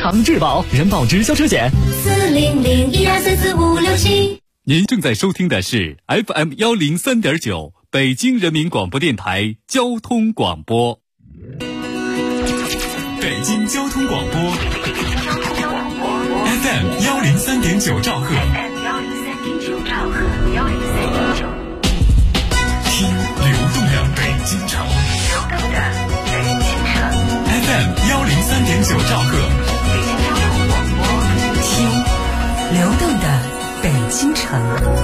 长质保，人保直销车险。 40012344567。 您正在收听的是 FM103.9北京人民广播电台交通广播。北京交通广播 FM103.9兆赫。听流动的北京城。FM103.9兆赫。 听流动的北京城。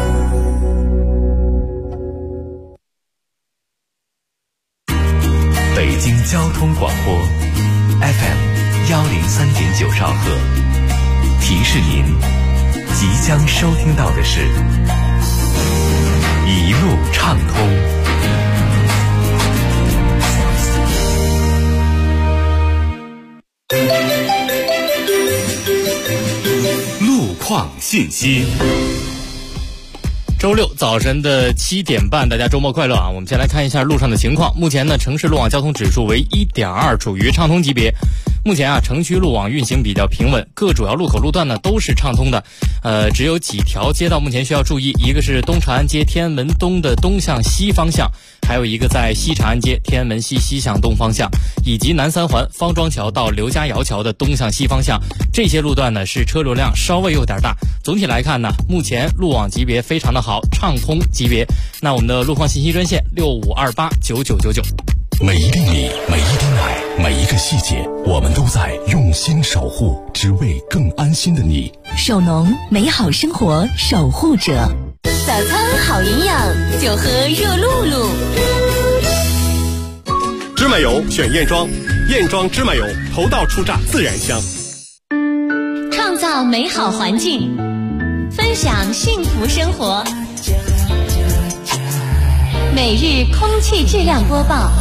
北京交通广播 FM103.9兆赫，提示您即将收听到的是一路畅通。 路况信息。 周六早晨的7点半，大家周末快乐啊！我们先来看一下路上的情况。目前呢，城市路网交通指数为 1.2， 处于畅通级别。目前啊，城区路网运行比较平稳，各主要路口路段呢都是畅通的。只有几条街道目前需要注意，一个是东长安街天安门东的东向西方向，还有一个在西长安街天安门西西向东方向，以及南三环方庄桥到刘家窑桥的东向西方向。这些路段呢是车流量稍微有点大。总体来看呢，目前路网级别非常的好，畅通级别。那我们的路况信息专线65289999。 每一粒米，每一滴奶，每一个细节，我们都在用心守护，只为更安心的你。 手农，美好生活守护者。 早餐好营养，就喝热露露。 芝麻油选燕庄，燕庄芝麻油头道出榨，自然香。 创造美好环境，分享幸福生活。每日空气质量播报。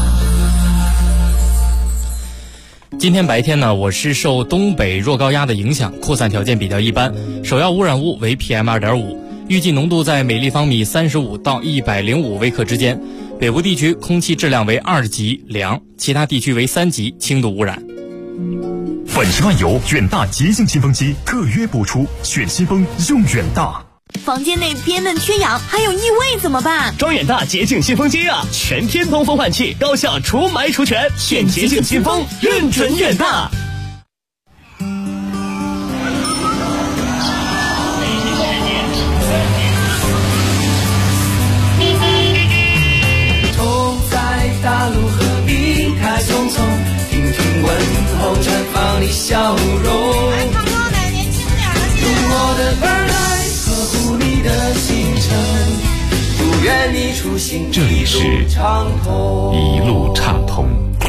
今天白天呢，我市受东北弱高压的影响，扩散条件比较一般，首要污染物为 PM2.5， 预计浓度在每立方米35到105微克之间。北部地区空气质量为2级良，其他地区为3级轻度污染。 粉10万油远大洁净新风机特约播出，选新风用远大。 房间内憋闷缺氧还有异味怎么办？ 装远大洁净新风机啊，全天通风换气，高效除霾除醛，选洁净新风，认准远大。 走在大路和避开匆匆，听听问候绽放的笑容。用我的耳来呵护你的行程，祝愿你出行这里是一路畅通。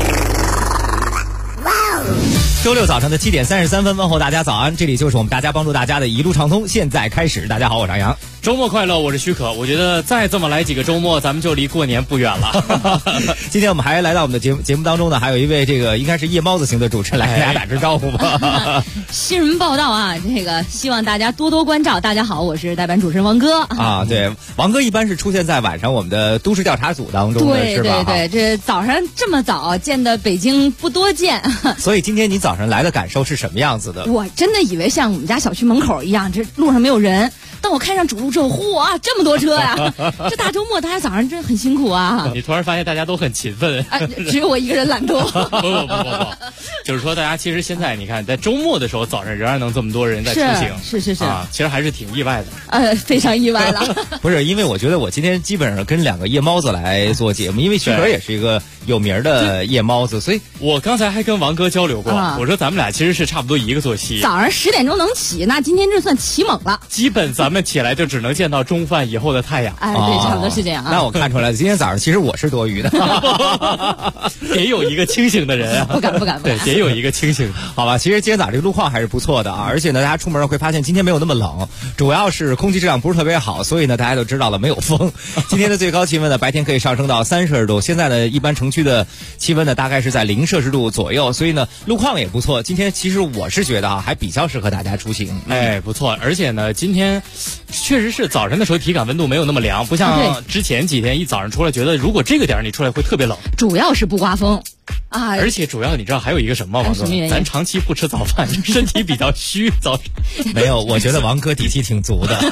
周六早上的7点33分，问候大家早安，这里就是我们大家帮助大家的一路畅通，现在开始。大家好，我是杨洋。 周末快乐，我是许可。我觉得再这么来几个周末，咱们就离过年不远了。 今天我们还来到我们的节目当中呢，还有一位这个应该是夜猫子型的主持人，来跟大家打声招呼吧。 新闻报道啊，这个希望大家多多关照。大家好，我是代班主持人王哥啊。对，王哥一般是出现在晚上我们的都市调查组当中的，是吧？ 对，这早上这么早见的北京不多见。 所以今天你早上来的感受是什么样子的？ 我真的以为像我们家小区门口一样，这路上没有人。当我开上主路之后，嚯，这么多车呀！这大周末大家早上真的很辛苦啊。 你突然发现大家都很勤奋， 只有我一个人懒惰。 不，就是说大家其实现在你看，在周末的时候早上仍然能这么多人在出行， 是啊，其实还是挺意外的。 非常意外了。 不是，因为我觉得我今天基本上跟2个夜猫子来做节目，因为许可也是一个有名的夜猫子，所以我刚才还跟王哥交流过，我说咱们俩其实是差不多一个作息。 早上10点钟能起，那今天这算起猛了。 基本咱们起来就只能见到中饭以后的太阳。 哎，对，差不多是这样啊。 那我看出来了，今天早上其实我是多余的。 得有一个清醒的人啊。 不敢。 对，得有一个清醒。 好吧，其实今天早上这个路况还是不错的啊，而且呢，大家出门会发现今天没有那么冷，主要是空气质量不是特别好，所以呢，大家都知道了没有风。今天的最高气温呢，白天可以上升到3摄氏度，现在呢，一般城区的气温呢大概是在0摄氏度左右，所以呢，路况也不错。今天其实我是觉得啊，还比较适合大家出行。 哎，不错，而且呢，今天确实是早晨的时候体感温度没有那么凉，不像之前几天一早上出来觉得如果这个点你出来会特别冷。 主要是不刮风。 啊。 而且主要你知道还有一个什么吗？ 什么原因？ 咱长期不吃早饭，身体比较虚，早晨。 没有，我觉得王哥底气挺足的。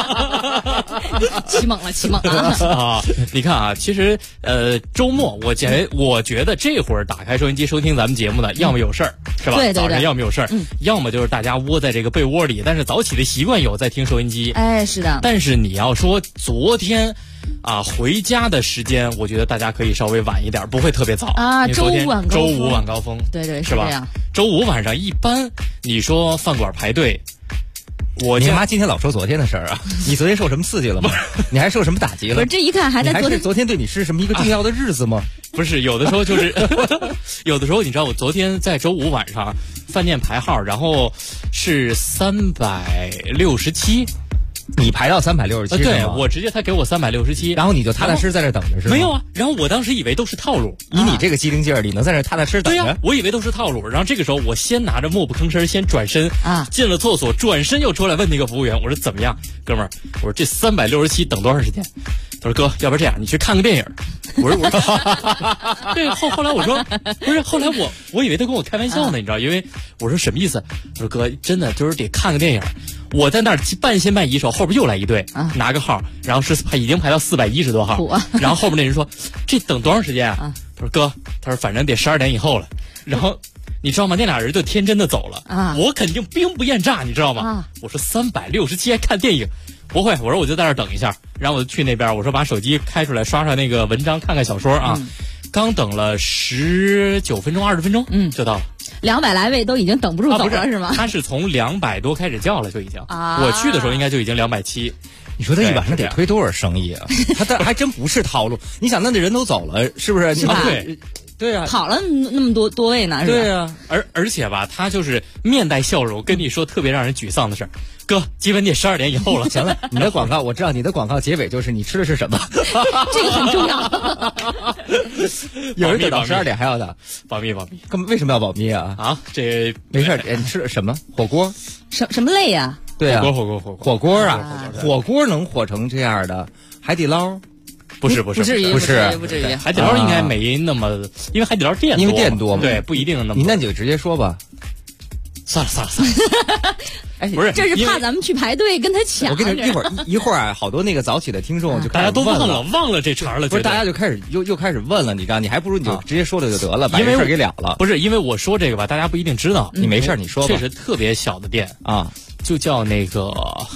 起猛了，起猛了啊！你看啊，其实周末我觉得这会儿打开收音机收听咱们节目的，要么有事儿是吧？ 对， 早上要么有事儿，要么就是大家窝在这个被窝里，但是早起的习惯有在听收音机。 哎，是的。 但是你要说昨天回家的时间，我觉得大家可以稍微晚一点，不会特别早啊。周五晚高峰， 对， 是吧？周五晚上一般，你说饭馆排队。 你妈今天老说昨天的事儿啊？你昨天受什么刺激了吗？你还受什么打击了？ 不是，这一看还在昨天。昨天对你是什么一个重要的日子吗？ 不是，有的时候就是，有的时候你知道，我昨天在周五晚上饭店排号，然后是367。 你排到367， 对，我直接他给我367， 然后你就踏踏实实在这等着是吗？ 没有啊，然后我当时以为都是套路， 以你这个机灵劲儿，你能在这踏踏实实等着？ 对呀，我以为都是套路。然后这个时候我先拿着默不吭声，先转身进了厕所，转身又出来问那个服务员，我说怎么样，哥们儿？我说这367等多长时间？他说哥，要不然这样，你去看个电影。我说对，后来我说不是，后来我以为他跟我开玩笑呢，你知道，因为我说什么意思？我说哥，真的就是得看个电影。我在那儿半信半疑时候，后边又来一队拿个号，然后已经排到410多号，然后后边那人说这等多长时间啊？他说哥，他说反正得12点以后了。然后你知道吗？那俩人就天真的走了我肯定兵不厌诈，你知道吗？我说367还看电影。不会，我说我就在那儿等一下，然后我就去那边，我说把手机开出来刷刷那个文章，看看小说啊。刚等了19分钟20分钟，就到了。 200来位都已经等不住走了，是吗？ 他是从200多开始叫了，就已经。我去的时候应该就已经270。 你说他一晚上得推多少生意啊？他还真不是套路。你想，那人都走了，是不是？ 是吧？ 对啊， 跑了那么多位呢，是吧？ 对啊，而且吧，他就是面带笑容跟你说特别让人沮丧的事儿。哥，基本得12点以后了。 行了，你的广告我知道，你的广告结尾就是你吃的是什么， 这个很重要。 有人等到12点还要的， 保密。 为什么要保密啊？ 这没事，你吃的什么？火锅？ 什么类呀？ 对啊， 火锅啊！火锅能火成这样的，海底捞。 不至于，海底捞应该没那么，因为海底捞店多， 因为店多嘛， 对，不一定那么。 那你就直接说吧。 算了。 哎， 不是， 这是怕咱们去排队跟他抢。 我跟你说，一会儿好多那个早起的听众就大家都忘了这茬了， 不是，大家就开始又开始问了，你知道，你还不如你就直接说了就得了，把这事给了了。 不是，因为我说这个吧，大家不一定知道。 你没事，你说吧。 确实特别小的店啊， 就叫那个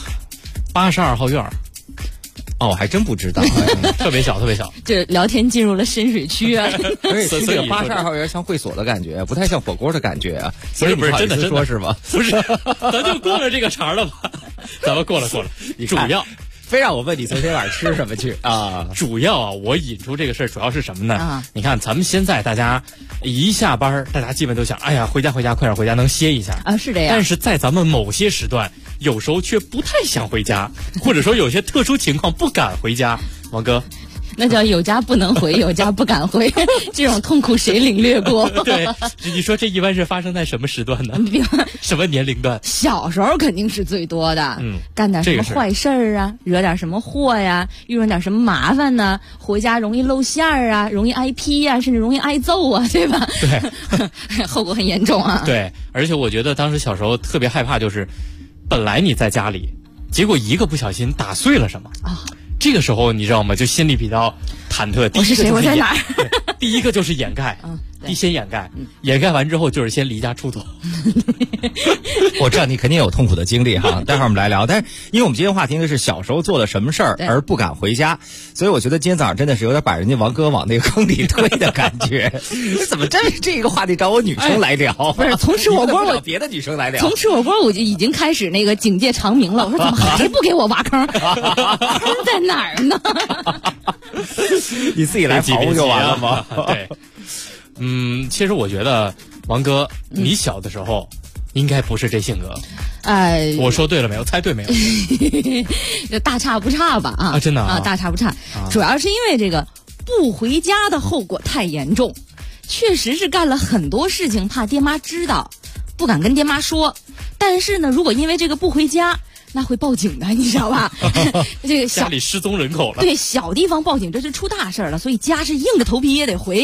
82号院。 还真不知道， 特别小。 这聊天进入了深水区啊！ 所以这个82号园像会所的感觉，不太像火锅的感觉啊。 不是真的说是吧？ 不是，咱就过了这个茬了吧？咱们过了。主要非让我问你昨天晚上吃什么去啊？ 主要我引出这个事儿主要是什么呢？你看咱们现在大家一下班，大家基本都想，哎呀，回家，快点回家，能歇一下啊，是这样。 但是在咱们某些时段，有时候却不太想回家，或者说有些特殊情况不敢回家。王哥， 那叫有家不能回，有家不敢回，这种痛苦谁领略过？ 对，你说这一般是发生在什么时段呢？什么年龄段？ 小时候肯定是最多的，干点什么坏事儿啊，惹点什么祸呀，遇上点什么麻烦呢，回家容易露馅儿啊，容易挨批啊，甚至容易挨揍啊，对吧？ 对， 后果很严重啊。 对，而且我觉得当时小时候特别害怕，就是本来你在家里，结果一个不小心打碎了什么啊。这个时候你知道吗？就心里比较忐忑。 我是谁？我在哪儿？ 第一个就是掩盖，先掩盖，掩盖完之后就是先离家出走。 我知道你肯定有痛苦的经历哈，待会儿我们来聊。但是因为我们今天话题呢是小时候做了什么事儿而不敢回家，所以我觉得今天早上真的是有点把人家王哥往那个坑里推的感觉。怎么这个话题找我女生来聊？ 不是，从吃火锅我别的女生来聊。 从吃火锅我就已经开始那个警戒长鸣了。我说怎么还不给我挖坑？坑在哪儿呢？ 你自己来刨就完了吗？ 对。其实我觉得王哥，你小的时候应该不是这性格。我说对了没有？猜对没有？ 就大差不差吧啊！ 真的啊， 大差不差。主要是因为这个不回家的后果太严重，确实是干了很多事情，怕爹妈知道，不敢跟爹妈说。但是呢，如果因为这个不回家，那会报警的，你知道吧？这个家里失踪人口了。 对，小地方报警这是出大事了，所以家是硬着头皮也得回。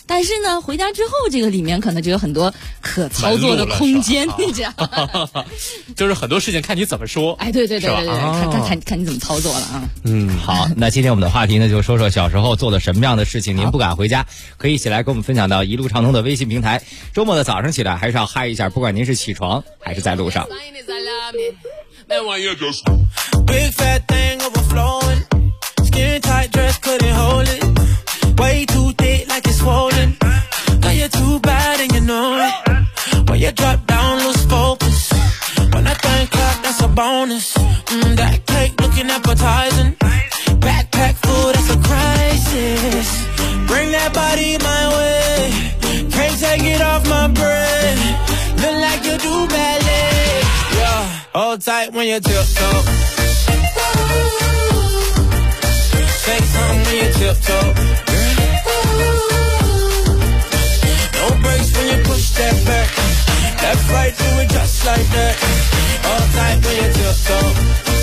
但是呢，回家之后这个里面可能就有很多可操作的空间，你知道吗？ 就是很多事情看你怎么说。 哎，对，看你怎么操作了啊。 好，那今天我们的话题呢，就说说小时候做了什么样的事情您不敢回家，可以一起来跟我们分享到一路畅通的微信平台。周末的早上起来还是要嗨一下，不管您是起床还是在路上。 Big fat thing overflowing, skin tight dress couldn't hold it. Way too thick like it's swollen. Girl, you're too bad and you know it. When you drop down, lose focus. When I think clap, that's a bonus. That cake looking appetizing. Backpack full, that's a crisis. Bring that body my way. Can't take it off my brain. Look like you do ballet. Yeah, hold tight when you tiptoe. Say something when you tiptoe. No brakes when you push that back. Left, right, do it just like that. All tight when you tiptoe.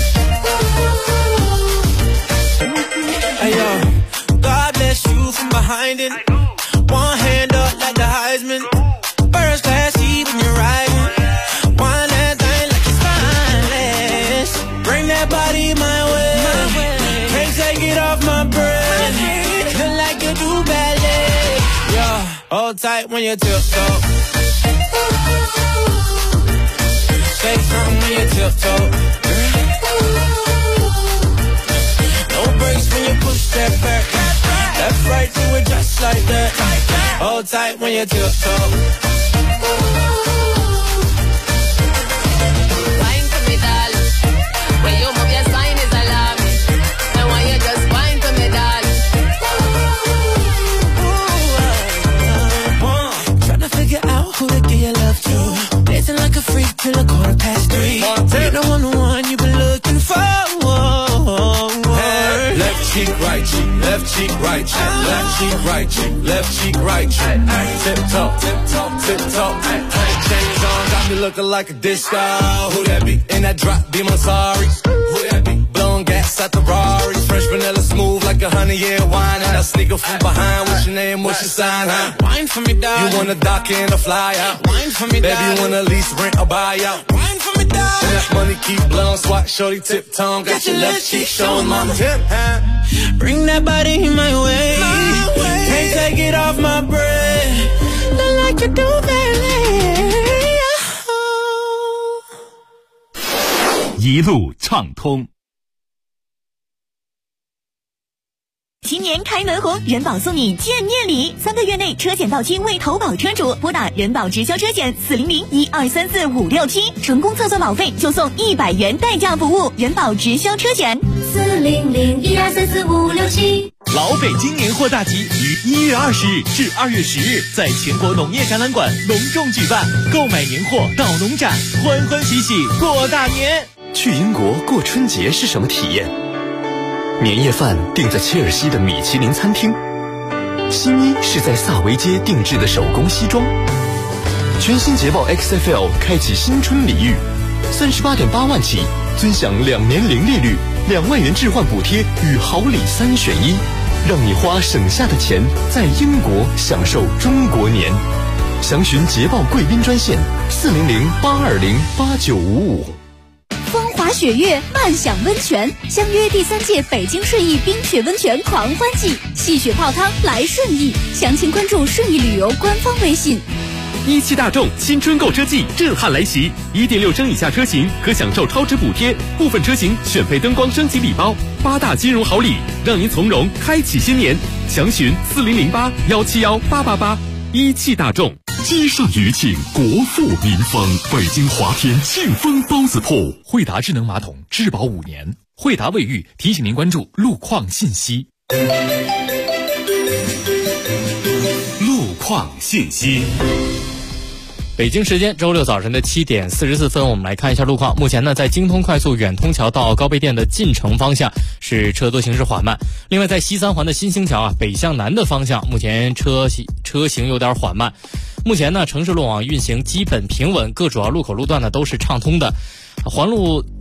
Hey yo, God bless you from behind it. One hand up like the Heisman. First class seat when you're riding. One that thing like it's spineless. Bring that body my way. Can't take it off my brain. Look like you do ballet. Yeah, hold tight when you tiptoe. Say something when you tiptoe. No brakes when you push that back. Left, right, do it just like that. Hold tight when you tiptoe. Wine for me, darling. When you move your spine is alarming. And when you just wine for me, darling. Tryna figure out who to give your love to. Dancing like a freak till 3:15. You're the one you've been looking for. Left cheek, right cheek, left cheek, right cheek, left cheek, right cheek, left cheek, right cheek. Tiptoe, tiptoe, tiptoe. Chains on, got me looking like a disco. Who that be? In that drop, be my sorry. Who that be? Blowing gas at the Rari. Fresh vanilla smooth like a 100-year wine. And I sneak up from behind. What's your name? What's your sign? Huh? Wine for me, darling. You wanna dock in or fly out? Wine for me, darling. Baby, you wanna lease, rent or buy out? Wine for me, darling. And that money keep blowing, swat, shorty, tiptoe. Got your left cheek showing, mama. Tip, huh? Bring that body my way. Can't take it off my brain. Look like you do ballet. 一路畅通。 新年开门红，人保送你见面礼，3个月内车险到期未投保车主，拨打人保直销车险400-1234-567，成功测算保费就送100元代驾服务。人保直销车险 400-1234-567。老北京年货大集于1月20日至2月10日在全国农业展览馆隆重举办，购买年货到农展，欢欢喜喜过大年。 去英国过春节是什么体验？年夜饭订在切尔西的米其林餐厅，新衣是在萨维街定制的手工西装。全新捷豹 XFL 开启新春礼遇，38.8万起，尊享2年零利率，2万元置换补贴与好礼3选1，让你花省下的钱在英国享受中国年。详询捷豹贵宾专线400-820-8955。 风华雪月，漫享温泉，相约第3届北京顺义冰雪温泉狂欢季，戏雪泡汤来顺义，详情关注顺义旅游官方微信。 一汽大众新春购车季震撼来袭，1.6升以下车型可享受超值补贴，部分车型选配灯光升级礼包，8大金融好礼，让您从容开启新年。详询4008-171-888。一汽大众。 积善余庆，国富民丰。北京华天庆丰包子铺， 惠达智能马桶质保5年。惠达卫浴提醒您关注路况信息。 路况信息。 北京时间周六早晨的7点44分，我们来看一下路况。目前呢，在京通快速远通桥到高碑店的进城方向是车多行驶缓慢。另外，在西三环的新兴桥北向南的方向，目前车行有点缓慢。目前呢，城市路网运行基本平稳，各主要路口路段呢都是畅通的。环路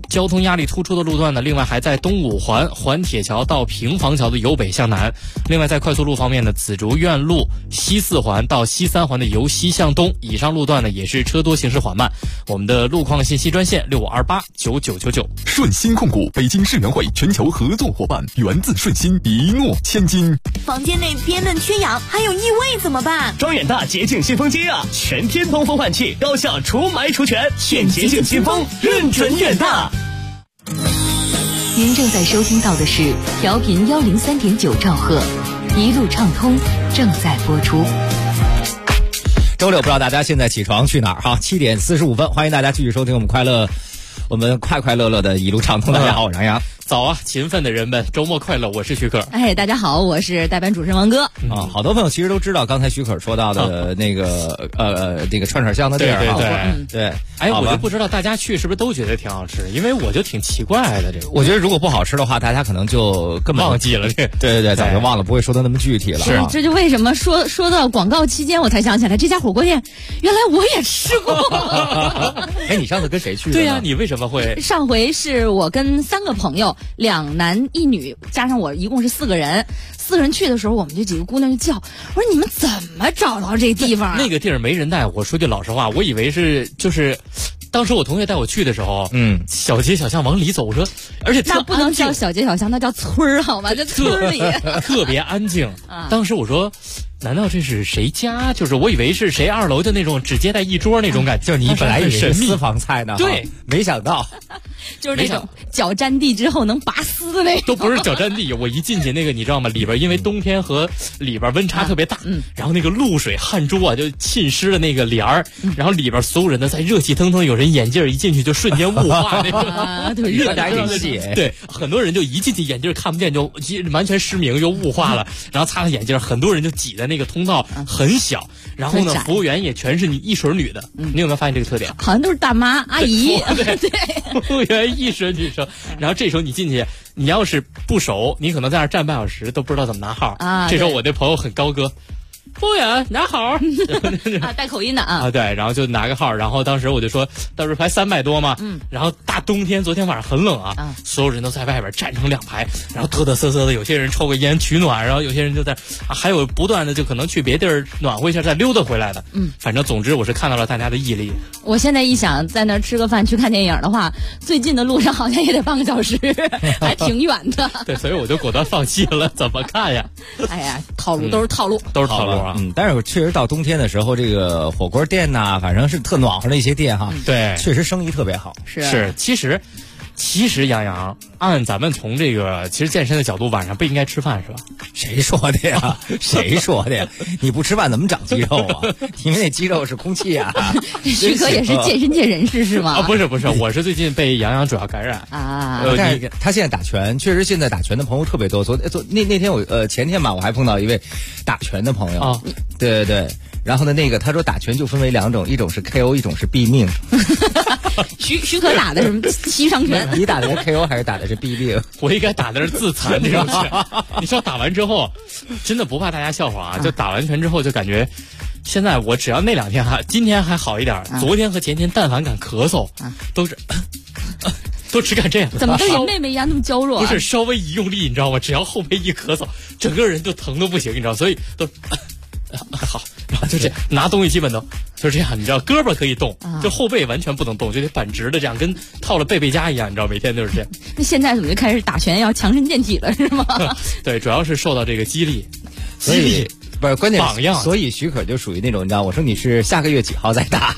交通压力突出的路段呢，另外还在东五环环铁桥到平房桥的由北向南。另外在快速路方面呢，紫竹院路西4环到西3环的由西向东，以上路段呢也是车多行驶缓慢。我们的路况信息专线65289999。 顺心控股，北京世园会全球合作伙伴，源自顺心，一诺千金。 房间内憋闷缺氧，还有异味怎么办？ 装远大洁净新风机啊，全天通风换气，高效除霾除醛，选洁净新风，认准远大。 您正在收听到的是调频103.9兆赫，一路畅通正在播出。 周六不知道大家现在起床去哪儿哈？7点45分，欢迎大家继续收听我们快乐乐的一路畅通。大家好，我是杨洋。 早啊，勤奋的人们，周末快乐！我是许可。 哎，大家好，我是代班主持人王哥。 啊，好多朋友其实都知道刚才许可说到的那个那个串串香的地儿。对。 哎，我就不知道大家去是不是都觉得挺好吃，因为我就挺奇怪的这个。 我觉得如果不好吃的话，大家可能就根本忘记了这。 对，早就忘了，不会说的那么具体了。 是，这就为什么说到广告期间，我才想起来这家火锅店，原来我也吃过。 哎，你上次跟谁去的？ 对呀，你为什么会？ 上回是我跟3个朋友，2男1女，加上我一共是4个人。4个人去的时候，我们这几个姑娘就叫我说：“你们怎么找到这地方啊？” 那个地儿没人带我，说句老实话，我以为是就是。当时我同学带我去的时候，小街小巷往里走，我说，而且那不能叫小街小巷，那叫村儿好吗？这村里特别安静。当时我说，难道这是谁家？就是我以为是谁2楼的那种只接待一桌那种感觉， 就你本来以为是私房菜呢， 对， 没想到就是那种脚沾地之后能拔丝的那种， 都不是脚沾地。我一进去那个你知道吗？里边因为冬天和里边温差特别大，然后那个露水汗珠啊就浸湿了那个帘儿，然后里边所有人呢在热气腾腾，有人眼镜一进去就瞬间雾化那种， 热的还挺细。 对，很多人就一进去眼镜看不见，就完全失明，就雾化了，然后擦了眼镜，很多人就挤在那个通道很小，然后呢服务员也全是一水女的。你有没有发现这个特点？ 好像都是大妈阿姨。 对，服务员一水女生，然后这时候你进去，你要是不熟，你可能在那儿站半小时都不知道怎么拿号啊。这时候我那朋友很高歌。服务员拿号啊，带口音的啊。 对，然后就拿个号，然后当时我就说，当时排300多嘛，然后大冬天，昨天晚上很冷啊，所有人都在外边站成2排，然后嘚嘚瑟瑟的，有些人抽个烟取暖，然后有些人就在还有不断的就可能去别地儿暖和一下再溜达回来的。反正总之我是看到了大家的毅力。 我现在一想，在那儿吃个饭去看电影的话，最近的路上好像也得半个小时，还挺远的。 对，所以我就果断放弃了，怎么看呀？ 哎呀，套路都是套路， 都是套路。 但是确实到冬天的时候，这个火锅店呐，反正是特暖和的一些店哈， 对， 确实生意特别好。 是，其实杨洋，按咱们从这个其实健身的角度，晚上不应该吃饭是吧？ 谁说的呀？谁说的呀？你不吃饭怎么长肌肉啊？因为那肌肉是空气啊。 许可也是健身界人士是吗？ 啊，不是，我是最近被杨洋主要感染啊。 但是他现在打拳，确实现在打拳的朋友特别多。那天我前天吧，我还碰到一位打拳的朋友。 啊， 对。然后呢，那个他说打拳就分为2种，一种是 KO， 一种是毙命。 许可打的是七伤拳， 你打的是 KO 还是打的是毙命？ 我应该打的是自残这种拳。你知道打完之后，真的不怕大家笑话啊！就打完拳之后就感觉，现在我只要那2天今天还好一点，昨天和前天但凡敢咳嗽，都是。都只敢这样， 怎么跟你妹妹一样那么娇弱？ 不是稍微一用力，你知道吗？只要后背一咳嗽，整个人就疼得不行，你知道，所以都好，然后就这样拿东西基本都就这样，你知道，胳膊可以动，就后背完全不能动，就得板直的这样，跟套了背夹一样，你知道，每天都是这样。 那现在怎么就开始打拳要强身健体了，是吗？ 对，主要是受到这个激励。 不是关键榜样， 所以许可就属于那种，你知道，我说你是下个月几号再打，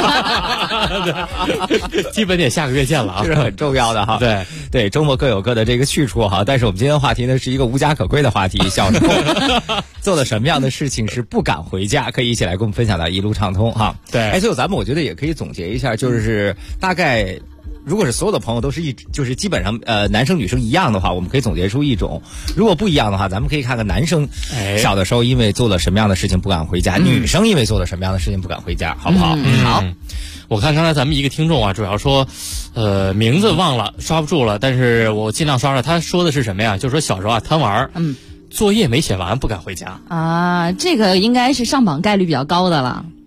基本得下个月见了啊， 这是很重要的哈。对，周末各有各的这个去处哈，但是我们今天的话题呢是一个无家可归的话题，小时候做了什么样的事情是不敢回家，可以一起来跟我们分享到一路畅通哈。 对， 最后咱们我觉得也可以总结一下，就是大概。如果是所有的朋友都是就是基本上男生女生一样的话，我们可以总结出一种；如果不一样的话，咱们可以看看男生小的时候因为做了什么样的事情不敢回家，女生因为做了什么样的事情不敢回家，好不好？ 好。我看刚才咱们一个听众啊，主要说，名字忘了刷不住了，但是我尽量刷了。他说的是什么呀？就是说小时候啊贪玩，作业没写完不敢回家啊，这个应该是上榜概率比较高的了。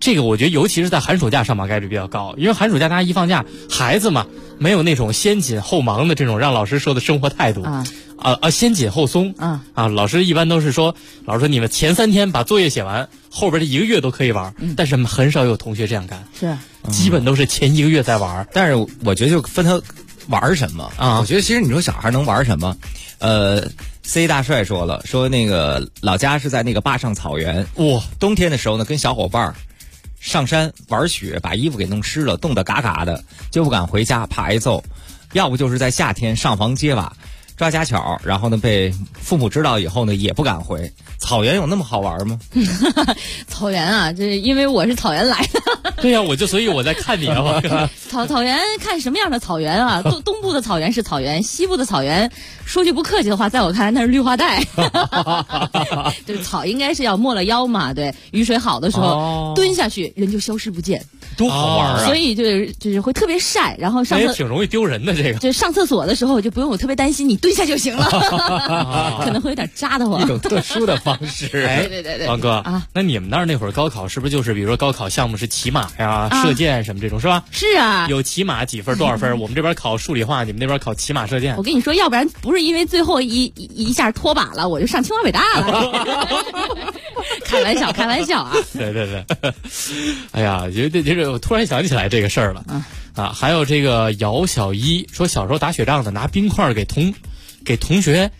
这个我觉得尤其是在寒暑假上榜概率比较高，因为寒暑假大家一放假，孩子嘛没有那种先紧后忙的这种让老师说的生活态度先紧后松老师一般都是说，老师说你们前3天把作业写完，后边这1个月都可以玩，但是很少有同学这样干， 是基本都是前1个月在玩。 但是我觉得就分他玩什么我觉得其实你说小孩能玩什么，C 大帅说了，说那个老家是在那个坝上草原，冬天的时候呢，跟小伙伴上山玩雪，把衣服给弄湿了，冻得嘎嘎的，就不敢回家，怕挨揍。要不就是在夏天上房揭瓦抓家巧，然后呢被父母知道以后呢也不敢回。草原有那么好玩吗？ 草原啊，这因为我是草原来的。 对呀，所以我在看你啊。 草原看什么样的草原啊？东部的草原是草原，西部的草原，说句不客气的话，在我看来那是绿化带。就是草应该是要没了腰嘛，对，雨水好的时候、蹲下去人就消失不见， 多好玩啊！ 所以就是会特别晒，然后也挺容易丢人的这个。 就上厕所的时候就不用我特别担心，你蹲下就行了，可能会有点扎得慌。 一种特殊的方式。 对， 王哥那你们那儿那会儿高考是不是就是比如说高考项目是骑马呀、射箭什么这种是吧？ 是啊， 有骑马几分多少分？我们这边考数理化，你们那边考骑马射箭。 我跟你说，要不然不是因为最后一下脱靶了，我就上清华北大了。开玩笑啊！ 对，哎呀，我突然想起来这个事儿了还有这个姚小一说，小时候打雪仗的拿冰块给同学。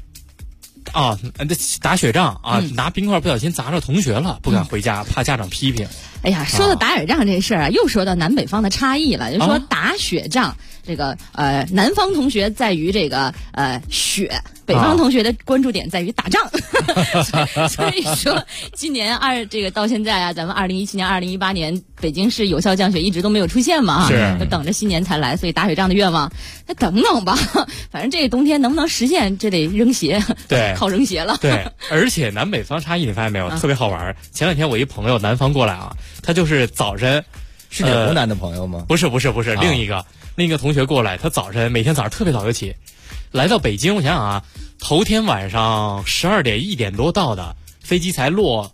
打雪仗拿冰块不小心砸着同学了，不敢回家，怕家长批评。 哎呀，说到打雪仗这事儿又说到南北方的差异了。就说打雪仗，这个南方同学在于这个雪，北方同学的关注点在于打仗。所以说，今年到现在咱们2017年、2018年北京市有效降雪一直都没有出现嘛，就等着新年才来，所以打雪仗的愿望，那等等吧。反正这个冬天能不能实现，这得扔鞋， 对， 靠扔鞋了。 对，而且南北方差异你发现没有，特别好玩。前2天我一朋友南方过来他就是早晨， 是你湖南的朋友吗？ 不是，另一个那个同学过来，他每天早上特别早就起，来到北京，我想想头天晚上12点1点多到的，飞机才落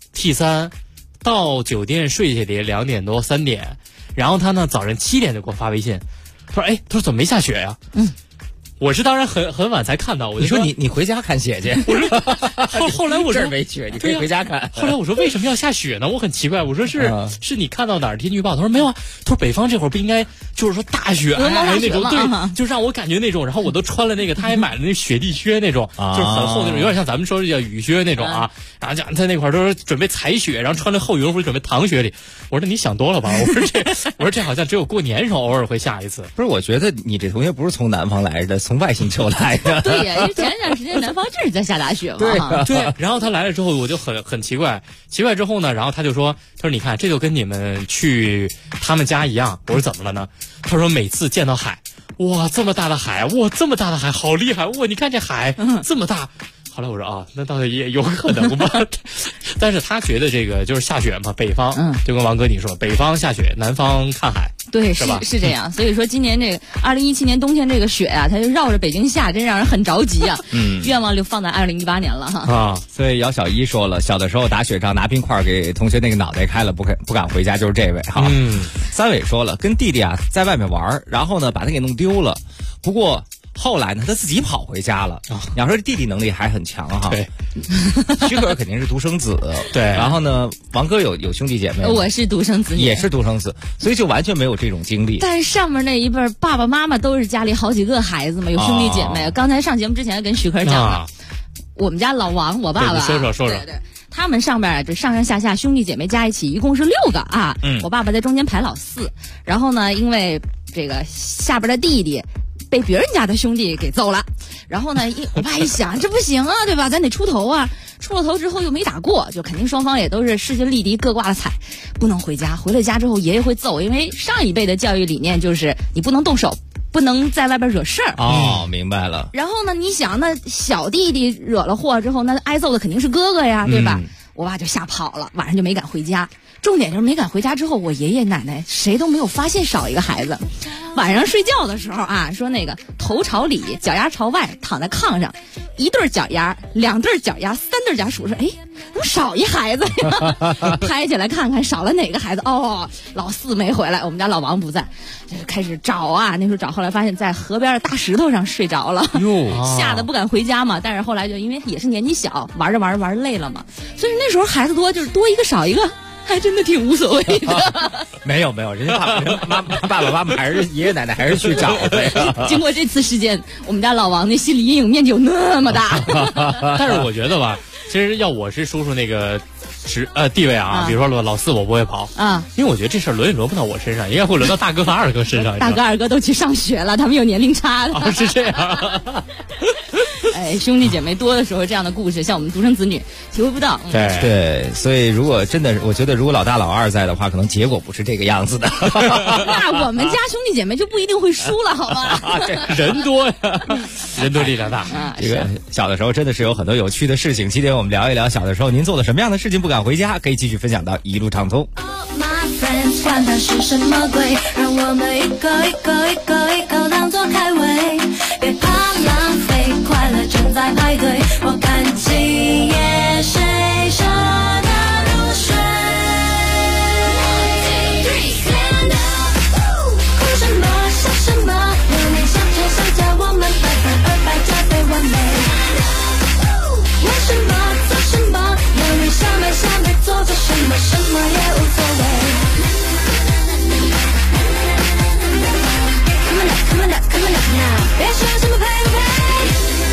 T3，到酒店睡下得2点多3点，然后他呢早上7点就给我发微信，他说怎么没下雪呀？我是当然很晚才看到，我就说你回家看雪去。 我说后来我说这儿没雪，你可以回家看。 后来我说为什么要下雪呢？我很奇怪，我说是你看到哪儿天气预报？他说没有啊，他说北方这会儿不应该就是说大雪那种，对，就让我感觉那种，然后我都穿了那个，他还买了那雪地靴那种，就是很厚那种，有点像咱们说叫雨靴那种然后讲在那块儿都是准备踩雪，然后穿着厚羽绒服准备淌雪里。我说你想多了吧？我说这好像只有过年时候偶尔会下一次。 不是，我觉得你这同学不是从南方来的，从外星球来的。 对呀，因为前段时间南方这是在下大雪嘛。 对，然后他来了之后，我就很奇怪之后呢，然后他就说你看这就跟你们去他们家一样。我说怎么了呢？他说每次见到海，哇这么大的海，好厉害，哇你看这海这么大。后来我说那倒是也有可能吧，但是他觉得这个就是下雪嘛，北方就跟王哥你说，北方下雪，南方看海， 对， 是吧？ 是这样。所以说今年这个2017年冬天这个雪它就绕着北京下，真让人很着急啊。愿望就放在2018年了哈。 所以姚小一说了，小的时候打雪仗拿冰块给同学那个脑袋开了，不敢回家，就是这位哈。三伟说了，跟弟弟在外面玩，然后呢把他给弄丢了，不过后来呢，他自己跑回家了。你要说弟弟能力还很强哈。 对， 许可肯定是独生子。 对， 然后呢，王哥有兄弟姐妹吗？ 我是独生子女， 也是独生子，所以就完全没有这种经历。 但是上面那一辈爸爸妈妈都是家里好几个孩子嘛，有兄弟姐妹。刚才上节目之前跟许可讲了，我们家老王，我爸爸， 说说。 对。他们上边这上下兄弟姐妹加一起一共是6个我爸爸在中间排老4，然后呢，因为这个下边的弟弟被别人家的兄弟给揍了，然后呢，我爸一想这不行啊，对吧？咱得出头啊！出了头之后又没打过，就肯定双方也都是势均力敌，各挂了彩，不能回家。回了家之后，爷爷会揍，因为上一辈的教育理念就是你不能动手，不能在外边惹事儿。 明白了。 然后呢，你想那小弟弟惹了祸之后，那挨揍的肯定是哥哥呀，对吧？我爸就吓跑了，晚上就没敢回家。重点就是没敢回家之后，我爷爷奶奶谁都没有发现少一个孩子。晚上睡觉的时候说那个头朝里，脚丫朝外，躺在炕上， 1对脚丫、2对脚丫、3对脚，数着，哎，怎么少一孩子呀？拍起来看看少了哪个孩子？哦，老4没回来，我们家老王不在，就开始找啊。那时候找，后来发现在河边的大石头上睡着了，吓得不敢回家嘛。但是后来就因为也是年纪小，玩着玩着玩累了嘛，所以那时候孩子多，就是多一个少一个。还真的挺无所谓的。 没有，人家爸爸妈妈还是爷爷奶奶还是去找的。 经过这次事件，我们家老王那心理阴影面积有那么大。 但是我觉得吧，其实要我是叔叔那个地位啊，比如说老4我不会跑啊，因为我觉得这事儿轮也轮不到我身上，应该会轮到大哥和二哥身上。 大哥二哥都去上学了，他们有年龄差的。 是这样。 哎，兄弟姐妹多的时候，这样的故事，像我们独生子女体会不到。 对，所以如果真的，我觉得如果老大老二在的话，可能结果不是这个样子的。 那我们家兄弟姐妹就不一定会输了，好吗？ 人多呀，人多力量大。 这个小的时候真的是有很多有趣的事情。今天我们聊一聊小的时候您做了什么样的事情不敢回家，可以继续分享到一路畅通。 管它是什么鬼，让我们一个一个一个一个当作开胃，别怕浪费，快乐正在排队，我看今夜谁舍得入睡。哭什么笑什么，有你相牵相加，我们100分200加倍完美。为什么做什么，有你想没想没做做什么，什么也无所谓。Come on up now， 别说什么配不配，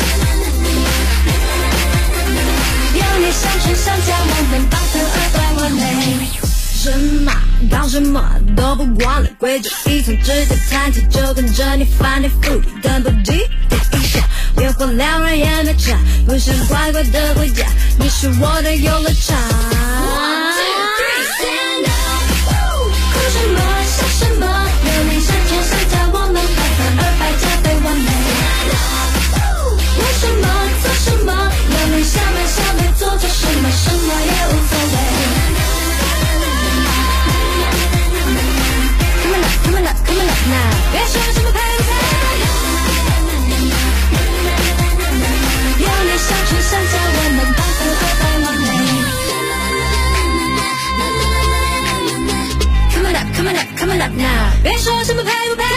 有你相乘相加，我们8分200完美。什么搞什么都不管了，规矩一从指甲弹起，就跟着你翻天覆地，跟不及点一下，别火2人也没差，不想乖乖的回家，你是我的游乐场。1 2 3 stand up， 哭什么笑什么，有你相乘相加，我们8分200加倍完美。为什么做什么，有你想没想没做做什么，什么也无所谓。Come on up now， 别说什么配不配，有你相乘相加，我们8分200完美。Come on up now， 别说什么配不配，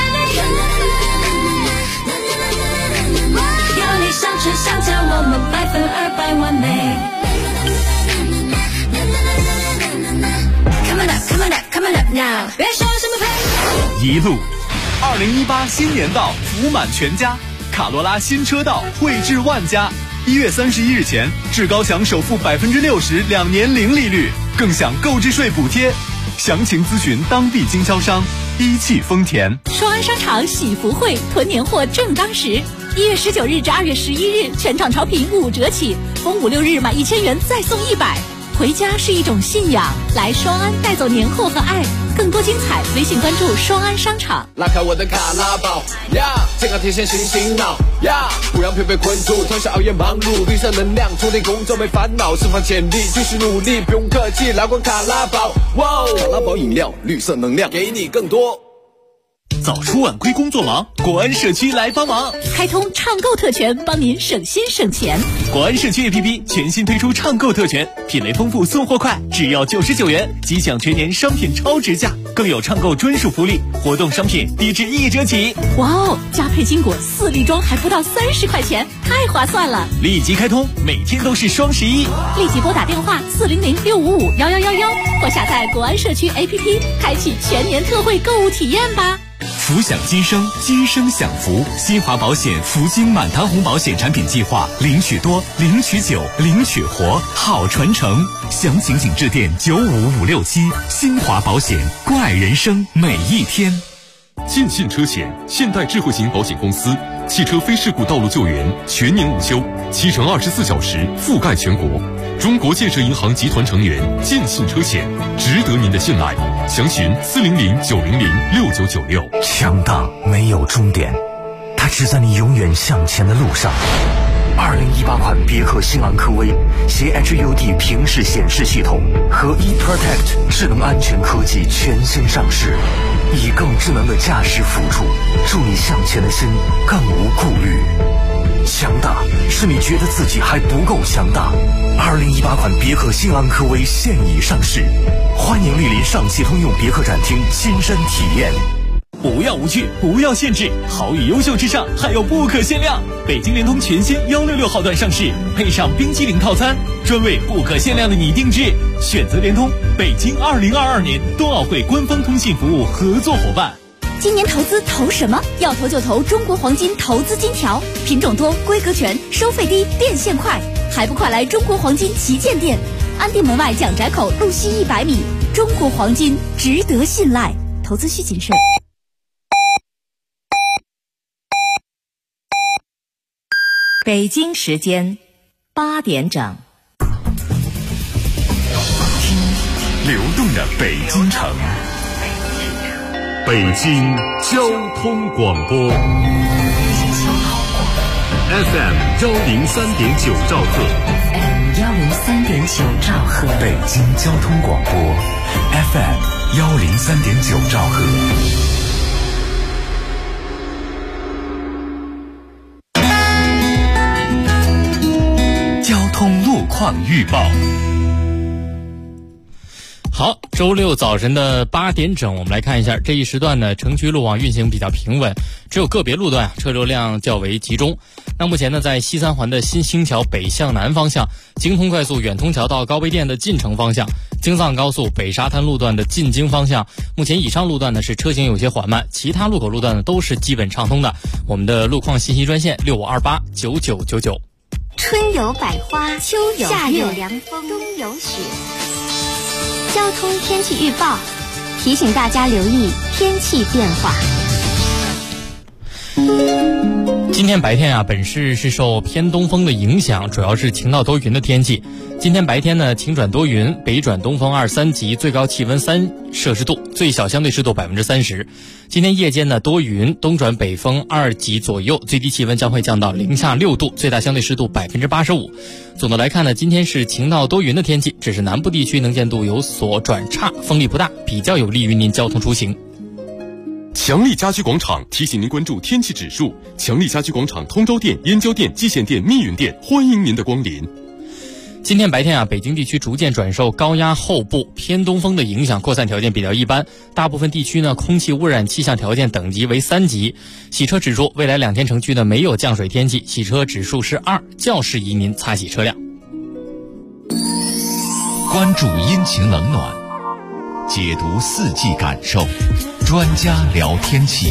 有你相乘相加，我们8分200完美。Come on up now， 别说什么配。 一路，2018新年到，福满全家，卡罗拉新车到，惠至万家。1月31日前，至高享首付60%，2年零利率，更享购置税补贴。详情咨询当地经销商一汽丰田。 双安商场喜福会，囤年货正当时。1月19日至2月11日，全场超品5折起，逢5、6日满1000元再送100。回家是一种信仰，来双安带走年货和爱。更多精彩，微信关注双安商场。 拉开我的卡拉宝呀，健康提神醒醒脑呀，不让疲惫困住，脱下熬夜忙碌，绿色能量充电工作没烦恼，释放潜力继续努力，不用客气，来罐卡拉宝，哇，卡拉宝饮料，绿色能量，给你更多。 早出晚归工作忙，国安社区来帮忙， 开通畅购特权，帮您省心省钱。 国安社区 APP 全新推出畅购特权，品类丰富，送货快，只要99元即享全年商品超值价，更有畅购专属福利，活动商品低至1折起。 哇哦，加配金果4粒装还不到30块钱，太划算了！ 立即开通，每天都是双11， 立即拨打电话400-655-1111或下载国安社区 APP， 开启全年特惠购物体验吧。 福享今生，今生享福。新华保险福金满堂红保险产品计划，领取多，领取久，领取活，好传承。详情请致电95567。新华保险，关爱人生每一天。 建信车险，现代智慧型保险公司，汽车非事故道路救援全年无休，7乘24小时覆盖全国。中国建设银行集团成员，建信车险，值得您的信赖。详询400-900-6996。 强大没有终点，它只在你永远向前的路上。2018款别克新昂科威携 HUD 平视显示系统和 eProtect 智能安全科技全新上市，以更智能的驾驶辅助，助你向前的心更无顾虑。 强大是你觉得自己还不够强大。2018款别克新昂科威现已上市，欢迎莅临上汽通用别克展厅亲身体验。 不要无趣，不要限制，好与优秀之上还有不可限量。北京联通全新166号段上市，配上冰淇淋套餐，专为不可限量的你定制。选择联通，北京2022年冬奥会官方通信服务合作伙伴。 今年投资投什么？要投就投中国黄金投资金条，品种多，规格全，收费低，变现快，还不快来中国黄金旗舰店，安定门外蒋宅口路西100米。中国黄金值得信赖，投资需谨慎。 北京时间8点整， 听流动的北京城，北京交通广播 FM 103.9兆赫， 103.9兆赫， 北京交通广播 FM 103.9兆赫。交通路况预报。 好，周六早晨的8点整，我们来看一下这一时段呢，城区路网运行比较平稳，只有个别路段车流量较为集中。那目前呢，在西三环的新兴桥北向南方向，京通快速远通桥到高碑店的进城方向，京藏高速北沙滩路段的进京方向，目前以上路段呢是车行有些缓慢，其他路口路段呢都是基本畅通的。我们的路况信息专线65289999。 春有百花，秋有夏有凉风，冬有雪。交通天气预报提醒大家留意天气变化。 今天白天本市是受偏东风的影响，主要是晴到多云的天气。今天白天呢，晴转多云，北转东风2、3级，最高气温3摄氏度，最小相对湿度30%。今天夜间呢，多云，东转北风2级左右，最低气温将会降到零下6度，最大相对湿度85%。总的来看呢，今天是晴到多云的天气，只是南部地区能见度有所转差，风力不大，比较有利于您交通出行。 强力家居广场提醒您关注天气指数。强力家居广场通州店、燕郊店、蓟县店、密云店，欢迎您的光临。 今天白天北京地区逐渐转受高压后部偏东风的影响，扩散条件比较一般，大部分地区呢空气污染气象条件等级为3级。洗车指数未来2天城区呢没有降水天气，洗车指数是2，较适宜您擦洗车辆。 关注阴晴冷暖，解读四季感受，专家聊天气。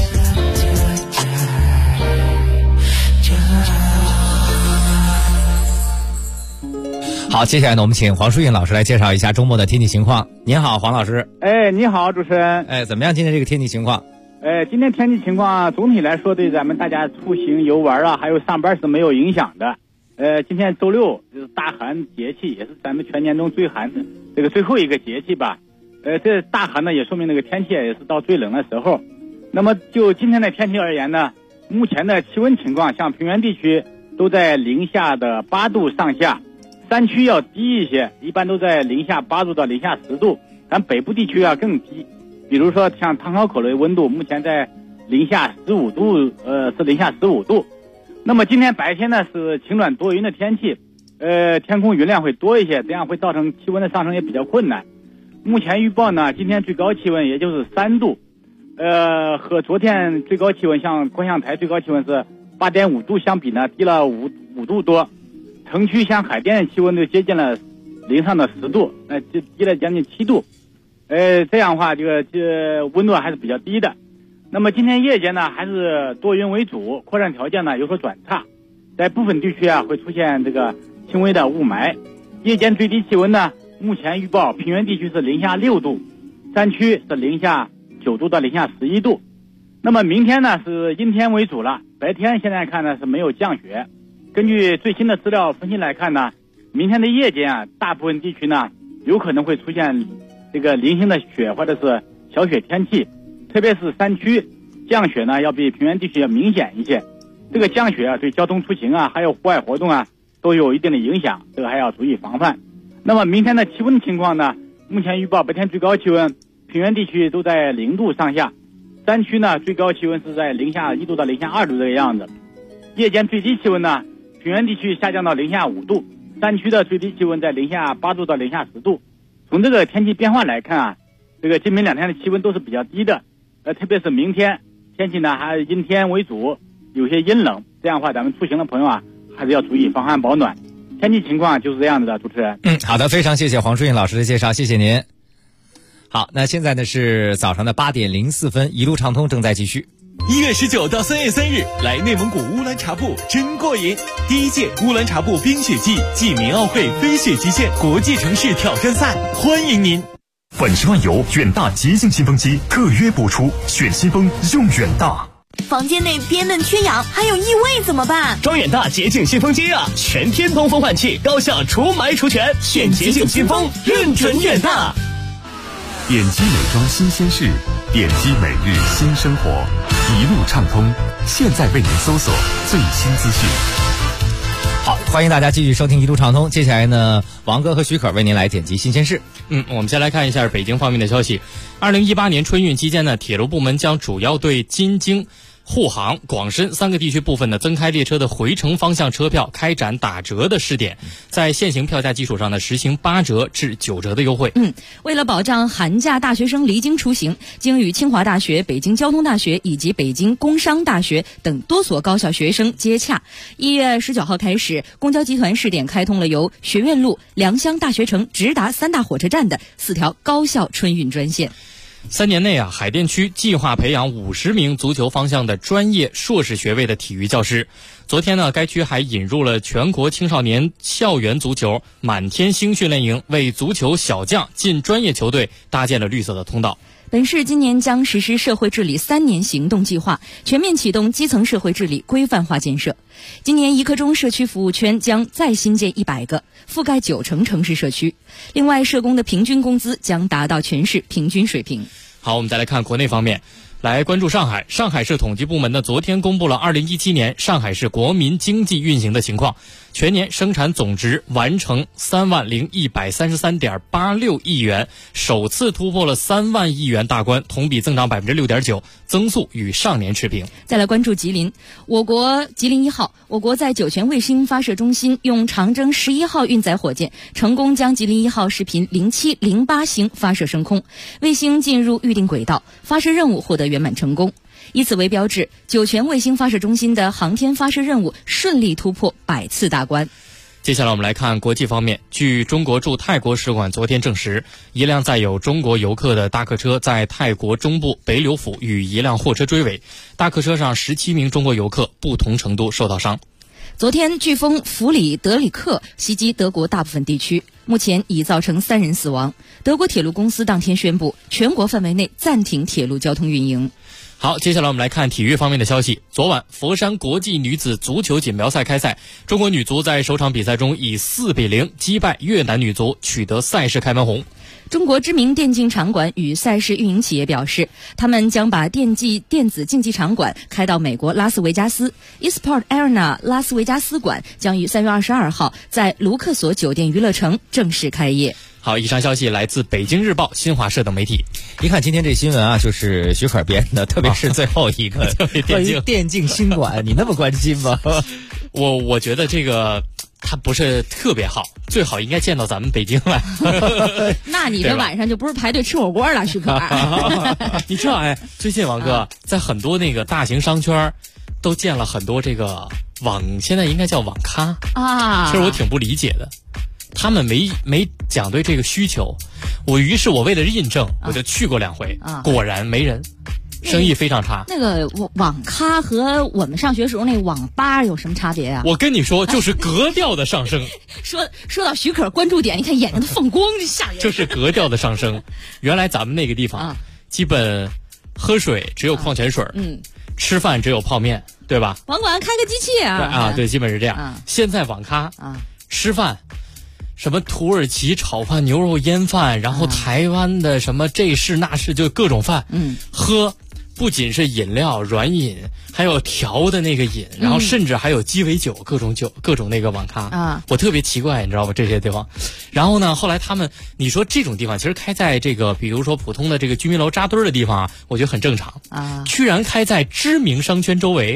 好，接下来呢，我们请黄淑韵老师来介绍一下周末的天气情况。您好，黄老师。 你好，主持人。 怎么样？今天这个天气情况？ 今天天气情况总体来说，对咱们大家出行游玩还有上班是没有影响的。今天周六就是大寒节气，也是咱们全年中最寒的这个最后一个节气吧。这大寒呢，也说明那个天气也是到最冷的时候。那么就今天的天气而言呢，目前的气温情况，像平原地区都在零下的8度上下，山区要低一些，一般都在零下8度到零下10度，咱北部地区更低。比如说像汤考口的温度，目前在零下15度，是零下15度。那么今天白天呢是晴转多云的天气，天空云量会多一些，这样会造成气温的上升也比较困难。目前预报呢，今天最高气温也就是3度，和昨天最高气温像观象台最高气温是8.5度相比呢低了5度多。城区像海淀气温都接近了零上的10度，就低了将近7度。这样的话，这温度还是比较低的。那么今天夜间呢，还是多云为主，扩散条件呢有所转差，在部分地区会出现这个轻微的雾霾。夜间最低气温呢，目前预报平原地区是零下6度，山区是零下9度到零下11度。那么明天呢是阴天为主了，白天现在看呢是没有降雪。根据最新的资料分析来看呢，明天的夜间大部分地区呢有可能会出现这个零星的雪或者是小雪天气，特别是山区降雪呢要比平原地区要明显一些。这个降雪对交通出行还有户外活动都有一定的影响，这个还要注意防范。那么明天的气温情况呢，目前预报白天最高气温平原地区都在0度上下，山区呢最高气温是在零下1度到零下2度这个样子。夜间最低气温呢平原地区下降到零下5度，山区的最低气温在零下8度到零下10度。从这个天气变化来看啊，这个今明2天的气温都是比较低的，特别是明天天气呢还阴天为主，有些阴冷，这样的话咱们出行的朋友啊还是要注意防寒保暖。天气情况就是这样子的，主持人。 好的，非常谢谢黄淑印老师的介绍，谢谢您。好，那现在呢是早上的8点04分，一路畅通正在继续。 1月19到3月3日，来内蒙古乌兰察布真过瘾！第1届乌兰察布冰雪季暨民奥会飞雪极限国际城市挑战赛，欢迎您！ 粉十万油远大洁净新风机特约播出，选新风用远大。 房间内憋闷缺氧还有异味怎么办？ 装远大洁净新风机啊，全天通风换气，高效除霾除醛，选洁净新风，认准远大。 点击美妆新鲜事，点击每日新生活，一路畅通。现在为您搜索最新资讯。 好，欢迎大家继续收听一路畅通。接下来呢，王哥和许可为您来点击新鲜事。 我们先来看一下北京方面的消息。2018年春运期间呢，铁路部门将主要对京津、沪杭、广深3个地区部分的增开列车的回程方向车票开展打折的试点，在现行票价基础上呢，实行8折至9折的优惠。 为了保障寒假大学生离京出行，经与清华大学、北京交通大学以及北京工商大学等多所高校学生接洽，1月19号开始，公交集团试点开通了由学院路、良乡大学城直达3大火车站的4条高校春运专线。 3年内啊，海淀区计划培养50名足球方向的专业硕士学位的体育教师。昨天呢，该区还引入了全国青少年校园足球满天星训练营，为足球小将进专业球队搭建了绿色的通道。 本市今年将实施社会治理3年行动计划，全面启动基层社会治理规范化建设。今年一刻钟社区服务圈将再新建100个，覆盖90%城市社区。另外，社工的平均工资将达到全市平均水平。 好，我们再来看国内方面。来关注上海，上海市统计部门呢昨天公布了2017年上海市国民经济运行的情况，全年生产总值完成30133.86亿元，首次突破了3万亿元大关，同比增长6.9%，增速与上年持平。 再来关注吉林，我国吉林1号，我国在酒泉卫星发射中心用长征11号运载火箭成功将吉林1号视频07、08星发射升空，卫星进入预定轨道，发射任务获得圆满成功。以此为标志，酒泉卫星发射中心的航天发射任务顺利突破100次大关。 接下来我们来看国际方面。据中国驻泰国使馆昨天证实，一辆载有中国游客的大客车在泰国中部北柳府与一辆货车追尾，大客车上17名中国游客不同程度受到伤。 昨天飓风弗里德里克袭击德国大部分地区，目前已造成3人死亡。德国铁路公司当天宣布，全国范围内暂停铁路交通运营。 好，接下来我们来看体育方面的消息。昨晚佛山国际女子足球锦标赛开赛，中国女足在首场比赛中以4-0击败越南女足，取得赛事开门红。 中国知名电竞场馆与赛事运营企业表示，他们将把电子竞技场馆开到美国拉斯维加斯。eSport Arena 拉斯维加斯馆将于3月22号在卢克索酒店娱乐城正式开业。 好，以上消息来自北京日报、新华社等媒体。 一看今天这新闻啊，就是许可编的，特别是最后一个关于电竞新馆，你那么关心吗？ 我觉得这个它不是特别好，最好应该建到咱们北京来。 那你这晚上就不是排队吃火锅了，许可。 你知道最近王哥在很多那个大型商圈都建了很多这个现在应该叫网咖啊。其实我挺不理解的，他们没讲对这个需求。于是我为了印证，我就去过2回，果然没人。生意非常差。 那个网咖和我们上学时候那网吧有什么差别啊？ 我跟你说，就是格调的上升。 说到许可关注点，你看眼睛都放光，就吓人。 就是格调的上升。原来咱们那个地方，基本喝水只有矿泉水，吃饭只有泡面，对吧？ 网管开个机器啊！ 对，基本是这样。现在网咖吃饭。什么土耳其炒饭、牛肉腌饭，然后台湾的什么这式那式，就各种饭。喝不仅是饮料、软饮，还有调的那个饮，然后甚至还有鸡尾酒，各种酒，各种那个网咖啊。我特别奇怪，你知道吗？这些地方。然后呢，后来你说这种地方其实开在这个，比如说普通的这个居民楼扎堆的地方啊，我觉得很正常啊。居然开在知名商圈周围。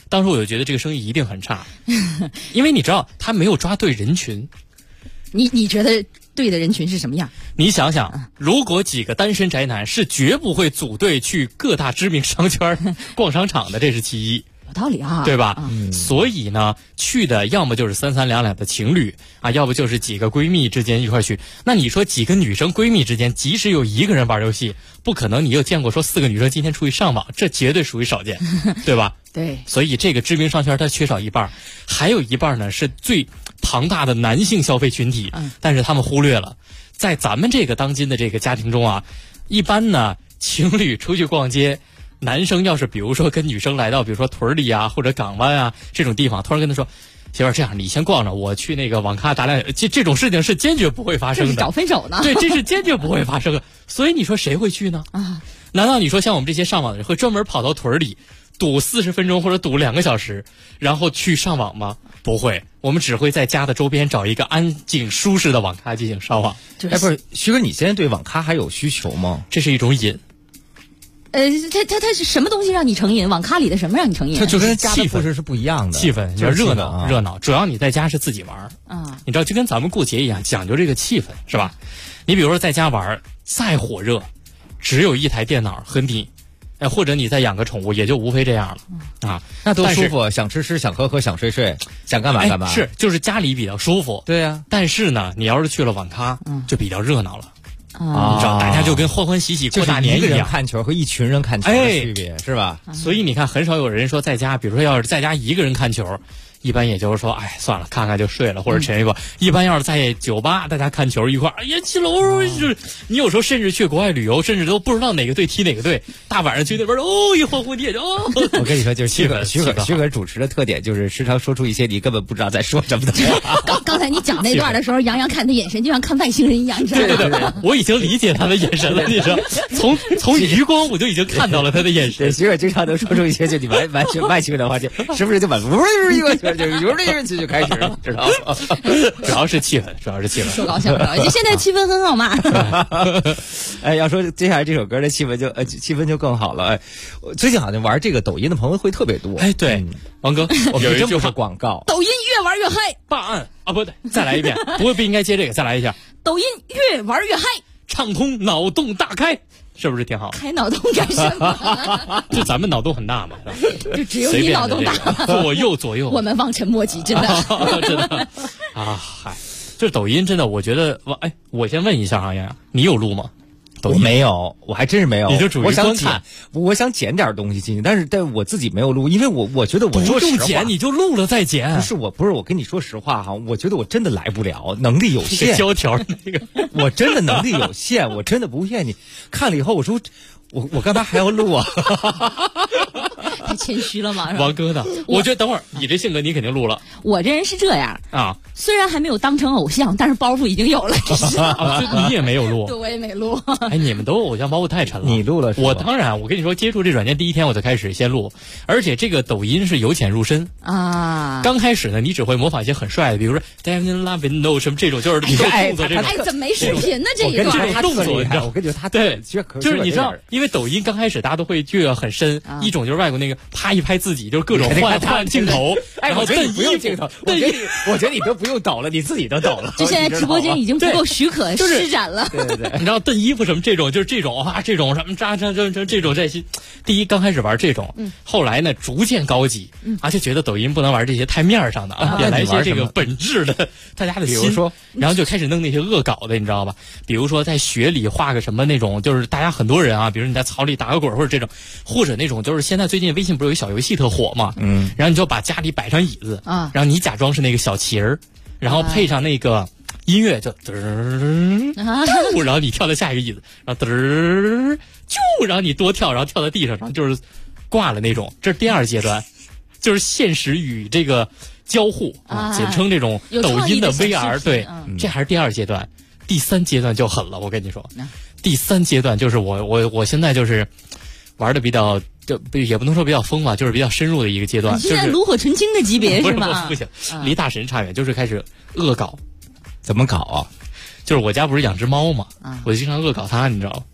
当时我就觉得这个生意一定很差，因为你知道他没有抓对人群。 你觉得对的人群是什么样？ 你想想，如果几个单身宅男是绝不会组队去各大知名商圈逛商场的，这是其一。 有道理啊， 对吧？所以呢，去的要么就是三三两两的情侣啊，要不就是几个闺蜜之间一块去。那你说几个女生闺蜜之间，即使有一个人玩游戏，不可能你又见过说4个女生今天出去上网，这绝对属于少见，对吧？ 对。 所以这个知名商圈它缺少一半，还有一半呢是最庞大的男性消费群体，但是他们忽略了，在咱们这个当今的这个家庭中啊，一般呢情侣出去逛街。男生要是比如说跟女生来到比如说屯里啊或者港湾啊这种地方，突然跟他说媳妇儿这样你先逛着，我去那个网咖打两这种事情是坚决不会发生的， 这是找分手呢。 对，这是坚决不会发生的。所以你说谁会去呢？啊，难道你说像我们这些上网的人会专门跑到屯里堵40分钟或者堵2个小时然后去上网吗？不会，我们只会在家的周边找一个安静舒适的网咖进行上网。 不是徐哥，你现在对网咖还有需求吗？ 这是一种瘾。 它是什么东西让你成瘾？网咖里的什么让你成瘾？ 它就跟家的故事是不一样的， 气氛就是热闹。主要你在家是自己玩啊， 你知道就跟咱们过节一样，讲究这个气氛是吧？你比如说在家玩再火热，只有一台电脑和你，或者你再养个宠物，也就无非这样了啊， 那多舒服，想吃吃，想喝喝，想睡睡，想干嘛干嘛。 是，就是家里比较舒服。 对呀， 但是呢，你要是去了网咖，就比较热闹了。你知道，大家就跟欢欢喜喜过大年一样， 一个人看球和一群人看球的区别，是吧？ 所以你看，很少有人说在家，比如说要是在家一个人看球，一般也就是说，哎，算了，看看就睡了，或者沉一会儿。一般要是在酒吧，大家看球一块儿，哎呀，起楼就是你有时候甚至去国外旅游，甚至都不知道哪个队踢哪个队，大晚上去那边一欢呼你也就我跟你说，就是徐可主持的特点就是时常说出一些你根本不知道在说什么的话。 刚才你讲那段的时候，杨洋看他眼神就像看外星人一样，你知道吗？ 对，我已经理解他的眼神了，你说，从余光我就已经看到了他的眼神。 徐可经常能说出一些就你完全外星人的话，就是不是就把就开始了，知道吗？ 主要是气氛。 说高兴了，现在气氛很好嘛。 哎，要说接下来这首歌的气氛就更好了。哎，最近好像玩这个抖音的朋友会特别多。 哎，对，王哥， 有一句话广告， 抖音越玩越嗨， 办案啊，不对，再来一遍，不应该接这个，再来一下。 抖音越玩越嗨， 畅通脑洞大开。是不是挺好？ 开脑洞干什么？ 就咱们脑洞很大嘛， 就只有你脑洞大， 左右， 我们望尘莫及，真的， 真的啊！嗨，就是抖音真的，我觉得我先问一下啊，洋洋，你有录吗？ 我没有，我还真是没有。 你就主观看，我想剪点东西进去，但是我自己没有录，因为我觉得我说实话， 剪你就录了再剪。 不是我跟你说实话哈，我觉得我真的来不了，能力有限。 胶条那个， 我真的能力有限，我真的不骗你。看了以后我说，我干嘛还要录啊？ 太谦虚了嘛， 王哥呢？我觉得等会儿你这性格你肯定录了。 我这人是这样啊， 虽然还没有当成偶像，但是包袱已经有了。 你也没有录， 对，我也没录。 哎，你们都偶像包袱太沉了。 你录了是吧？ 我当然，我跟你说，接触这软件第一天我就开始先录，而且这个抖音是由浅入深啊。 刚开始呢，你只会模仿一些很帅的，比如说 Damn Love No 什么这种，就是动作这种。 哎，怎么没视频呢？这一段这种动作， 我跟你说他对，就是你知道，因为抖音刚开始大家都会觉得很深，一种就是外国那个啪一拍自己，就是各种换镜头，然后瞪不用镜头，我觉得你都不用抖了，你自己都抖了。 就现在直播间已经不够许可施展了。 对， 你知道瞪衣服什么这种，就是这种啊，这种什么扎这种在心。第一刚开始玩这种，后来呢逐渐高级，就觉得抖音不能玩这些太面上的啊，得来一些这个本质的大家的心。比如说，然后就开始弄那些恶搞的，你知道吧？比如说在雪里画个什么那种，就是大家很多人啊，比如你在草里打个滚或者这种，或者那种就是现在最近微信不是有一小游戏特火嘛，然后你就把家里摆上椅子啊，然后你假装是那个小旗儿，然后配上那个音乐就嘚儿，然后你跳到下一个椅子，然后嘚儿就，然后你多跳，然后跳到地上，然后就是挂了那种。这是第二阶段，就是现实与这个交互啊，简称这种抖音的 VR。对，这还是第二阶段。第三阶段就狠了，我跟你说，第三阶段就是我现在就是玩的比较。就也不能说比较疯吧，就是比较深入的一个阶段。 你现在炉火纯青的级别是吗？ 不行，离大神差远，就是开始恶搞。 怎么搞啊？ 就是我家不是养只猫嘛，我就经常恶搞它，你知道吗？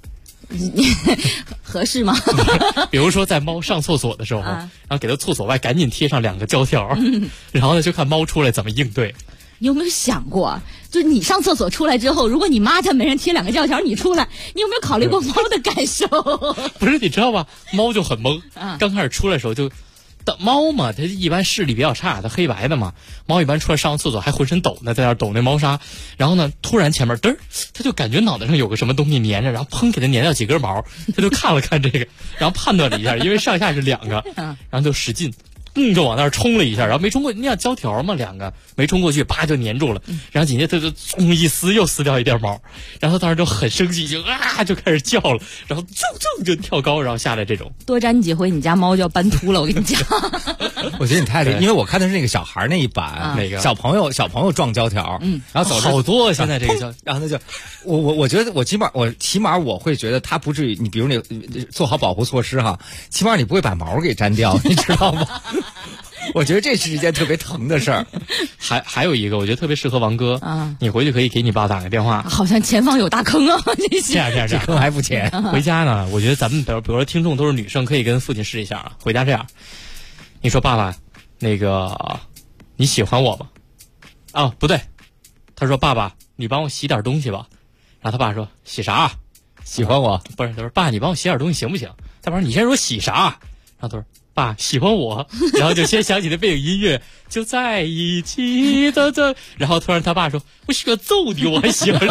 合适吗？ 比如说在猫上厕所的时候，然后给它厕所外赶紧贴上2个胶条，然后呢就看猫出来怎么应对。 你有没有想过，就是你上厕所出来之后，如果你妈家没人贴2个胶条，你出来，你有没有考虑过猫的感受？ 不是，你知道吧？猫就很懵，刚开始出来的时候就。猫嘛，它一般视力比较差，它黑白的嘛。猫一般出来上厕所还浑身抖呢，在那抖那猫砂。然后呢，突然前面嘚儿，它就感觉脑袋上有个什么东西粘着，然后砰给它粘掉几根毛，它就看了看这个，然后判断了一下，因为上下是2个，然后就使劲。就往那儿冲了一下，然后没冲过，那样胶条嘛，2个没冲过去，叭就粘住了。然后紧接着他就冲一撕，又撕掉一点毛，然后当时就很生气，就就开始叫了，然后就跳高，然后下来这种。 多粘几回，你家猫就要斑秃了，我跟你讲。 我觉得你太厉害，因为我看的是那个小孩那一版， 哪个小朋友撞胶条，然后走好多现在这个， 然后那就我觉得我起码我会觉得他不至于，你比如你做好保护措施哈，起码你不会把毛给粘掉，你知道吗？我觉得这是一件特别疼的事儿。 还有一个，我觉得特别适合王哥你回去可以给你爸打个电话。 好像前方有大坑啊！ 这样， 这坑还不浅。 回家呢，我觉得咱们比如说听众都是女生，可以跟父亲试一下啊。回家这样，你说爸爸，那个你喜欢我吗？哦，不对，他说爸爸，你帮我洗点东西吧。然后他爸说洗啥？ 喜欢我？ 不是，他说爸，你帮我洗点东西行不行？他爸说你先说洗啥？然后他说爸喜欢我，然后就先响起的背景音乐，就在一起的，然后突然他爸说：“我是个揍你，我还喜欢。”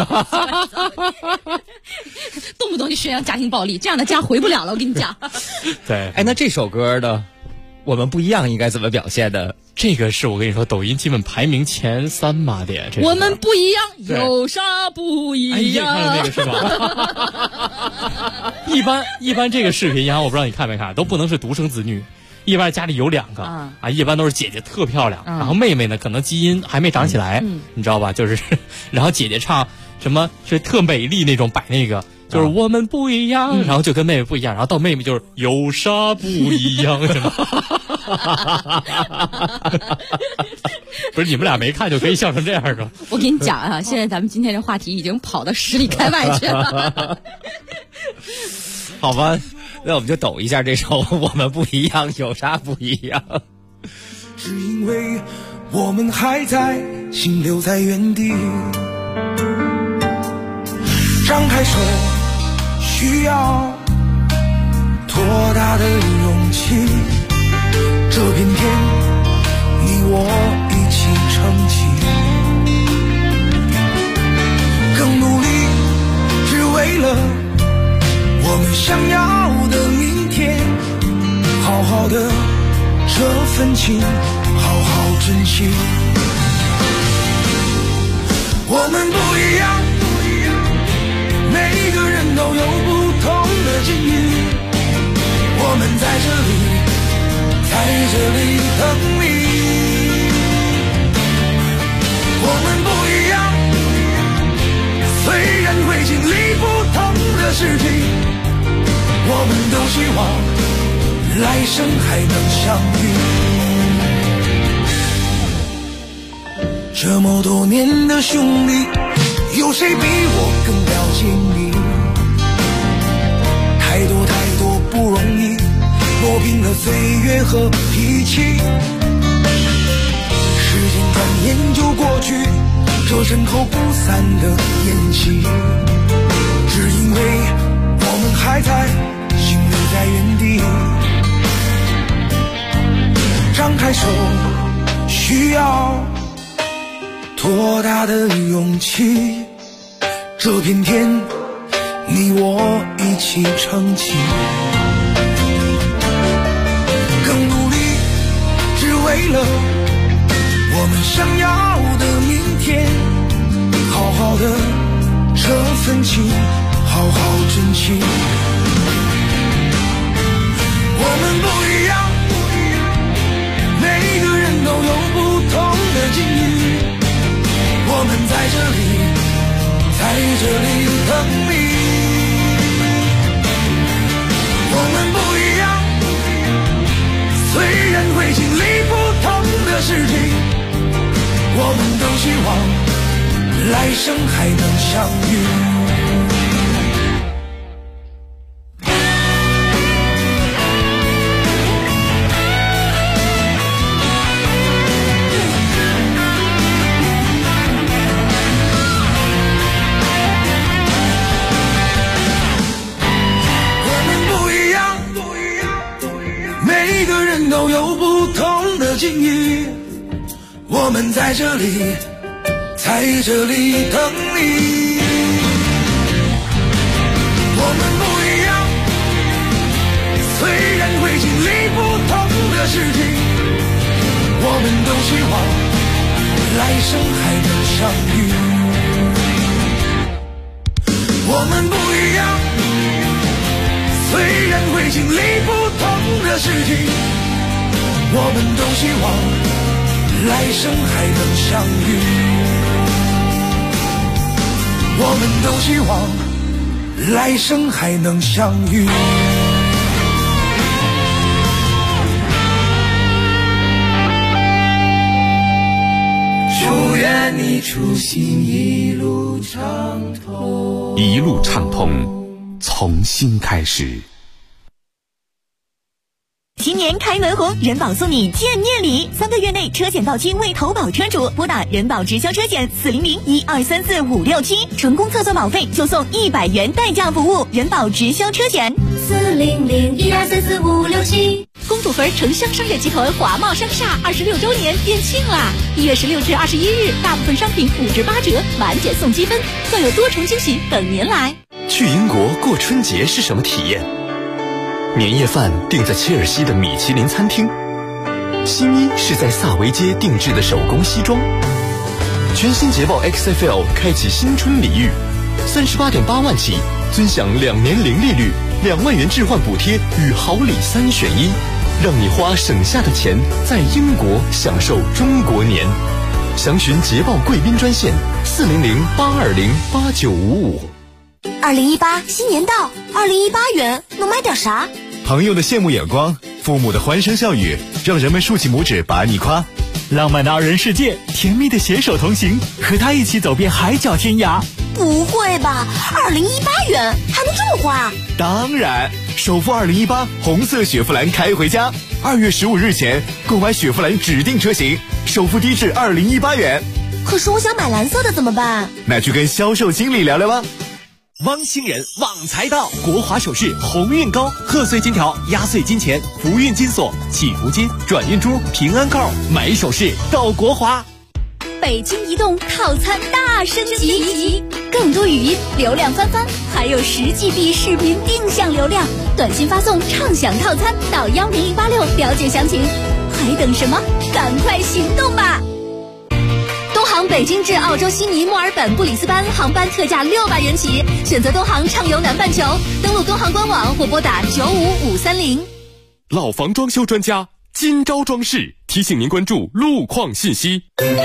动不动就宣扬家庭暴力，这样的家回不了了。我跟你讲。 对， 哎，那这首歌呢，我们不一样，应该怎么表现的？ 这个是我跟你说，抖音基本排名前3嘛点。 我们不一样，有啥不一样？ 看了那个是吧？一般这个视频，我不知道你看没看，都不能是独生子女。一般家里有2个一般都是姐姐特漂亮，然后妹妹呢可能基因还没长起来，你知道吧？就是，然后姐姐唱什么是特美丽那种，摆那个就是我们不一样，然后就跟妹妹不一样，然后到妹妹就是有啥不一样是吗？不是你们俩没看就可以笑成这样的？ 我跟你讲啊，现在咱们今天这话题已经跑到10里开外去了。 好吧，那我们就抖一下这首《我们不一样》，有啥不一样？ 只因为我们还在，心留在原地。张开手，需要多大的勇气？这片天，你我一起撑起。更努力，只为了我们想要的明天，好好的这份情，好好珍惜。我们不一样，每个人都有不同的境遇，我们在这里等你。我们不一样，虽然会经历不同的事情，我们都希望来生还能相遇。这么多年的兄弟，有谁比我更了解你？太多不容易，磨平了岁月和脾气。时间转眼就过去，这身后不散的宴席，只因为我们还在，心留在原地。张开手，需要多大的勇气？这片天，你我一起撑起。更努力，只为了我们想要的明天。好好的这份情，好好珍惜。我们不一样，每个人都有不同的境遇，我们在这里等你。我们不一样，虽然会经历不同的事情，我们都希望来生还能相遇。 我们在这里，在这里等你。我们不一样，虽然会经历不同的事情，我们都希望来生还能相遇。我们不一样，虽然会经历不同的事情，我们都希望来生还能相遇。我们都希望来生还能相遇。祝愿你出行一路畅通， 一路畅通，从新开始。 新年开门红，人保送你见面礼，3个月内车险到期未投保车主，拨打人保直销车险400-1234567，成功测算保费就送100元代驾服务。人保直销车险 400-1234567。公主坟城乡商业集团华贸商厦26周年店庆啦！1月16至21日，大部分商品5至8折，满减送积分，更有多重惊喜等您来。 去英国过春节是什么体验？年夜饭订在切尔西的米其林餐厅，新衣是在萨维街定制的手工西装。全新捷豹 XFL 开启新春礼遇，38.8万起，尊享2年零利率，2万元置换补贴与好礼3选1，让你花省下的钱在英国享受中国年。详询捷豹贵宾专线400-820-8955。 2018新年到，2018元能买点啥？ 朋友的羡慕眼光，父母的欢声笑语，让人们竖起拇指把你夸。 浪漫的2人世界，甜蜜的携手同行，和他一起走遍海角天涯。 不会吧，2018元还能这么花？ 当然，首付2018红色雪佛兰开回家，2月15日前购买雪佛兰指定车型，首付低至2018元。 可是我想买蓝色的怎么办？ 那去跟销售经理聊聊吧。 汪星人旺财到，国华首饰鸿运高，贺岁金条、压岁金钱、福运金锁、祈福金、转运珠、平安扣，买首饰到国华。 北京移动套餐大升级，更多语音流量翻番，还有10GB 视频定向流量，短信发送畅享套餐到10086了解详情。还等什么？赶快行动吧！东航北京至澳洲悉尼、墨尔本、布里斯班航班特价600元起，选择东航畅游南半球，登录东航官网或拨打95530。 老房装修专家今朝装饰提醒您关注路况信息。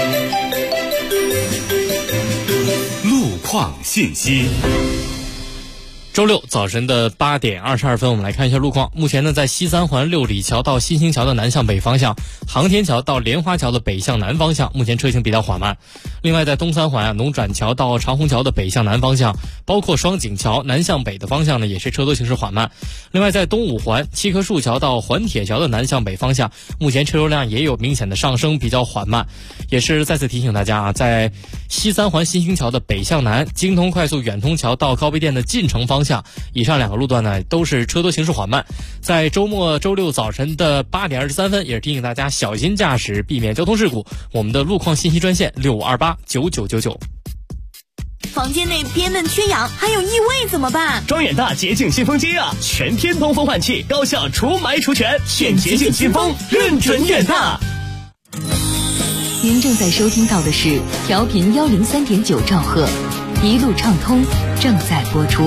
路况信息。 周六早晨的8点22分，我们来看一下路况。目前呢，在西三环六里桥到新兴桥的南向北方向，航天桥到莲花桥的北向南方向，目前车行比较缓慢。另外，在东三环农转桥到长虹桥的北向南方向，包括双井桥南向北的方向呢，也是车多行驶缓慢。另外，在东五环七棵树桥到环铁桥的南向北方向，目前车流量也有明显的上升，比较缓慢。也是再次提醒大家啊，在西三环新兴桥的北向南，京通快速远通桥到高碑店的进城方向，以上2个路段呢都是车多行驶缓慢。在周末周六早晨的8点23分，也是提醒大家小心驾驶，避免交通事故。我们的路况信息专线65289999。 房间内憋闷缺氧，还有异味怎么办？ 装远大洁净新风机啊，全天通风换气，高效除霾除醛，选洁净新风，认准远大。 您正在收听到的是调频103.9兆赫，一路畅通正在播出。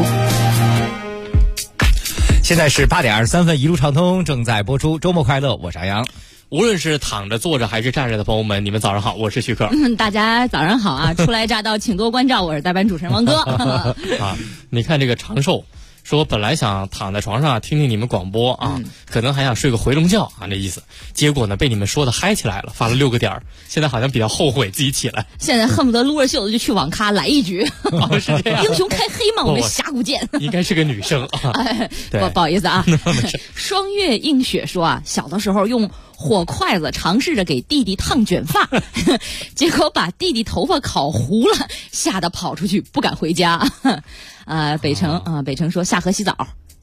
现在是8点23分，一路畅通正在播出。周末快乐，我是阿阳。 无论是躺着、坐着还是站着的朋友们，你们早上好，我是徐克。 大家早上好啊！初来乍到，请多关照，我是代班主持人王哥。 啊，你看这个长寿。说本来想躺在床上听听你们广播啊，可能还想睡个回笼觉啊，这意思。结果呢，被你们说的嗨起来了，发了6个点，现在好像比较后悔自己起来。 现在恨不得撸着袖子就去网咖来一局。 哦，是这样。 英雄开黑嘛，我们峡谷见。 应该是个女生啊。 哎，不好意思啊。双月映雪说啊，小的时候用火筷子尝试着给弟弟烫卷发，结果把弟弟头发烤糊了，吓得跑出去不敢回家。北城说下河洗澡，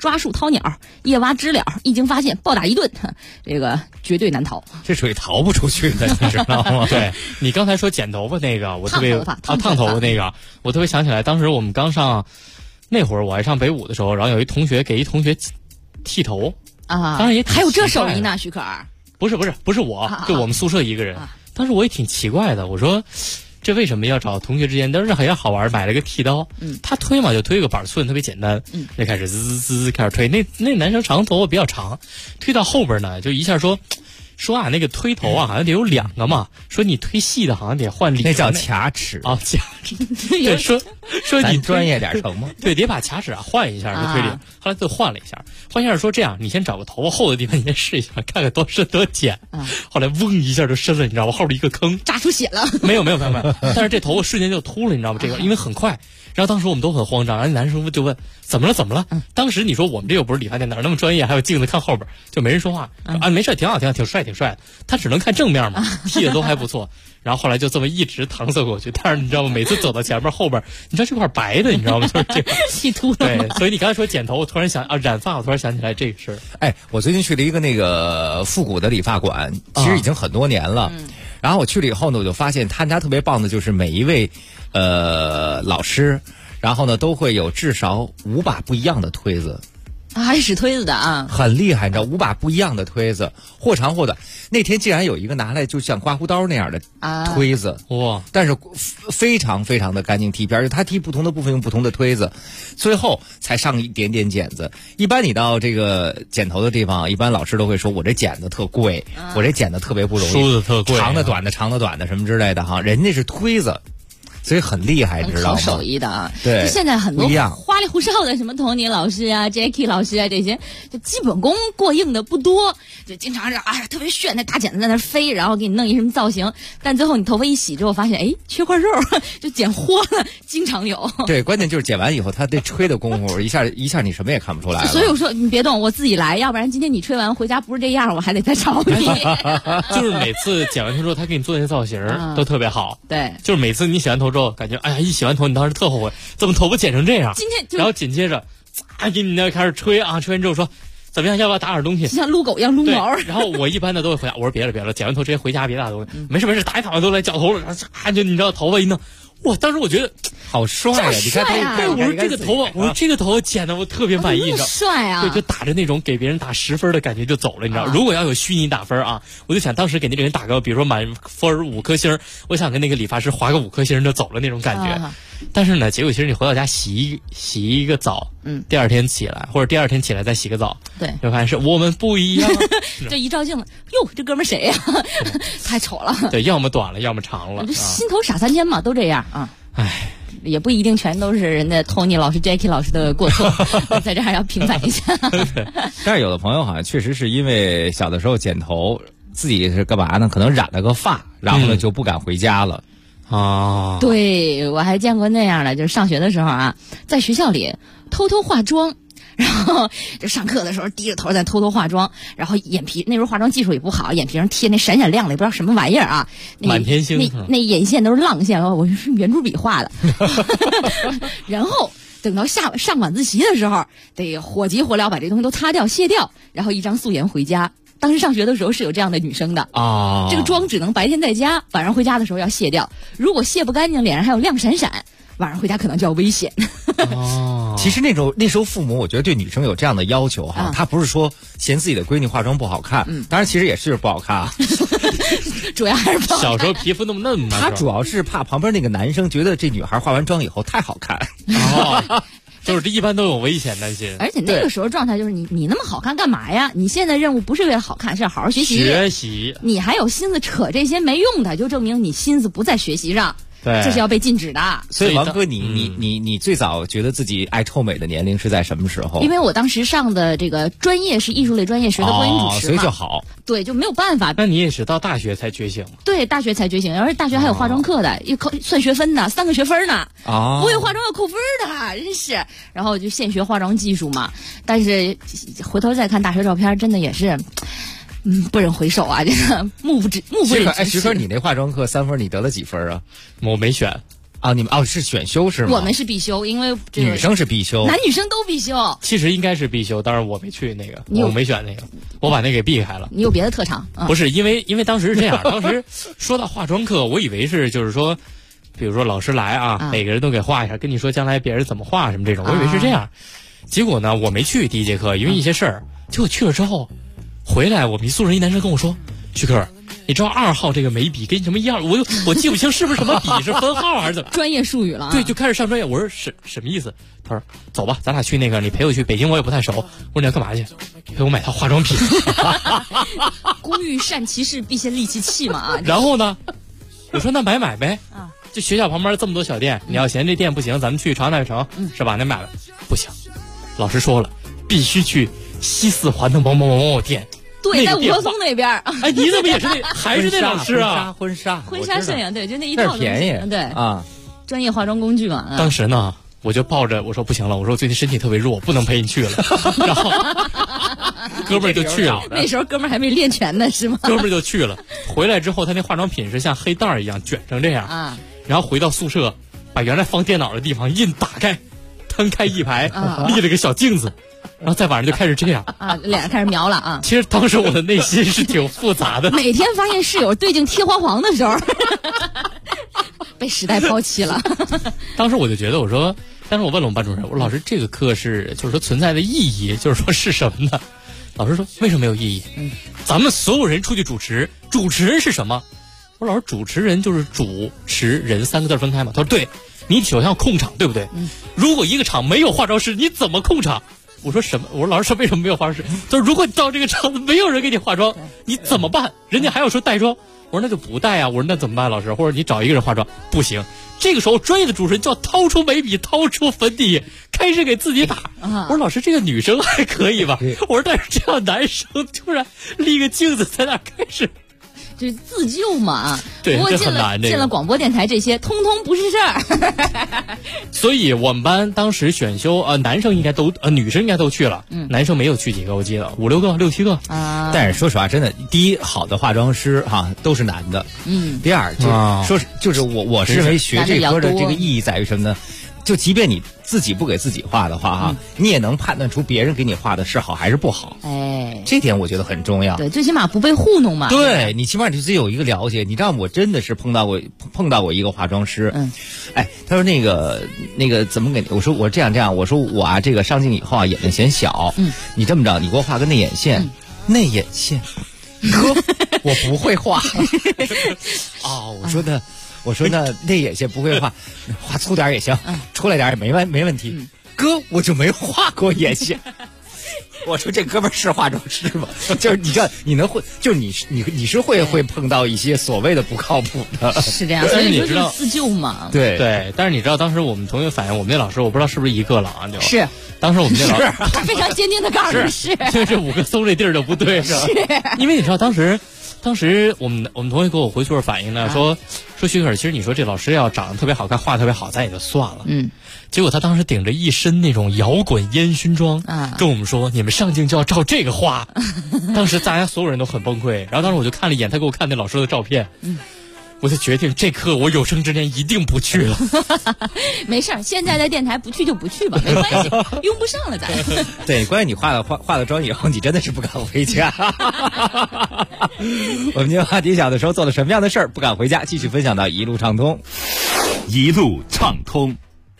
抓树掏鸟，夜挖知了，一经发现暴打一顿，这个绝对难逃。 这属于逃不出去的，你知道吗？ 对，你刚才说剪头发那个，我特别烫头发那个，我特别想起来，当时我们刚上那会儿，我还上北五的时候，然后有一同学给一同学剃头啊， 当然也还有这手艺呢，徐可儿。 不是我，就我们宿舍一个人。当时我也挺奇怪的，我说这为什么要找同学之间？但是很好玩，买了个剃刀，他推嘛就推个板寸，特别简单，就开始滋滋滋开始推。那男生长头发比较长，推到后边呢，就一下说啊，那个推头啊，好像得有2个嘛。说你推细的，好像得换里。 那叫卡尺啊，卡尺。对，说你专业点成吗？ 对，得把卡尺换一下就推理。后来就换了一下，说这样，你先找个头发厚的地方，你先试一下，看看多深多浅。后来嗡一下就深了，你知道吗？后边一个坑， 扎出血了。 没有，但是这头发瞬间就秃了，你知道吗？这个因为很快。然后当时我们都很慌张，然后男生就问怎么了？当时你说我们这又不是理发店，哪那么专业？还有镜子看后边，就没人说话。啊，没事，挺好，挺帅的。他只能看正面嘛，剃的都还不错。然后后来就这么一直搪塞过去，但是你知道吗？每次走到前面后边，你知道这块白的，你知道吗？就是这个剃秃了。 对，所以你刚才说剪头，我突然想啊，染发，我突然想起来这个事儿。 哎，我最近去了一个那个复古的理发馆，其实已经很多年了。然后我去了以后呢，我就发现他们家特别棒的，就是每一位老师。然后呢，都会有至少5把不一样的推子， 还是使推子的啊， 很厉害，你知道，5把不一样的推子，或长或短。那天竟然有一个拿来就像刮胡刀那样的推子， 哇！ 但是非常非常的干净剃片，他剃不同的部分用不同的推子，最后才上一点点剪子。一般你到这个剪头的地方，一般老师都会说：“我这剪子特贵，我这剪子特别不容易， 梳子特贵， 长的短的什么之类的哈。”人家是推子。所以很厉害，知道吗？ 考手艺的啊， 对， 就现在很多花里胡哨的，什么托尼老师啊、Jackie 老师啊，这些就基本功过硬的不多，就经常是特别炫，那大剪子在那飞，然后给你弄一什么造型，但最后你头发一洗之后，发现缺块肉，就剪豁了，经常有。 对，关键就是剪完以后，他这吹的功夫，一下你什么也看不出来了。 所以我说你别动，我自己来，要不然今天你吹完回家不是这样，我还得再找你。 就是每次剪完头之后，他给你做那些造型都特别好。 对， 就是每次你洗完头之后，感觉一洗完头，你当时特后悔，怎么头发剪成这样？ 今天然后紧接着，给你那开始吹啊，吹完之后说怎么样，要不要打点东西？ 像撸狗一样撸毛。 然后我一般的都会回家，我说别了，剪完头直接回家别打东西，没事，打一打都来绞头了，就你知道头发一弄。哇！当时我觉得好帅啊！你看对，我说这个头发剪的我特别满意，你知道？ 帅啊！ 对，就打着那种给别人打10分的感觉就走了，你知道？如果要有虚拟打分啊，我就想当时给那个人打个，比如说满分5颗星，我想跟那个理发师划个5颗星就走了那种感觉。但是呢，结果其实你回到家洗一个澡，第二天起来或者第2天起来再洗个澡， 对， 就发现是我们不一样。 这一照镜子，哟，这哥们谁呀？太丑了。 对，要么短了，要么长了。 心头傻3天嘛，都这样啊。唉，也不一定全都是人家 Tony 老师、Jackie 老师的过错，在这还要平反一下。 但是有的朋友好像确实是因为小的时候剪头，自己是干嘛呢？可能染了个发，然后呢就不敢回家了。 对，我还见过那样的，就是上学的时候啊，在学校里偷偷化妆。然后就上课的时候低着头在偷偷化妆，然后眼皮那时候化妆技术也不好，眼皮上贴那闪闪亮的也不知道什么玩意儿啊， 满天星， 那眼线都是浪线，我是圆珠笔画的。然后等到上晚自习的时候，得火急火燎把这东西都擦掉卸掉，然后一张素颜回家。当时上学的时候是有这样的女生的啊，这个妆只能白天在家，晚上回家的时候要卸掉，如果卸不干净，脸上还有亮闪闪，晚上回家可能就要危险。 其实那时候父母我觉得对女生有这样的要求哈，他不是说嫌自己的闺女化妆不好看，当然其实也是不好看啊， 主要还是不好看。 小时候皮肤那么嫩嘛， 他主要是怕旁边那个男生觉得这女孩化完妆以后太好看。 就是这一般都有危险担心， 而且那个时候状态就是你那么好看干嘛呀？你现在任务不是为了好看，是要好好学习。你还有心思扯这些没用的，就证明你心思不在学习上。 对， 这是要被禁止的。 所以王哥，你最早觉得自己爱臭美的年龄是在什么时候？ 因为我当时上的这个专业是艺术类专业，学的播音主持嘛， 所以就好。 对，就没有办法。 那你也是到大学才觉醒？ 对，大学才觉醒，而且大学还有化妆课的，算学分的，3个学分呢。不会化妆要扣分的，真是。然后就现学化妆技术嘛，但是回头再看大学照片，真的也是。不忍回首啊！这个目不忍直视。 徐哥，你那化妆课3分，你得了几分啊？ 我没选。 啊，你们是选修是吗？ 我们是必修，因为女生是必修， 男女生都必修。 其实应该是必修，当然我没去那个，我没选那个，我把那个给避开了。 你有别的特长？ 不是，因为当时是这样，当时说到化妆课，我以为是就是说，比如说老师来啊，每个人都给画一下，跟你说将来别人怎么画什么这种，我以为是这样。结果呢，我没去第一节课，因为一些事儿。结果去了之后，回来我们宿舍一男生跟我说：“徐克，你知道2号这个眉笔跟什么一样？我记不清是不是什么笔是分号还是怎么？ 专业术语了。 对，就开始上专业。我说什么意思？他说走吧，咱俩去那个，你陪我去北京，我也不太熟。我说你要干嘛去？陪我买套化妆品。 工欲善其事，必先利其器嘛啊。 然后呢，我说那买呗啊，就学校旁边这么多小店，你要嫌这店不行，咱们去朝阳大悦城是吧？那买了不行，老师说了，必须去西四环的某店。 对，在五棵松那边。 哎，你怎么也是那？还是那老师啊？ 婚纱摄影，对，就那一套。 便宜， 对啊， 专业化妆工具嘛。 当时呢，我就抱着我说不行了，我说我最近身体特别弱，不能陪你去了。然后哥们儿就去了。 那时候哥们儿还没练拳呢，是吗？ 哥们儿就去了，回来之后他那化妆品是像黑袋一样卷成这样啊，然后回到宿舍，把原来放电脑的地方一打开，摊开一排，立了个小镜子。然后在晚上就开始这样啊，脸开始描了啊。 其实当时我的内心是挺复杂的。 每天发现室友对镜贴黄的时候，被时代抛弃了。 当时我就觉得，我说，当时我问了我们班主任，我说老师这个课是就是说存在的意义，就是说是什么呢？老师说为什么没有意义？咱们所有人出去主持，主持人是什么？我说老师，主持人就是主持人3个字分开嘛。他说对，你首先要控场，对不对？如果一个场没有化妆师，你怎么控场？我说什么？我说老师为什么没有化妆师？他说如果你到这个场子没有人给你化妆，你怎么办？人家还要说带妆。我说那就不带啊。我说那怎么办，老师？或者你找一个人化妆？不行。这个时候专业的主持人就要掏出眉笔，掏出粉底，开始给自己打。我说老师，这个女生还可以吧？我说但是这样男生突然立个镜子在那开始。 就是自救嘛， 对， 不过进了广播电台，这些通通不是事儿。 所以我们班当时选修，男生应该都，女生应该都去了，男生没有去几个，我记得5、6个、6、7个啊。但是说实话，真的，第一，好的化妆师都是男的，第二，就是我是认为学这科的这个意义在于什么呢？就即便你自己不给自己画的话你也能判断出别人给你画的是好还是不好。 哎， 这点我觉得很重要。 对，最起码不被糊弄嘛。 对，你起码你自己有一个了解。你知道我真的是碰到过一个化妆师，哎，他说那个怎么给你？我说我这样，我说我这个上镜以后眼睛显小，你这么着，你给我画个内眼线，内眼线，哥，我不会画。我说那内眼线不会画，画粗点也行，出来点也没问题。哥，我就没画过眼线。我说这哥们儿是化妆师吗？就是你这你能会，就是你是会碰到一些所谓的不靠谱的， 是这样。所以你知道自救嘛？ 对，但是你知道当时我们同学反映，我们那老师我不知道是不是一个了啊， 就是当时我们那老师他非常坚定的告诉你是， 这5棵松这地儿就不对是吧？因为你知道当时我们同学给我回宿舍反映呢，说徐可，其实你说这老师要长得特别好看，画得特别好，咱也就算了。结果他当时顶着一身那种摇滚烟熏妆跟我们说，你们上镜就要照这个画。当时大家所有人都很崩溃。然后当时我就看了一眼他给我看那老师的照片，我就决定这课我有生之年一定不去了。 没事儿，现在电台不去就不去吧，没关系，用不上了咱。 对，关键你化了妆以后，你真的是不敢回家。我们今天话题小的时候做了什么样的事儿不敢回家，继续分享到一路畅通。 一路畅通。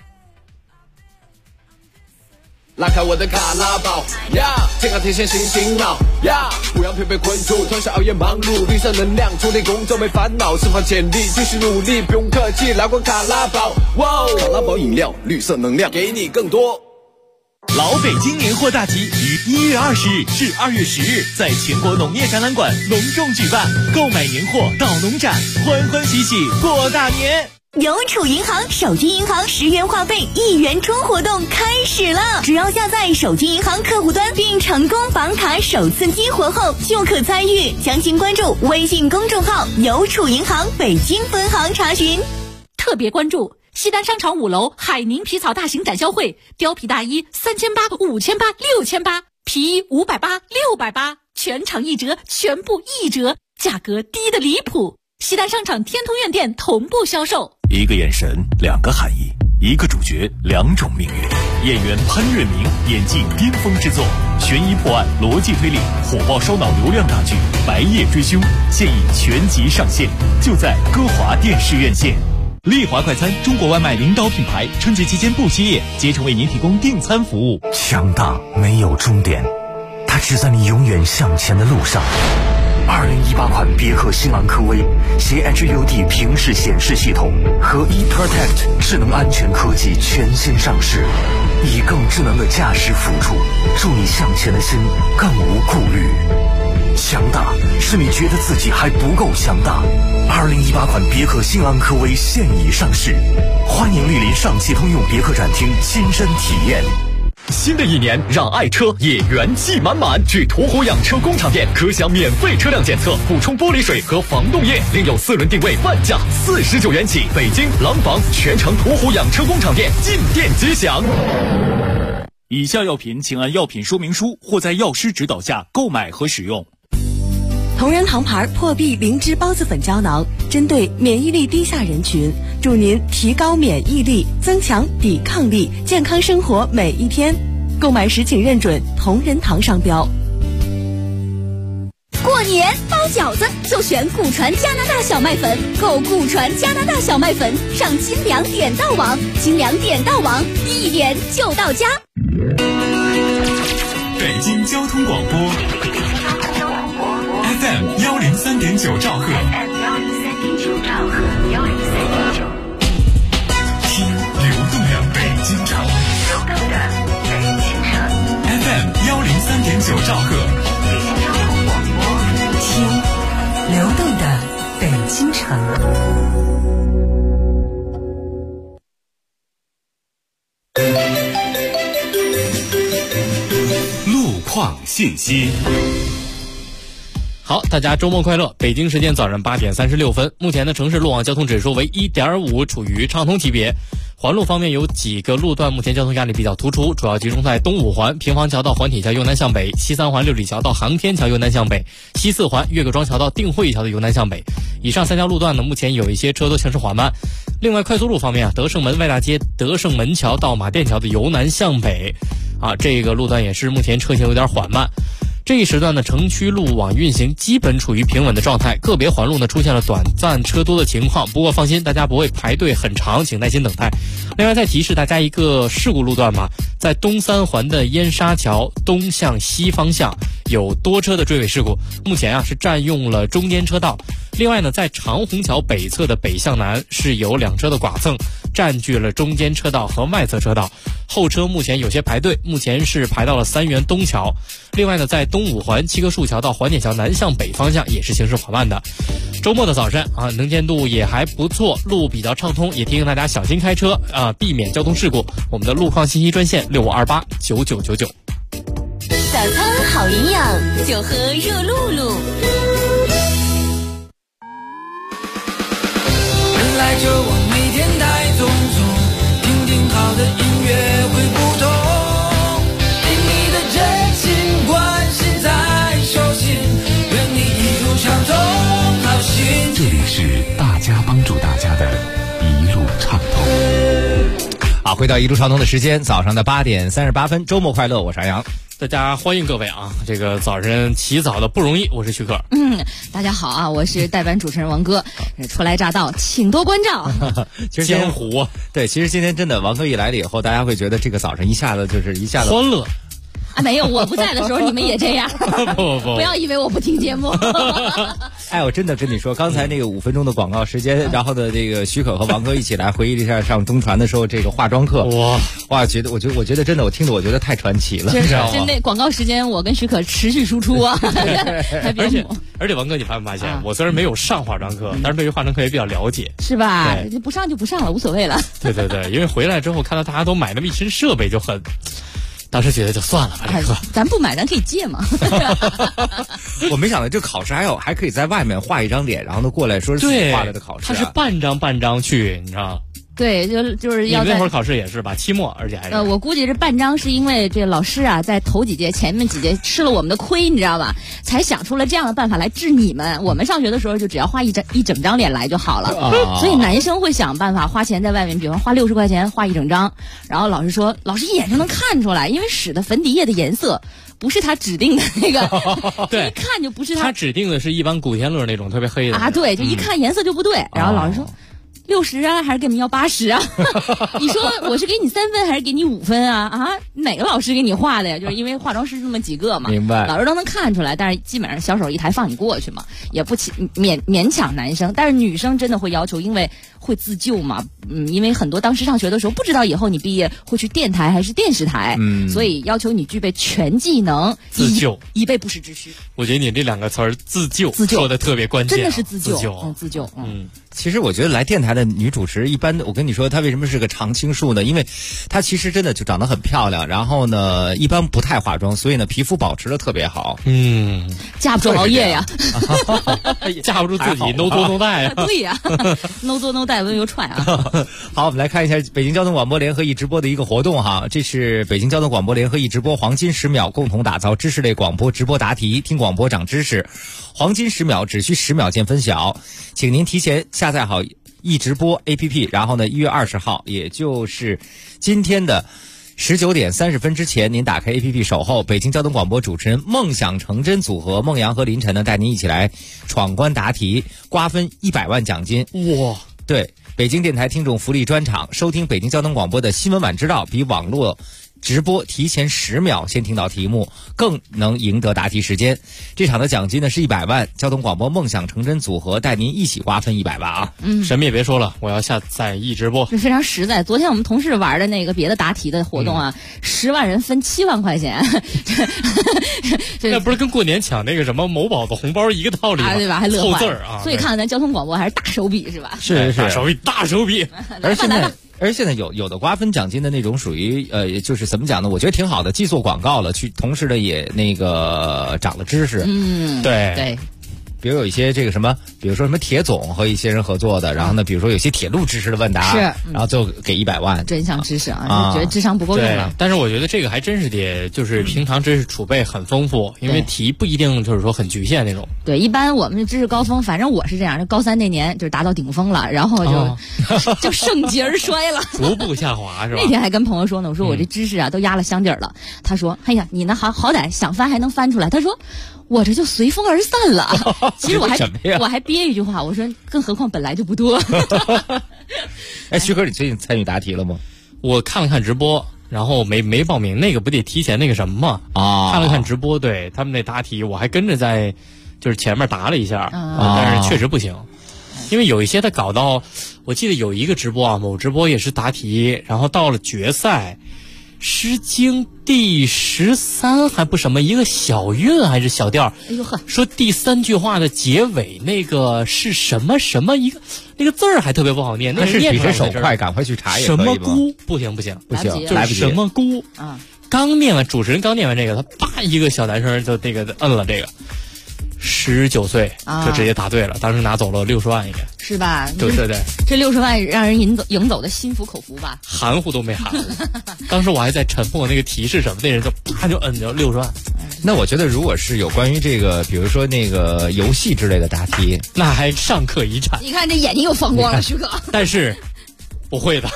拉开我的卡拉宝呀，健康天线醒醒脑呀，不要被困住，通宵熬夜忙碌，绿色能量充电工作没烦恼，释放潜力继续努力，不用客气，来罐卡拉宝，哇，卡拉宝饮料，绿色能量给你更多。 老北京年货大集于1月20日至2月10日在全国农业展览馆隆重举办，购买年货到农展，欢欢喜喜过大年。 邮储银行手机银行10元话费1元充活动开始了，只要下载手机银行客户端并成功绑卡首次激活后就可参与，详情关注微信公众号邮储银行北京分行查询。 特别关注西单商场5楼海宁皮草大型展销会，貂皮大衣3800、5800、6800，皮衣580、680，全场1折，全部1折，价格低得离谱。西单商场天通苑店同步销售。 一个眼神，两个含义；一个主角，两种命运。演员潘粤明演技巅峰之作，悬疑破案、逻辑推理，火爆烧脑流量大剧《白夜追凶》现已全集上线，就在歌华电视院线。丽华快餐，中国外卖领导品牌，春节期间不歇业，竭诚为您提供订餐服务。 强大没有终点，它只在你永远向前的路上。2018款别克新昂科威携 HUD 平视显示系统和 eProtect 智能安全科技全新上市，以更智能的驾驶辅助，助你向前的心更无顾虑。强大是你觉得自己还不够强大。2018款别克新昂科威现已上市，欢迎莅临上汽通用别克展厅亲身体验。 新的一年，让爱车也元气满满。去途虎养车工厂店，可享免费车辆检测、补充玻璃水和防冻液，另有4轮定位半价，49元起。北京廊坊全城途虎养车工厂店进店即享。 以下药品请按药品说明书或在药师指导下购买和使用。 同仁堂牌破壁灵芝孢子粉胶囊，针对免疫力低下人群，助您提高免疫力，增强抵抗力，健康生活每一天。购买时请认准同仁堂商标。 过年包饺子就选古传加拿大小麦粉，购古传加拿大小麦粉上清凉点到网，清凉点到网，一点就到家。 北京交通广播 FM 103.9兆赫，听流动的北京城，FM 103.9兆赫， 听流动的北京城。 路况信息。 好，大家周末快乐！北京时间早上8点36分，目前的城市路网交通指数为 1.5， 处于畅通级别。环路方面有几个路段目前交通压力比较突出，主要集中在东五环平房桥到环铁桥由南向北，西三环六里桥到航天桥由南向北，西四环岳各庄桥到定慧桥的由南向北。以上3条路段呢，目前有一些车都行驶缓慢。另外快速路方面啊，德胜门外大街德胜门桥到马甸桥的由南向北这个路段也是目前车行有点缓慢。这一时段呢，城区路网运行基本处于平稳的状态，个别环路呢出现了短暂车多的情况，不过放心，大家不会排队很长，请耐心等待。另外再提示大家一个事故路段吧，在东三环的燕沙桥东向西方向有多车的追尾事故，目前是占用了中间车道。另外呢，在长虹桥北侧的北向南是有2车的剐蹭，占据了中间车道和外侧车道，后车目前有些排队，目前是排到了3元东桥。另外呢，在东五环七棵树桥到环铁桥南向北方向也是行驶缓慢的。周末的早晨能见度也还不错，路比较畅通，也提醒大家小心开车避免交通事故。我们的路况信息专线65289999。 早餐好营养，就喝热露露。 本来就往每天太匆匆，听听好的音乐会不同，对你的真心关心在手心，愿你一路畅通，好心情。 这里是大家帮助大家的一路畅通。 好，回到一路畅通的时间，早上的8点38分，周末快乐，我是安阳。 大家欢迎各位这个早晨起早的不容易，我是徐克。 大家好我是代班主持人王哥，初来乍到，请多关照。 其实江湖对，其实今天真的王哥一来了以后，大家会觉得这个早上一下子欢乐。 没有，我不在的时候你们也这样。不要以为我不听节目。 我真的跟你说，刚才那个5分钟的广告时间，然后的这个许可和王哥一起来回忆了一下上中传的时候这个化妆课。哇，我觉得真的，我听着我觉得太传奇了。 真的广告时间，我跟许可持续输出而且王哥，你发没发现，我虽然没有上化妆课，但是对于化妆课也比较了解， 是吧？不上就不上了，无所谓了。 对，因为回来之后看到大家都买那么一身设备，就很。当时觉得就算了吧，这课咱不买，咱可以借嘛。 我没想到这考试还可以在外面画一张脸，然后呢过来说是自己画来的考试。 他是半张去，你知道？ 对，就是要你那会儿考试也是吧？期末，而且还是我估计这半张是因为这老师啊，在头几节前面几节吃了我们的亏，你知道吧？才想出了这样的办法来治你们。我们上学的时候就只要画一整张脸来就好了，所以男生会想办法花钱在外面，比方花60块钱画一整张，然后老师说，老师一眼就能看出来，因为使的粉底液的颜色不是他指定的那个， 对， 一看就不是他指定的是一般古天乐那种特别黑的啊，对，就一看颜色就不对，然后老师说。60啊，还是给你们要80啊？你说我是给你3分还是给你5分啊？啊，哪个老师给你画的呀？就是因为化妆师这么几个嘛， 明白？ 老师都能看出来，但是基本上小手一抬放你过去嘛，也不勉强男生，但是女生真的会要求，因为会自救嘛，因为很多当时上学的时候不知道以后你毕业会去电台还是电视台，所以要求你具备全技能， 自救， 以备不时之需。 我觉得你这2个词儿自救说的特别关键， 真的是自救， 自救， 其实我觉得来电台的女主持一般，我跟你说她为什么是个常青树呢？因为她其实真的就长得很漂亮，然后呢一般不太化妆，所以呢皮肤保持的特别好。 架不住熬夜呀， 架不住自己 no 作 no 带呀。 对呀，no 作 no 带温油踹啊。 好，我们来看一下北京交通广播联合易直播的一个活动哈，这是北京交通广播联合易直播黄金10秒，共同打造知识类广播直播答题，听广播长知识。黄金10秒，只需10秒见分晓，请您提前下载好易直播 APP， 然后呢1月20号，也就是今天的19点30分之前，您打开 APP 守候，北京交通广播主持人梦想成真组合孟阳和林晨呢，带您一起来闯关答题，瓜分100万奖金。 哇， 对，北京电台听众福利专场，收听北京交通广播的新闻晚知道，比网络直播提前10秒先听到题目，更能赢得答题时间。这场的奖金呢是100万，交通广播梦想成真组合带您一起瓜分100万啊！ 什么也别说了，我要下载易直播。 是非常实在。昨天我们同事玩的那个别的答题的活动啊，10万人分7万块钱， 那不是跟过年抢那个什么某宝的红包一个道理吗？ 对吧？还乐凑字儿啊！ 所以看看咱交通广播还是大手笔是吧？ 是大手笔。 而现在有的瓜分奖金的那种属于就是怎么讲呢？我觉得挺好的，既做广告了，同时呢也那个长了知识。 对。 比如有一些这个什么，比如说什么铁总和一些人合作的，然后呢，比如说有些铁路知识的问答，然后最后给100万。 真相知识啊，觉得智商不够用了。 但是我觉得这个还真是得，就是平常知识储备很丰富，因为题不一定就是说很局限那种。 对，一般我们知识高峰，反正我是这样，就高3那年就是达到顶峰了，然后就盛极而衰了， 逐步下滑是吧？ 那天还跟朋友说呢，我说我这知识啊都压了箱底了。他说：“哎呀，你呢好歹想翻还能翻出来。”他说。我这就随风而散了。其实我还憋一句话，我说更何况本来就不多。 哎，徐哥，你最近参与答题了吗？ 我看了看直播，然后没报名，那个不得提前那个什么吗？看了看直播，对他们那答题，我还跟着在就是前面答了一下，但是确实不行。因为有一些他搞到，我记得有一个直播啊，某直播也是答题，然后到了决赛。诗经第13还不什么一个小韵还是小调， 哎呦呵， 说第3句话的结尾那个是什么什么一个那个字儿还特别不好念，那是比谁手快，赶快去查也可以吗？ 什么姑不行，就是什么姑啊！刚念完，主持人刚念完这个，他啪一个小男生就那个摁了这个。19岁就直接答对了，当时拿走了60万，应该是吧？ 对， 这60万让人赢走的心服口服吧？ 含糊都没含糊。当时我还在沉默，那个题是什么？那人就啪就摁掉60万。 那我觉得，如果是有关于这个，比如说那个游戏之类的答题， 那还上课一战。 你看这眼睛又放光了，徐哥。 但是不会的。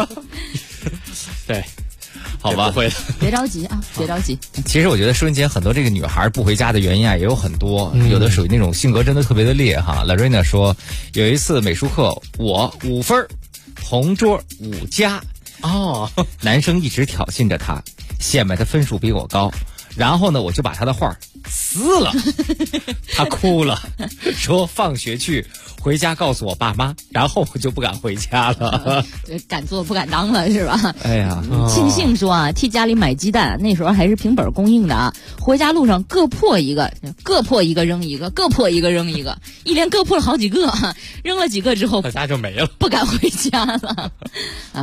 对。好吧，会的， 别着急啊，别着急。 其实我觉得收音间很多这个女孩不回家的原因啊，也有很多，有的属于那种性格真的特别的烈哈。Larina 说，有一次美术课，我5分，同桌5加，男生一直挑衅着她，显摆她分数比我高，然后呢，我就把她的画撕了，她哭了，说放学去。回家告诉我爸妈，然后我就不敢回家了。 敢做不敢当了是吧？ 哎呀， 庆幸说啊，替家里买鸡蛋，那时候还是平本供应的啊。回家路上各破一个扔一个，各破一个扔一个，一连各破了好几个，扔了几个之后， 家就没了， 不敢回家了。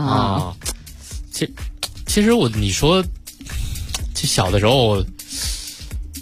其实你说，这小的时候。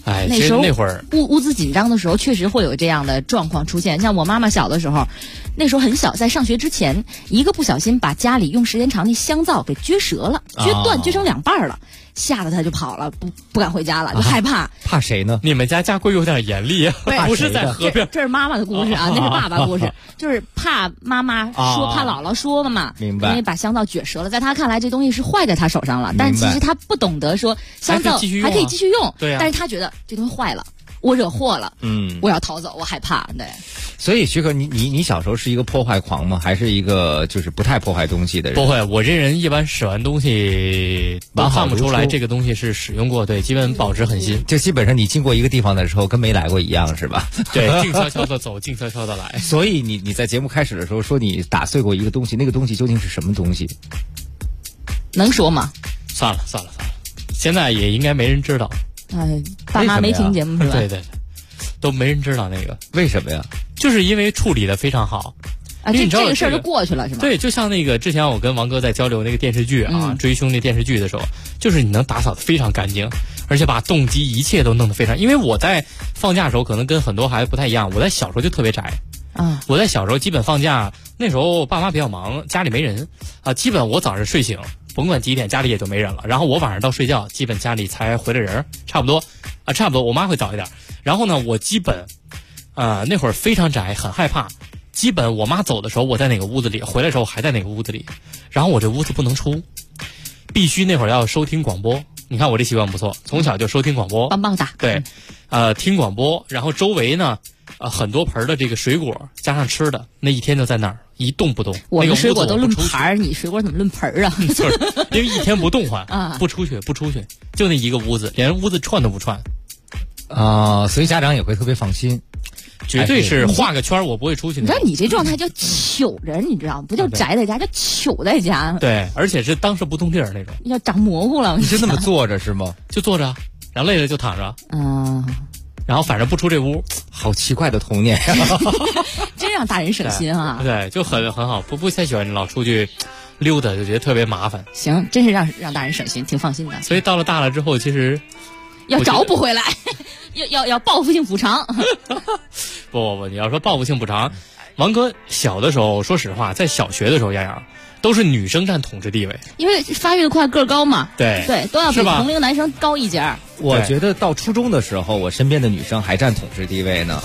哎， 那时候那会儿物资紧张的时候，确实会有这样的状况出现。像我妈妈小的时候，那时候很小，在上学之前，一个不小心把家里用时间长的香皂给撅折了，撅成2半了，吓得她就跑了，不敢回家了，就害怕。 怕谁呢？ 你们家规有点严厉啊，不是在河边。 这是妈妈的故事啊，那是爸爸故事，就是怕妈妈说，怕姥姥说嘛。 明白。 因为把香皂撅折了，在他看来这东西是坏在他手上了，但其实他不懂得说香皂还可以继续用。 对啊。 但是他觉得这东西坏了，我惹祸了，我要逃走，我害怕。对。 所以徐哥，你小时候是一个破坏狂吗？还是一个就是不太破坏东西的人？ 不会，我这人一般使完东西都看不出来这个东西是使用过，对，基本保持很新。 就基本上你经过一个地方的时候跟没来过一样，是吧？ 对，静悄悄的走，静悄悄的来。 所以你在节目开始的时候说你打碎过一个东西，那个东西究竟是什么东西？ 能说吗？ 算了，现在也应该没人知道。 爸妈没听节目是吧？ 对，都没人知道那个， 为什么呀？ 就是因为处理的非常好啊，这个事儿就过去了是吗？ 对，就像那个之前我跟王哥在交流那个电视剧啊，追凶那电视剧的时候，就是你能打扫的非常干净，而且把动机一切都弄得非常。因为我在放假的时候可能跟很多孩子不太一样，我在小时候就特别宅啊， 我在小时候基本放假那时候爸妈比较忙，家里没人啊，基本我早上睡醒，甭管几点家里也就没人了，然后我晚上到睡觉，基本家里才回来人，差不多，我妈会早一点。然后呢，我基本那会儿非常宅，很害怕。基本我妈走的时候，我在哪个屋子里，回来的时候还在哪个屋子里。然后我这屋子不能出，必须那会儿要收听广播。你看我这习惯不错，从小就收听广播， 棒棒哒。 对，听广播，然后周围呢，很多盆的这个水果加上吃的，那一天就在那儿一动不动。 我们水果都论盘，你水果怎么论盆啊？ 因为一天不动换不出去，就那一个屋子，连屋子串都不串。 所以家长也会特别放心， 绝对是画个圈我不会出去。 你知道你这状态叫糗人，你知道吗？不叫宅在家，叫糗在家。 对，而且是当时不动地儿那种， 要长模糊了。 你就那么坐着是吗？ 就坐着，然后累了就躺着。然后反正不出这屋。 好奇怪的童年真让大人省心啊。 对，就很好，不太喜欢老出去溜达，就觉得特别麻烦。 行，真是让大人省心，挺放心的。 所以到了大了之后，其实要找补回来，要报复性补偿。 不，你要说报复性补偿，王哥小的时候，说实话，在小学的时候，洋都是女生占统治地位， 因为发育的快，个儿高嘛。 对， 都要比同龄男生高一截。 我觉得到初中的时候，我身边的女生还占统治地位呢。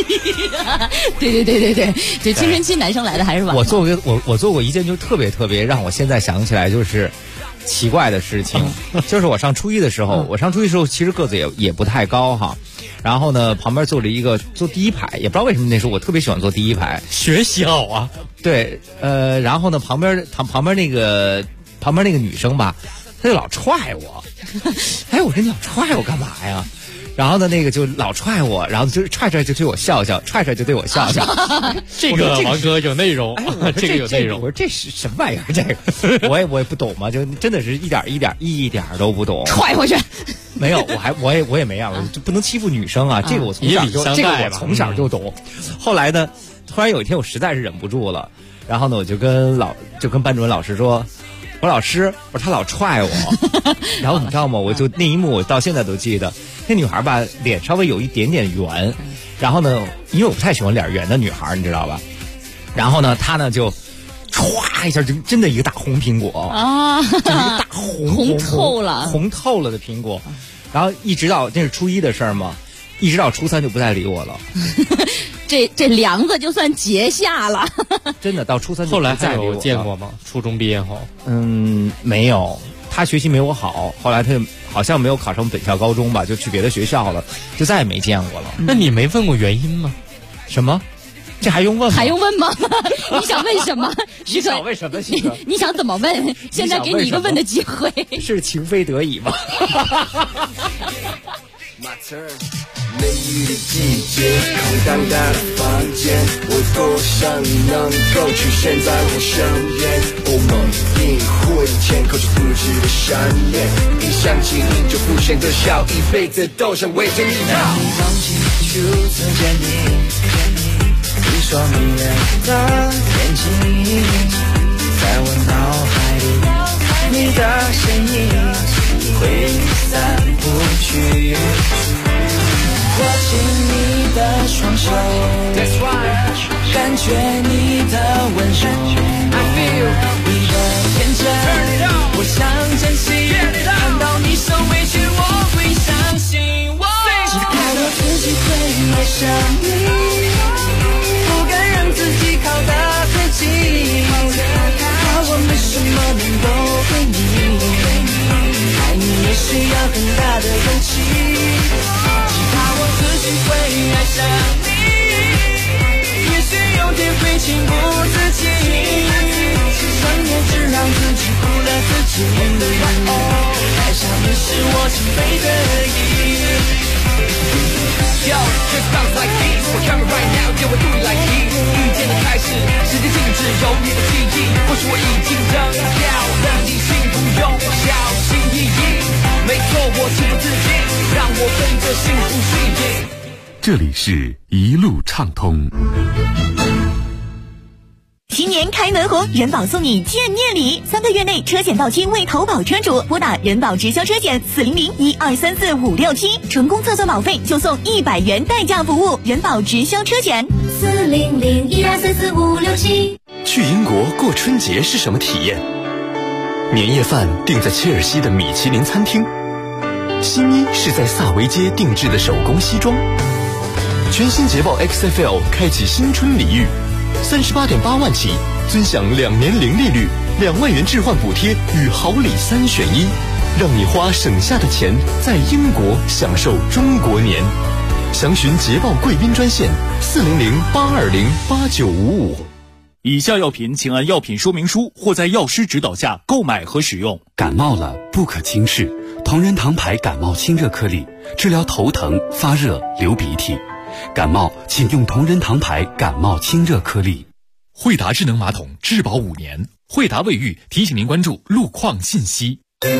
对，青春期男生来的还是晚。 我做过一件就特别让我现在想起来就是奇怪的事情，就是我上初一的时候，其实个子也不太高哈，然后呢旁边坐了一个坐第一排，也不知道为什么那时候我特别喜欢坐第一排， 学习好啊。 对，然后呢旁边那个女生吧，她就老踹我，哎，我说你老踹我干嘛呀？然后呢，那个就老踹我，然后就踹就对我笑笑，踹就对我笑笑。 这个王哥有内容，这个有内容。 我说这是什么玩意儿？这个我也不懂嘛，就真的是一点都不懂。 踹回去。 没有，我也没样，就不能欺负女生啊。这个我从小就懂。后来呢，突然有一天我实在是忍不住了，然后呢，我就跟班主任老师说。我说老师，我说他老踹我，然后你知道吗？我就那一幕我到现在都记得，那女孩吧脸稍微有一点点圆，然后呢，因为我不太喜欢脸圆的女孩，你知道吧？然后呢，她呢就歘一下就真的一个大红苹果啊， 就一个大红透了的苹果，然后一直到那是初一的事儿嘛，一直到初三就不再理我了。 这梁子就算结下了。 真的到初三后来还有见过吗？初中毕业后？ 没有，他学习没我好，后来他好像没有考上本校高中吧，就去别的学校了，就再也没见过了。 那你没问过原因吗？ 什么？这还用问吗？ 还用问吗？你想问什么？ 你想问什么？ 你想怎么问？现在给你一个问的机会。 是情非得已吗？ 梅雨的季节，空荡荡的房间，我多想你能够出现在我身边。我梦里会牵口着不知的善念，一想起你就浮现的笑，一辈子都想围着你绕。你放弃初次见你，你说迷人的眼睛，在我脑海里，你的身影挥散不去。 紧你的双手，感觉你的温柔，你的天真，我想珍惜。看到你受委屈，我会相信我。只怕我自己会爱上你，不敢让自己靠得太近，怕我没什么能够给你，爱你也需要很大的勇气。只怕我自己会爱上你，也许有天会情不自禁，想念只让自己苦了自己。爱上你是我情非得已。 Yo, just bounce like this. We're coming right now, yeah, we're doing like this. 遇见的开始，时间静止，有你的记忆，或许我已经扔掉，让你幸福永小心翼翼。没错，我情不自禁，让我跟着幸福吸引。 这里是一路畅通。 新年开门红，人保送你见面礼，3个月内车险到期未投保车主，拨打人保直销车险400-1234-567，纯公测算保费就送100元代驾服务。人保直销车险 400-1234-567。 去英国过春节是什么体验？年夜饭订在切尔西的米其林餐厅，新衣是在萨维街定制的手工西装。全新捷豹 XFL 开启新春礼遇，38.8万起，尊享2年零利率，2万元置换补贴与好礼3选1，让你花省下的钱在英国享受中国年。详询捷豹贵宾专线400-820-8955。 以下药品请按药品说明书或在药师指导下购买和使用。 感冒了不可轻视，同仁堂牌感冒清热颗粒，治疗头疼、发热、流鼻涕。感冒请用同仁堂牌感冒清热颗粒。 惠达智能马桶质保5年。惠达卫浴提醒您关注路况信息。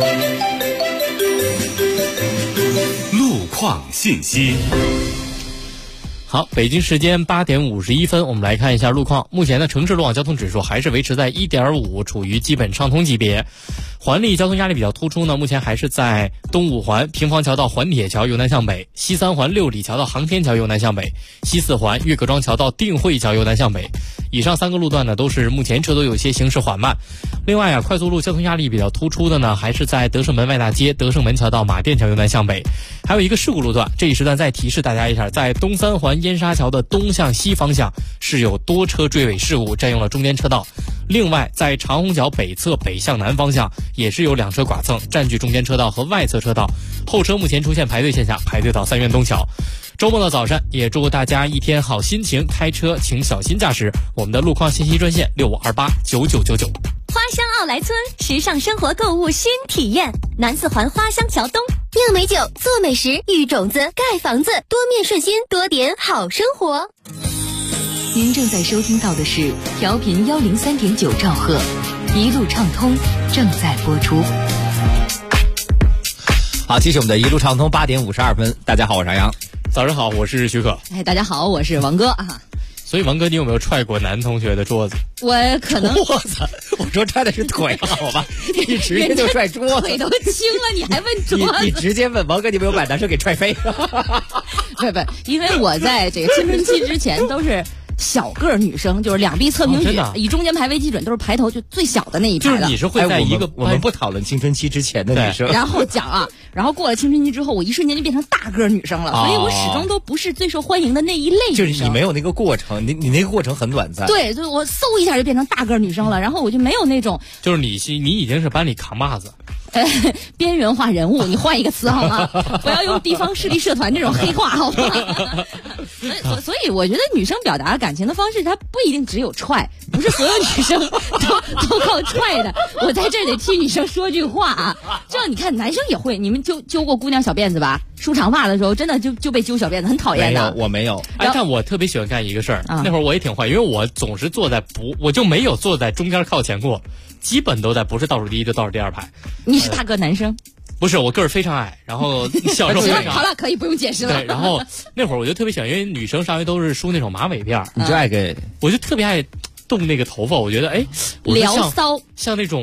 路况信息。 好，北京时间8点51分，我们来看一下路况。目前呢，城市路网交通指数还是维持在 1.5， 处于基本畅通级别。环力交通压力比较突出呢，目前还是在东五环平房桥到环铁桥由南向北，西三环六里桥到航天桥由南向北，西四环岳各庄桥到定慧桥由南向北。以上3个路段呢，都是目前车都有些行驶缓慢。另外啊，快速路交通压力比较突出的呢，还是在德胜门外大街德胜门桥到马甸桥由南向北。还有一个事故路段，这一时段再提示大家一下，在东三环燕沙桥的东向西方向是有多车追尾事故，占用了中间车道。另外，在长虹桥北侧北向南方向也是有2车剐蹭，占据中间车道和外侧车道，后车目前出现排队现象，排队到三元东桥。周末的早上，也祝大家一天好心情，开车请小心驾驶。我们的路况信息专线65289999。 花乡奥莱村，时尚生活购物新体验，南四环花乡桥东，酿美酒，做美食，育种子，盖房子，多面顺心，多点好生活。 您正在收听到的是调频103.9兆赫，一路畅通正在播出。 好，继续我们的一路畅通8点52分。大家好，我是杨洋。 早上好，我是许可。 大家好，我是王哥啊。 所以王哥，你有没有踹过男同学的桌子？ 我可能桌子，我说踹的是腿，好吧？你直接就踹桌子， 腿都青了，你还问桌子？ 你直接问王哥，你有没有把男生给踹飞？ 不，因为我在这个青春期之前都是小个女生，就是两臂侧平举，以中间排为基准，都是排头就最小的那一排的。 就是你是会在一个我们不讨论青春期之前的女生， 然后讲啊，然后过了青春期之后，我一瞬间就变成大个女生了，所以我始终都不是最受欢迎的那一类女生。 就是你没有那个过程，你那个过程很短暂。 对，就是我嗖一下就变成大个女生了，然后我就没有那种， 就是你已经是班里扛把子。 边缘化人物，你换一个词好吗？不要用地方势力社团这种黑话，好吗？所以我觉得女生表达感情的方式，她不一定只有踹，不是所有女生都靠踹的。我在这儿得替女生说句话啊，这样你看男生也会，你们揪过姑娘小辫子吧？梳长发的时候，真的就被揪小辫子，很讨厌的。 我没有。 但我特别喜欢干一个事儿，那会儿我也挺坏，因为我总是我就没有坐在中间靠前过。基本都在不是倒数第一就倒数第二排。 你是大个男生？ 不是，我个儿非常矮，然后小时候好了，可以不用解释了。 对，然后那会儿我就特别喜欢，因为女生上学都是梳那种马尾辫， 你就爱给， 我就特别爱动那个头发，我觉得聊骚， 像那种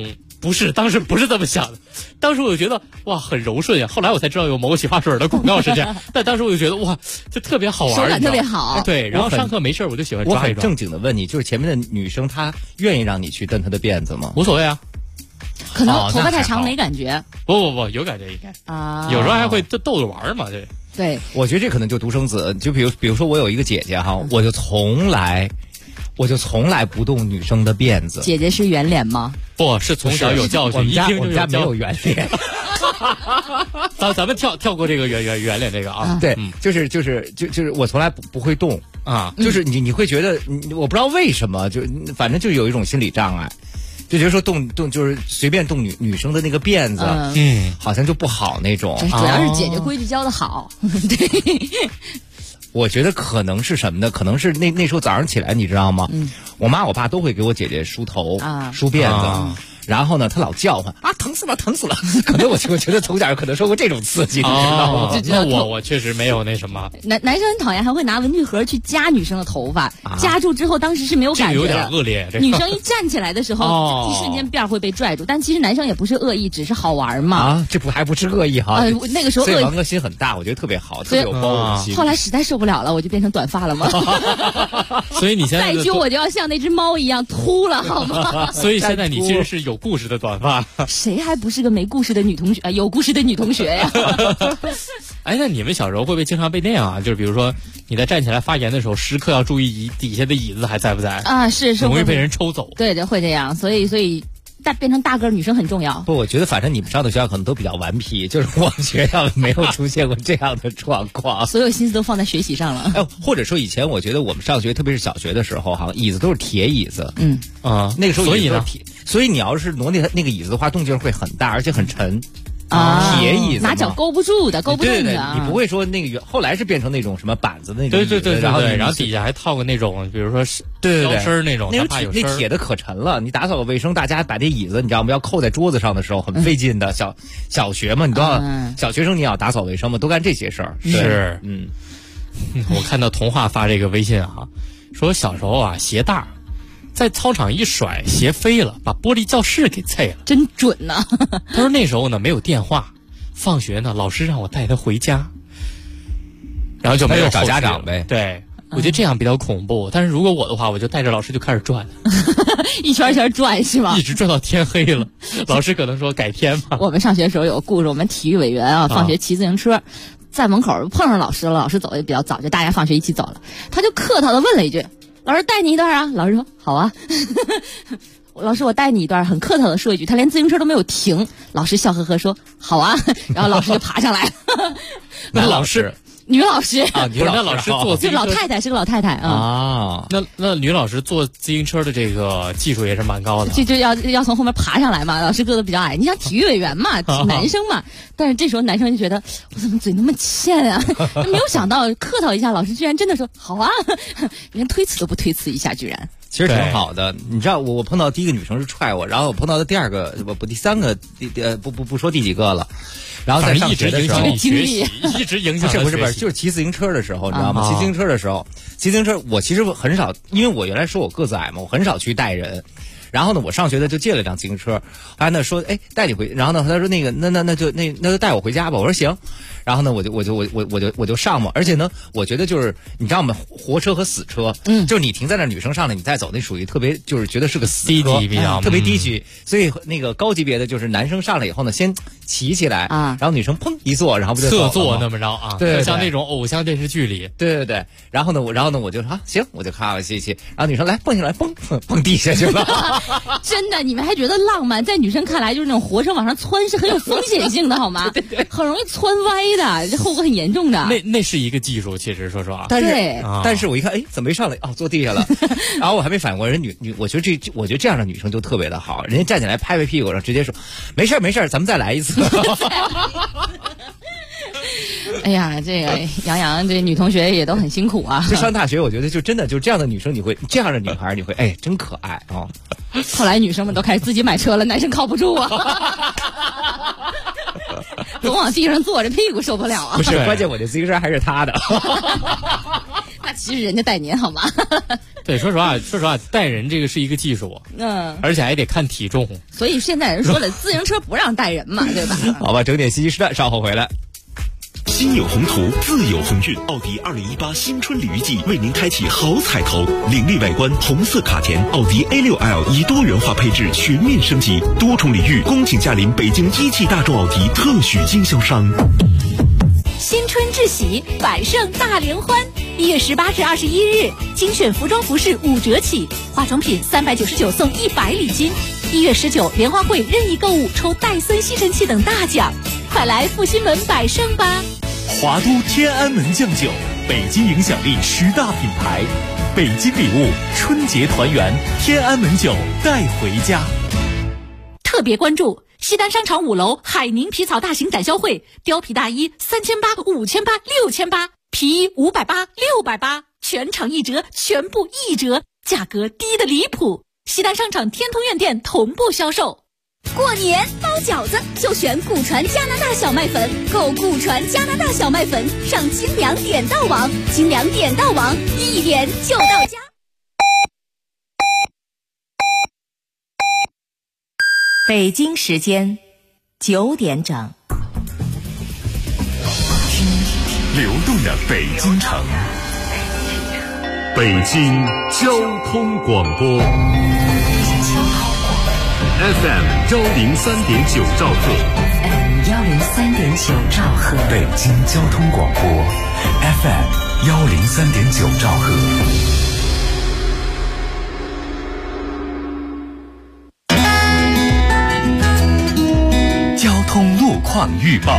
不是，当时不是这么想的，当时我就觉得哇很柔顺呀。后来我才知道有某洗发水的广告是这样，但当时我就觉得哇，就特别好玩， 手感特别好。 对，然后上课没事我就喜欢抓一抓。 我很正经的问你，就是前面的女生她愿意让你去蹬她的辫子吗？ 无所谓啊， 可能头发太长没感觉。 不，有感觉应该啊，有时候还会逗着玩嘛，对。 对， 我觉得这可能就独生子，就比如说我有一个姐姐哈，我就从来不动女生的辫子。 姐姐是圆脸吗？ 不是，从小有教训， 我们家没有圆脸。 咱们跳过这个圆脸这个啊。 对，就是我从来不会动啊，就是你会觉得我不知道为什么，就反正就有一种心理障碍。就觉得说动就是随便动女生的那个辫子，好像就不好那种。 主要是姐姐规矩教的好，对。 我觉得可能是什么呢？可能是那时候早上起来，你知道吗？我妈我爸都会给我姐姐梳头、梳辫子。然后呢，他老叫唤啊，疼死了，疼死了！可能我觉得从小可能受过这种刺激，你知道吗？ 那我确实没有那什么。 男生很讨厌，还会拿文具盒去夹女生的头发，夹住之后当时是没有感觉的， 有点恶劣。 女生一站起来的时候，一瞬间辫会被拽住，但其实男生也不是恶意，只是好玩嘛。 啊，这还不是恶意哈？ 那个时候所以王哥心很大，我觉得特别好，特别有包容心。 后来实在受不了了，我就变成短发了嘛。 所以你现在再揪我就要像那只猫一样秃了，好吗？ 所以现在你其实是有故事的短发。 谁还不是个没故事的女同学啊？有故事的女同学呀！ 哎，那你们小时候会不会经常被那样啊？就是比如说你在站起来发言的时候，时刻要注意底下的椅子还在不在啊？是容易被人抽走。 对，会这样。所以变成大个女生很重要。 不，我觉得反正你们上的学校可能都比较顽皮，就是我们学校没有出现过这样的状况。 所有心思都放在学习上了。 哎，或者说以前我觉得我们上学，特别是小学的时候，哈，椅子都是铁椅子。那个时候所以呢， 所以你要是挪那个椅子的话，动静会很大，而且很沉。铁椅子拿脚勾不住的，勾不动的。 对，你不会说那个后来是变成那种什么板子那种。 对，然后底下还套个那种，比如说腰身那种， 那铁的可沉了。你打扫个卫生，大家把这椅子你知道吗？要扣在桌子上的时候很费劲的。小学嘛，你都要小学生你也要打扫卫生嘛，都干这些事儿。 是，我看到童话发这个微信啊，说小时候啊鞋带在操场一甩，鞋飞了，把玻璃教室给碎了， 真准呐！ 他说那时候呢没有电话，放学呢老师让我带他回家，然后就没有找家长呗。 对，我觉得这样比较恐怖。但是如果我的话，我就带着老师就开始转， 一圈一圈转是吗？ 一直转到天黑了。老师可能说改天吧。 我们上学的时候有故事，我们体育委员啊，放学骑自行车。在门口碰上老师了，老师走的比较早，就大家放学一起走了。他就客套的问了一句：“老师带你一段啊？”老师说：“好啊。”老师，我带你一段，很客套的说一句，他连自行车都没有停。老师笑呵呵说：“好啊。”然后老师就爬上来了。 那老师。 女老师啊， 那老师坐自行车， 老太太是个老太太啊。 那女老师坐自行车的这个技术也是蛮高的， 就要从后面爬上来嘛。老师个子比较矮，你想体育委员嘛，男生嘛。但是这时候男生就觉得我怎么嘴那么欠啊？没有想到客套一下，老师居然真的说好啊，连推辞都不推辞一下，居然。 其实挺好的，你知道我碰到第一个女生是踹我，然后我碰到的第二个第三个不说第几个了。然后在上学的时候， 一直影响不是，就是骑自行车的时候，你知道吗？骑自行车的时候，骑自行车我其实很少，因为我原来说我个子矮嘛，我很少去带人。然后呢，我上学的就借了辆自行车，后来呢说，哎，带你回。然后呢，他说那个，那就带我回家吧。我说行。然后呢，我就上嘛。而且呢，我觉得就是你知道吗？活车和死车，就是你停在那，女生上来你再走，那属于特别就是觉得是个死车，特别低级。所以那个高级别的就是男生上来以后呢，先骑起来然后女生砰一坐，然后不就侧坐那么着啊？ 对， 像那种偶像电视剧里。 对。然后呢，我就说行，我就咔骑。然后女生来蹦下来，蹦地下去了。 真的，你们还觉得浪漫？在女生看来，就是那种活生往上窜是很有风险性的，好吗？对，很容易窜歪的，这后果很严重的。 那是一个技术，其实说实话。 但是我一看，哎，怎么没上来？坐地下了。然后我还没反应过来，女，我觉得这样的女生就特别的好，人家站起来拍拍屁股，然后直接说，没事，咱们再来一次。 哎呀，这个杨这女同学也都很辛苦啊。 就上大学，我觉得就真的就这样的女生，这样的女孩你会哎真可爱啊。 后来女生们都开始自己买车了，男生靠不住啊，总往地上坐着，屁股受不了啊。 不是，关键我这自行车还是他的。 那其实人家带您好吗？ 对，说实话，带人这个是一个技术，而且还得看体重。 所以现在人说了，自行车不让带人嘛，对吧？ 好吧，整点信息时段稍后回来。 心有宏图，自有鸿运。奥迪2018新春礼遇季为您开启好彩头，凌厉外观，红色卡钿，奥迪 A6L 以多元化配置全面升级，多重礼遇，恭请驾临北京一汽大众奥迪特许经销商。 新春至喜，百盛大联欢！1月18至21日，精选服装服饰5折起，化妆品399送100礼金。1月19，联欢会任意购物抽戴森吸尘器等大奖，快来复兴门百盛吧！ 华都天安门酱酒，北京影响力10大品牌，北京礼物，春节团圆，天安门酒带回家。 特别关注西单商场5楼海宁皮草大型展销会，貂皮大衣3800、5800、6800，皮衣580、680，全场1折，全部1折，价格低得离谱。西单商场天通苑店同步销售。 过年包饺子就选古传加拿大小麦粉，购古传加拿大小麦粉上清凉点到网，清凉点到网，一点就到家。 北京时间9点整， 流动的北京城，北京交通广播 FM 103.9兆赫 FM 103.9兆赫， 北京交通广播 FM 103.9兆赫。 交通路况预报。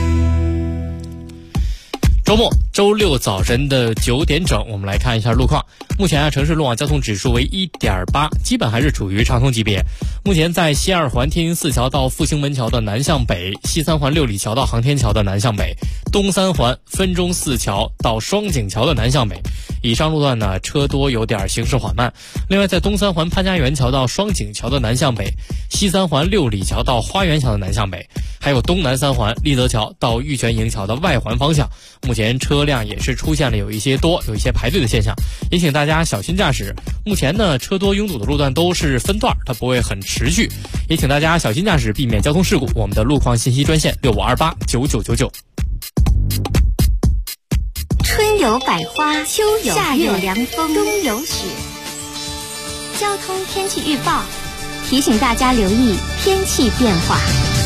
周末周六早晨的9点整，我们来看一下路况。目前城市路网交通指数为 1.8， 基本还是处于畅通级别。目前在西二环天宁4桥到复兴门桥的南向北，西三环六里桥到航天桥的南向北，东三环分钟4桥到双井桥的南向北。以上路段呢，车多有点行驶缓慢。另外在东三环潘家园桥到双井桥的南向北，西三环六里桥到花园桥的南向北，还有东南三环立德桥到玉泉营桥的外环方向，目前车辆也是出现了有一些排队的现象，也请大家小心驾驶。目前呢，车多拥堵的路段都是分段，它不会很持续，也请大家小心驾驶，避免交通事故。我们的路况信息专线65289999。 春有百花，秋有夏有凉风，冬有雪。交通天气预报提醒大家留意天气变化。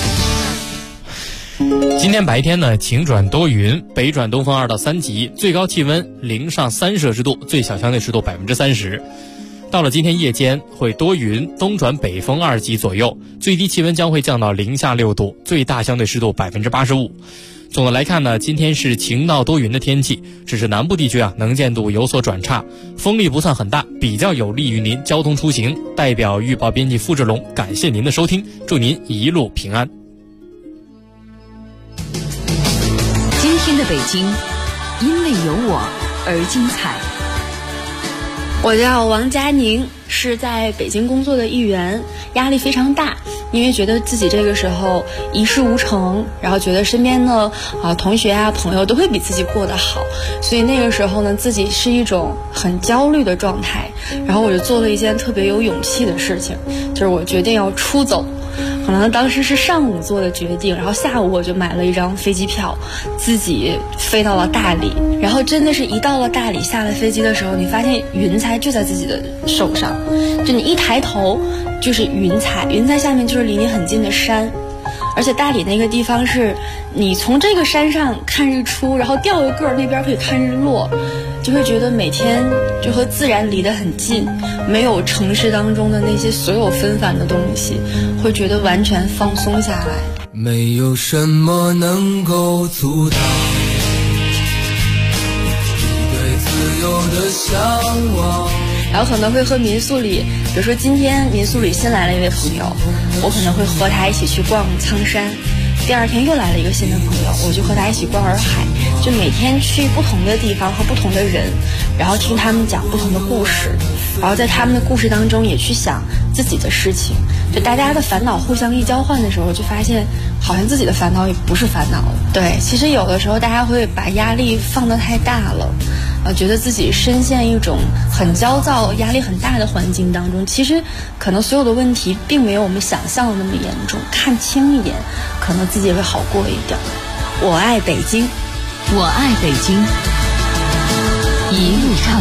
今天白天呢，晴转多云，北转东风2到3级，最高气温0上3摄氏度，最小相对湿度30%。到了今天夜间会多云，东转北风2级左右，最低气温将会降到0下6度，最大相对湿度85%。总的来看呢，今天是晴到多云的天气，只是南部地区能见度有所转差，风力不算很大，比较有利于您交通出行。代表预报编辑付志龙，感谢您的收听，祝您一路平安。 今天的北京，因为有我而精彩。 我叫王佳宁，是在北京工作的一员，压力非常大，因为觉得自己这个时候一事无成，然后觉得身边的同学朋友都会比自己过得好，所以那个时候呢，自己是一种很焦虑的状态。然后我就做了一件特别有勇气的事情，就是我决定要出走。可能当时是上午做的决定，然后下午我就买了一张飞机票，自己飞到了大理。然后真的是一到了大理，下了飞机的时候，你发现云彩就在自己的手上，就你一抬头就是云彩，云彩下面就是离你很近的山。而且大理那个地方是你从这个山上看日出，然后掉一个那边可以看日落，就会觉得每天就和自然离得很近，没有城市当中的那些所有纷繁的东西，会觉得完全放松下来。 没有什么能够阻挡你对自由的向往。 然后可能会和民宿里，比如说今天民宿里新来了一位朋友，我可能会和他一起去逛苍山。第二天又来了一个新的朋友，我就和他一起逛洱海，就每天去不同的地方和不同的人，然后听他们讲不同的故事，然后在他们的故事当中也去想自己的事情，就大家的烦恼互相一交换的时候，就发现好像自己的烦恼也不是烦恼了。对，其实有的时候大家会把压力放得太大了， 觉得自己深陷一种很焦躁、压力很大的环境当中。其实，可能所有的问题并没有我们想象的那么严重，看清一点，可能自己也会好过一点。我爱北京， 我爱北京，一路畅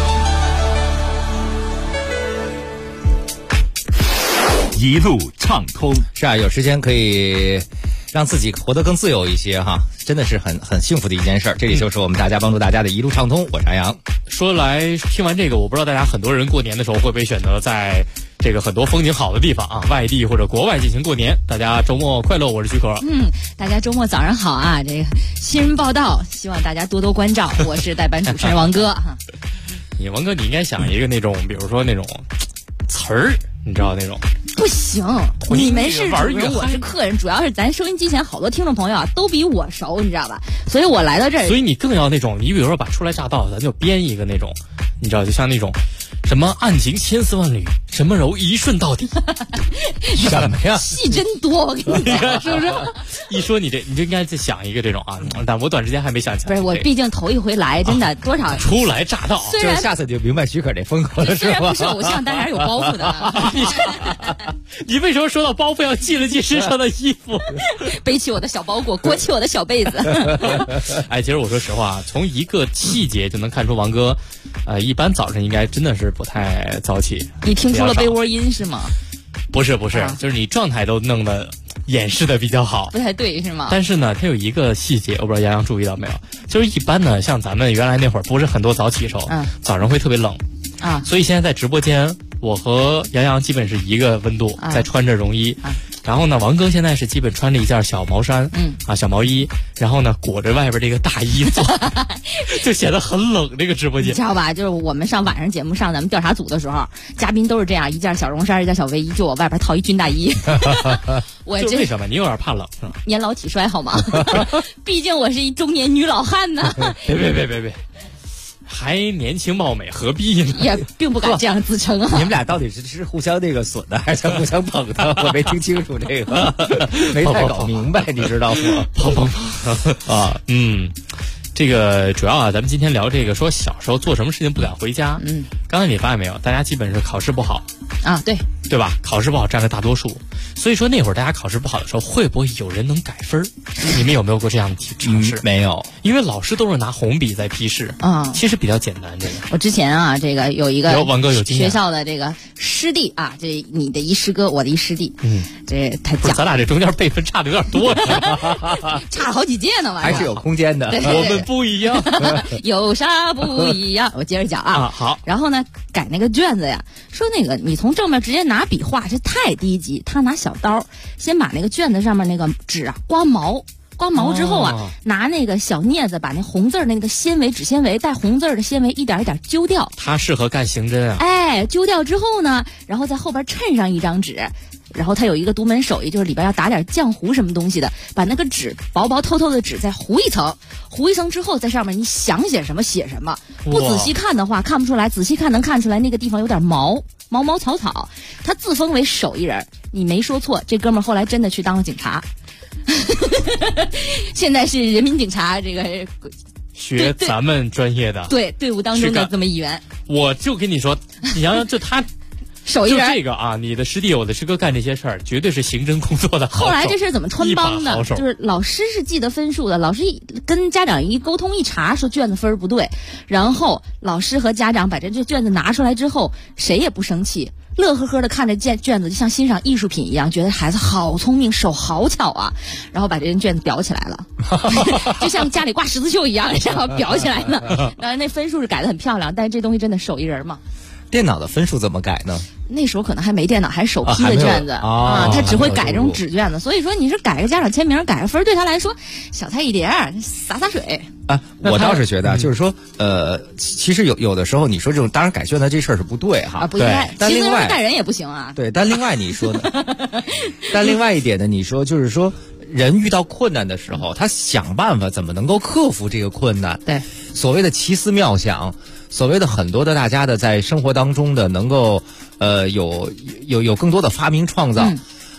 通， 一路畅通。 是啊，有时间可以让自己活得更自由一些哈，真的是很幸福的一件事儿。这里就是我们大家帮助大家的一路畅通，我是杨洋。 说来听完这个，我不知道大家很多人过年的时候会不会选择在这个很多风景好的地方啊，外地或者国外进行过年。大家周末快乐，我是许可。 大家周末早上好啊！这个新闻报道，希望大家多多关照。我是代班主持人王哥哈。 王哥，你应该想一个那种，比如说那种词儿，你知道那种。 不行，你们是主人，我是客人，主要是咱收音机前好多听众朋友啊，都比我熟，你知道吧？所以我来到这儿， 所以你更要那种，你比如说把初来乍到，咱就编一个那种，你知道，就像那种什么案情千丝万缕，什么柔一顺到底， 什么呀？ 戏真多，我跟你讲，是不是？ 一说你这，你就应该再想一个这种啊，但我短时间还没想起来。 不是，我毕竟头一回来，真的多少初来乍到， 就是下次就明白许可这风格了， 虽然不是偶像，但还是有包袱的。 你为什么说到包袱要系了系身上的衣服？ 背起我的小包裹，裹起我的小被子。 哎，其实我说实话，从一个细节就能看出王哥，一般早晨应该真的是不太早起。 你听出了被窝音是吗？ 不是，就是你状态都弄得掩饰的比较好， 不太对是吗？ 但是呢，它有一个细节，我不知道杨洋注意到没有，就是一般呢，像咱们原来那会儿不是很多早起时候，早上会特别冷啊， 所以现在在直播间，我和杨洋基本是一个温度，在穿着绒衣。然后呢，王哥现在是基本穿着一件小毛衫，小毛衣，然后呢裹着外边这个大衣做，就显得很冷。这个直播间你知道吧？就是我们上晚上节目上咱们调查组的时候，嘉宾都是这样，一件小绒衫，一件小卫衣，就我外边套一军大衣。我这为什么？你有点怕冷是吧？ 年老体衰好吗？毕竟我是一中年女老汉呢。 别。还年轻貌美，何必呢？ 也并不敢这样自称啊！ 你们俩到底是互相那个损的，还是互相捧的？我没听清楚这个，没太搞明白，你知道吗？ 捧啊，这个主要啊，咱们今天聊这个，说小时候做什么事情不敢回家。刚才你发现没有？大家基本是考试不好啊，对吧？考试不好占了大多数，所以说那会儿大家考试不好的时候，会不会有人能改分？你们有没有过这样的尝试？ 没有， 因为老师都是拿红笔在批示啊，其实比较简单。这个我之前啊，这个有一个王哥有经验， 学校的这个师弟啊，这你的一师哥，我的一师弟，这他讲， 咱俩这中间辈分差的有点多， 差了好几届呢， 还是有空间的。 我们不一样， 有啥不一样？我接着讲啊， 好。 然后呢，改那个卷子呀，说那个你从正面直接拿笔画，这太低级。他拿小刀，先把那个卷子上面那个纸啊刮毛之后啊，拿那个小镊子把那红字那个纤维纸纤维带红字的纤维一点一点揪掉。 他适合干刑侦啊。 哎，揪掉之后呢，然后在后边衬上一张纸。然后他有一个独门手艺，就是里边要打点浆糊什么东西的，把那个纸薄薄透透的纸再糊一层之后，在上面你想写什么写什么。不仔细看的话看不出来，仔细看能看出来那个地方有点毛草。他自封为手艺人，你没说错，这哥们儿后来真的去当了警察，现在是人民警察这个学咱们专业的队伍当中的这么一员。 我就跟你说，你想想，就他。 手艺人就这个啊，你的师弟我的师哥干这些事儿，绝对是刑侦工作的好手。 后来这事怎么穿帮的？就是老师是记得分数的，老师跟家长一沟通一查，说卷子分不对，然后老师和家长把这卷子拿出来之后，谁也不生气，乐呵呵的看着卷子，就像欣赏艺术品一样，觉得孩子好聪明，手好巧啊，然后把这卷子裱起来了，就像家里挂十字绣一样，然后裱起来了。当然那分数是改得很漂亮，但是这东西真的手艺人嘛。 电脑的分数怎么改呢？ 那时候可能还没电脑，还是手批的卷子他只会改这种纸卷子。所以说你是改个家长签名，改个分，对他来说小菜一碟，洒水啊。我倒是觉得，就是说，其实有的时候你说这种，当然改卷子这事儿是不对哈， 不应该。 但另外带人也不行啊。 对，但另外你说呢？但另外一点呢，你说就是说，人遇到困难的时候，他想办法怎么能够克服这个困难。 对， 所谓的奇思妙想。所谓的很多的大家的在生活当中的能够有更多的发明创造，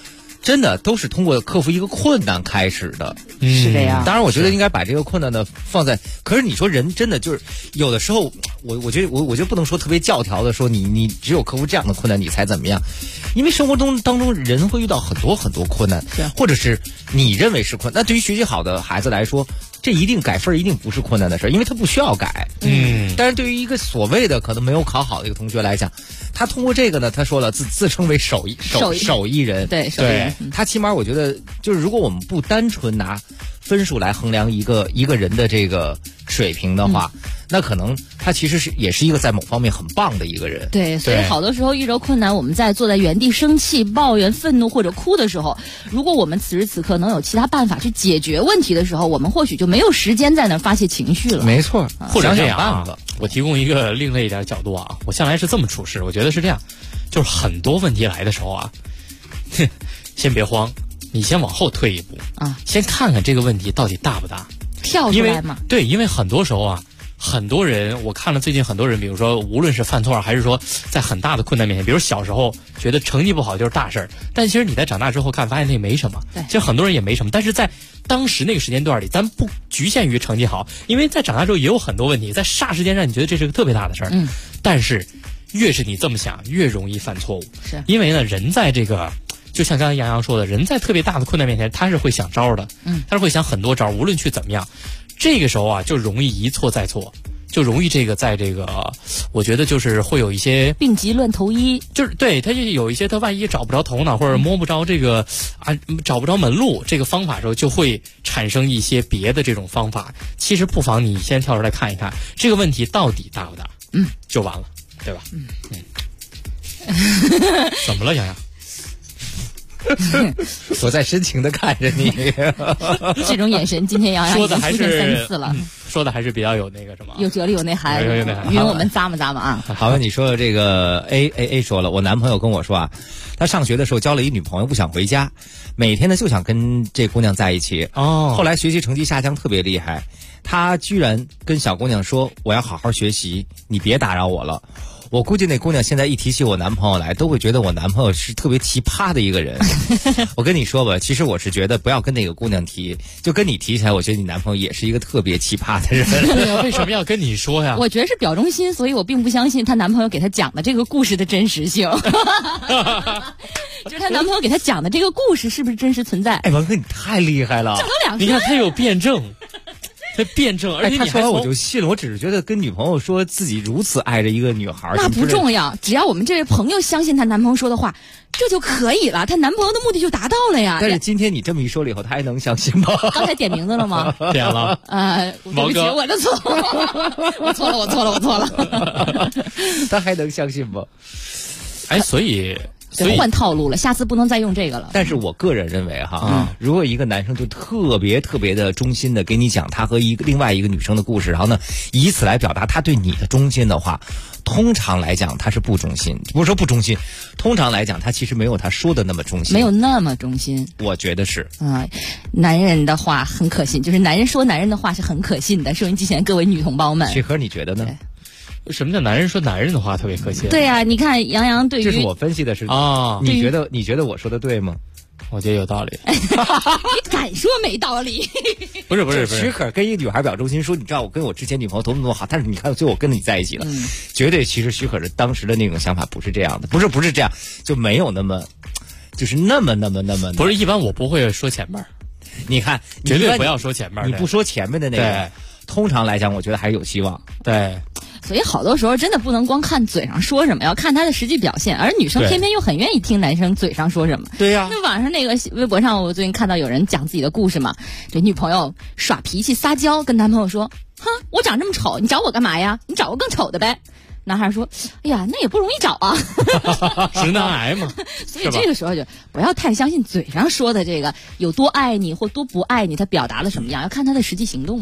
真的都是通过克服一个困难开始的， 是这样。 当然，我觉得应该把这个困难呢放在。可是你说人真的就是有的时候，我觉得不能说特别教条的说你只有克服这样的困难你才怎么样，因为生活当中人会遇到很多很多困难，或者是你认为是困难。那对于学习好的孩子来说，这一定改分一定不是困难的事，因为他不需要改。但是对于一个所谓的可能没有考好的一个同学来讲，他通过这个呢，他说了自称为手艺人， 对， 他起码我觉得就是如果我们不单纯拿分数来衡量一个人的这个水平的话，那可能他其实也是一个在某方面很棒的一个人。 对，所以好多时候遇着困难，我们在坐在原地生气、抱怨、愤怒或者哭的时候，如果我们此时此刻能有其他办法去解决问题的时候，我们或许就没有时间在那发泄情绪了。 没错， 或者这样啊，我提供一个另类一点角度啊，我向来是这么处事，我觉得是这样，就是很多问题来的时候啊，先别慌，你先往后退一步啊，先看看这个问题到底大不大， 跳出来嘛。 对，因为很多时候啊，很多人我看了最近很多人，比如说无论是犯错还是说在很大的困难面前，比如小时候觉得成绩不好就是大事儿，但其实你在长大之后看发现那没什么，其实很多人也没什么，但是在当时那个时间段里，咱不局限于成绩好，因为在长大之后也有很多问题，在霎时间让你觉得这是个特别大的事儿，但是越是你这么想，越容易犯错误， 是因为呢，人在这个。就像刚才杨洋说的，人在特别大的困难面前，他是会想招的，他是会想很多招，无论去怎么样，这个时候啊，就容易一错再错，就容易在这个，我觉得就是会有一些病急乱投医， 就是对，他就有一些他万一找不着头脑或者摸不着这个找不着门路这个方法的时候，就会产生一些别的这种方法。其实不妨你先跳出来看一看这个问题到底大不大，就完了，对吧？怎么了，杨洋？ 我在深情的看着你， 这种眼神，今天杨洋已经出现3次了。 说的还是比较有那个什么， 有哲理，有内涵， 有内涵。 允我们咂摸咂摸啊！ 好，你说的这个 A 说了，我男朋友跟我说啊，他上学的时候交了一女朋友，不想回家，每天呢就想跟这姑娘在一起。后来学习成绩下降特别厉害，他居然跟小姑娘说：“我要好好学习，你别打扰我了。”我估计那姑娘现在一提起我男朋友来，都会觉得我男朋友是特别奇葩的一个人。我跟你说吧，其实我是觉得不要跟那个姑娘提，就跟你提起来，我觉得你男朋友也是一个特别奇葩的人。 对呀，为什么要跟你说呀？ 我觉得是表忠心，所以我并不相信她男朋友给她讲的这个故事的真实性。就是她男朋友给她讲的这个故事是不是真实存在？ 哎，王哥你太厉害了！ 这都2 你看他有辩证。他辩证，而且他说完我就信了。我只是觉得跟女朋友说自己如此爱着一个女孩， 那不重要，只要我们这位朋友相信她男朋友说的话，这就可以了。她男朋友的目的就达到了呀。 但是今天你这么一说了以后，他还能相信吗？ 刚才点名字了吗？ 点了。 对不起，我的错，我错了。 他还能相信吗？ 哎，所以换套路了，下次不能再用这个了。 但是我个人认为哈，如果一个男生就特别的衷心的给你讲他和另外一个女生的故事，然后呢，以此来表达他对你的忠心的话，通常来讲他是不忠心，不是说不忠心，通常来讲他其实没有他说的那么忠心， 没有那么忠心。 我觉得是男人的话很可信，就是男人说男人的话是很可信的。收音机前各位女同胞们， 曲和你觉得呢？ 什么叫男人说男人的话特别可信？ 对呀，你看杨洋对于这是我分析的是啊，你觉得我说的对吗？ 我觉得有道理。 你敢说没道理？ 不是， 许可跟一个女孩表忠心，说你知道我跟我之前女朋友多么好，但是你看最后我跟你在一起了，绝对其实许可是当时的那种想法不是这样的，不是这样，就没有那么，就是那么。 不是，一般我不会说前面。 你看， 绝对不要说前面， 你不说前面的那个，通常来讲，我觉得还是有希望。 对。 所以好多时候真的不能光看嘴上说什么，要看他的实际表现。而女生偏偏又很愿意听男生嘴上说什么。 对呀。 那网上那个微博上，我最近看到有人讲自己的故事嘛，这女朋友耍脾气撒娇，跟男朋友说：“哼，我长这么丑，你找我干嘛呀？你找个更丑的呗。”男孩说：“哎呀，那也不容易找啊。” 直男癌嘛。 所以这个时候就不要太相信嘴上说的这个有多爱你或多不爱你，他表达了什么样，要看他的实际行动嘛。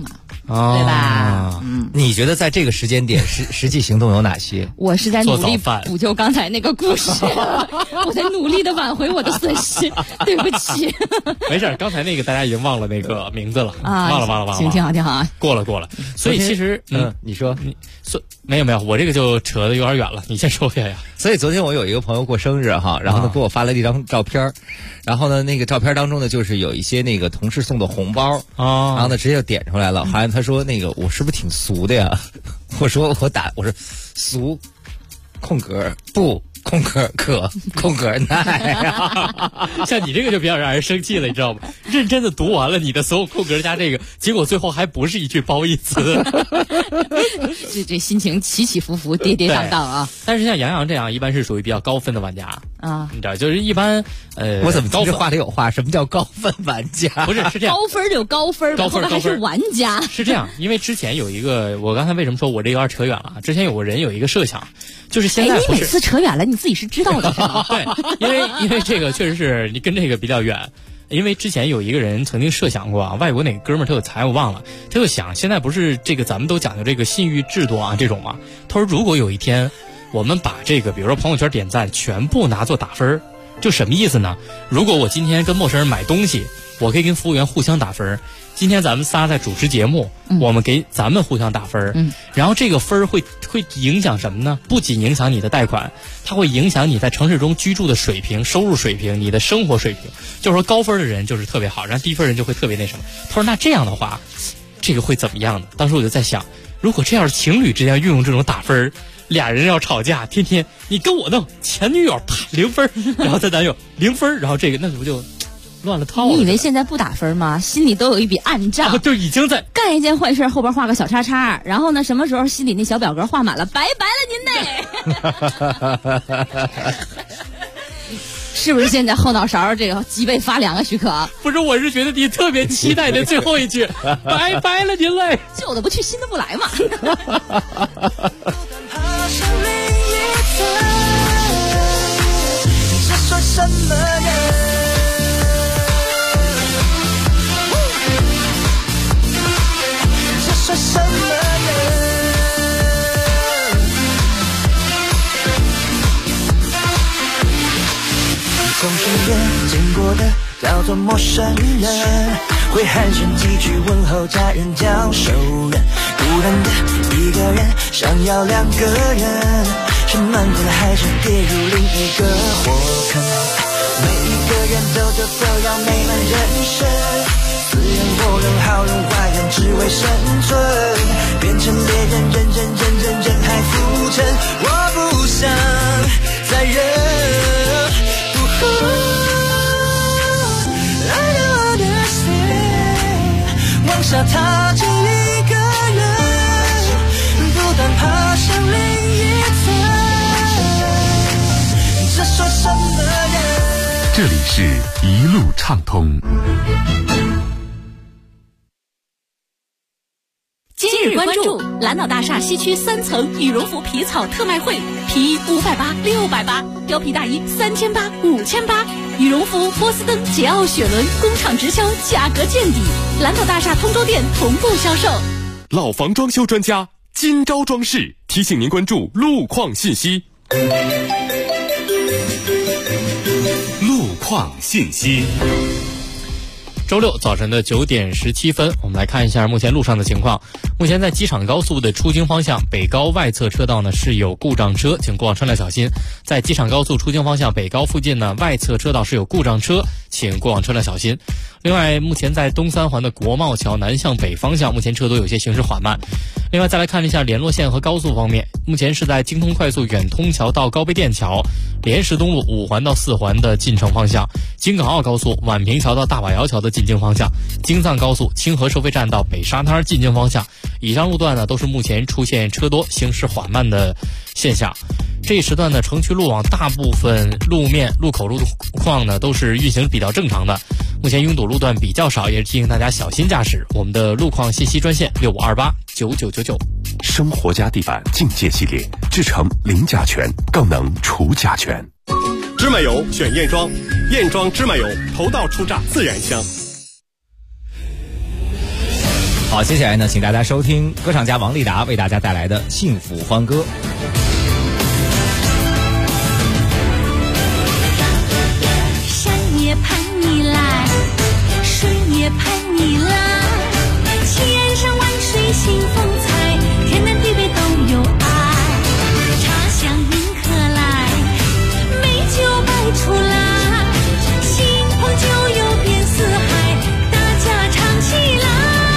对吧？ 你觉得在这个时间点实际行动有哪些？ 我是在努力补救刚才那个故事，我在努力的挽回我的损失，对不起。 没事，刚才那个大家已经忘了那个名字了忘了。 行，挺好啊。 过了。所以其实， 你说， 没有，我这个就扯得有点远了，你先说一下呀。 所以昨天我有一个朋友过生日哈，然后呢给我发了一张照片，然后呢那个照片当中呢就是有一些那个同事送的红包然后呢直接就点出来了，好像他说那个我是不是挺俗的呀？我说俗，空格不。空格可空格耐像你这个就比较让人生气了，你知道吗？认真的读完了你的所有空格加这个，结果最后还不是一句褒义词。 这心情起起伏伏，跌跌宕宕啊！ 但是像杨洋这样，一般是属于比较高分的玩家啊，你知道，就是一般我怎么高分话里有话？什么叫高分玩家？ 不是这样， 高分就高分， 高分还是玩家？ 是这样，因为之前有一个，我刚才为什么说我这有点扯远了？之前有个人有一个设想，就是现在你每次扯远了，你自己是知道的。 对，因为这个确实是你跟这个比较远。因为之前有一个人曾经设想过啊，外国哪个哥们儿他有才我忘了，他就想现在不是这个咱们都讲究这个信誉制度啊这种嘛，他说如果有一天我们把这个比如说朋友圈点赞全部拿作打分，就什么意思呢？如果我今天跟陌生人买东西，我可以跟服务员互相打分。今天咱们仨在主持节目，我们给咱们互相打分，然后这个分会影响什么呢？不仅影响你的贷款，它会影响你在城市中居住的水平、收入水平、你的生活水平。就是说高分的人就是特别好，然后低分人就会特别那什么。他说那这样的话，这个会怎么样呢？当时我就在想，如果这样情侣之间运用这种打分，俩人要吵架，天天你跟我弄，前女友啪0分，然后再男友0分，然后这个那不就乱了套了？ 你以为现在不打分吗？心里都有一笔暗账， 就已经在干一件坏事后边画个小叉叉，然后呢，什么时候心里那小表格画满了，拜拜了您嘞！是不是现在后脑勺这个脊背发凉啊，许可？ 不是，我是觉得你特别期待的最后一句，拜拜了您嘞！ 旧的不去，新的不来嘛。 这说什么人？这说什么人？从身边经过的叫做陌生人，会寒暄几句问候家人叫熟人，孤单的一个人想要两个人，是闷过了还是跌入另一个火坑？每一个人都要美满人生，死人活人好人坏人只为生存，变成别人人海浮沉，我不想再忍。I don't understand， 往下踏进一个人，不断爬上另一层，这说什么人？ 这里是一路畅通。 今日关注蓝岛大厦西区3层羽绒服皮草特卖会，皮衣580、680，貂皮大衣3800、5800，羽绒服、波司登、捷奥、雪伦工厂直销，价格见底。蓝岛大厦通州店同步销售。 老房装修专家金招装饰提醒您关注路况信息。 路况信息。 周六早晨的9点17分，我们来看一下目前路上的情况。目前在机场高速的出京方向北高外侧车道呢是有故障车，请过往车辆小心。在机场高速出京方向北高附近呢，外侧车道是有故障车，请过往车辆小心。另外，目前在东三环的国贸桥南向北方向，目前车都有些行驶缓慢。另外，再来看一下联络线和高速方面，目前是在京通快速远通桥到高碑店桥、莲石东路5环到4环的进城方向，京港澳高速宛平桥到大瓦窑桥的进京方向，京藏高速清河收费站到北沙滩进京方向。以上路段呢都是目前出现车多、行驶缓慢的现象。这一时段呢，城区路网大部分路面、路口路况呢都是运行比较正常的，目前拥堵路段比较少，也是提醒大家小心驾驶。我们的路况信息专线65289999。 生活家地板境界系列，制成零甲醛，更能除甲醛。 芝麻油选燕庄，燕庄芝麻油头道出榨自然香。 好，接下来呢，请大家收听歌唱家王丽达为大家带来的《幸福欢歌》。 山也盼你来，水也盼你来，千山万水新风采，天南地北都有爱。茶香迎客来，美酒摆出来，新朋旧友遍四海，大家唱起来。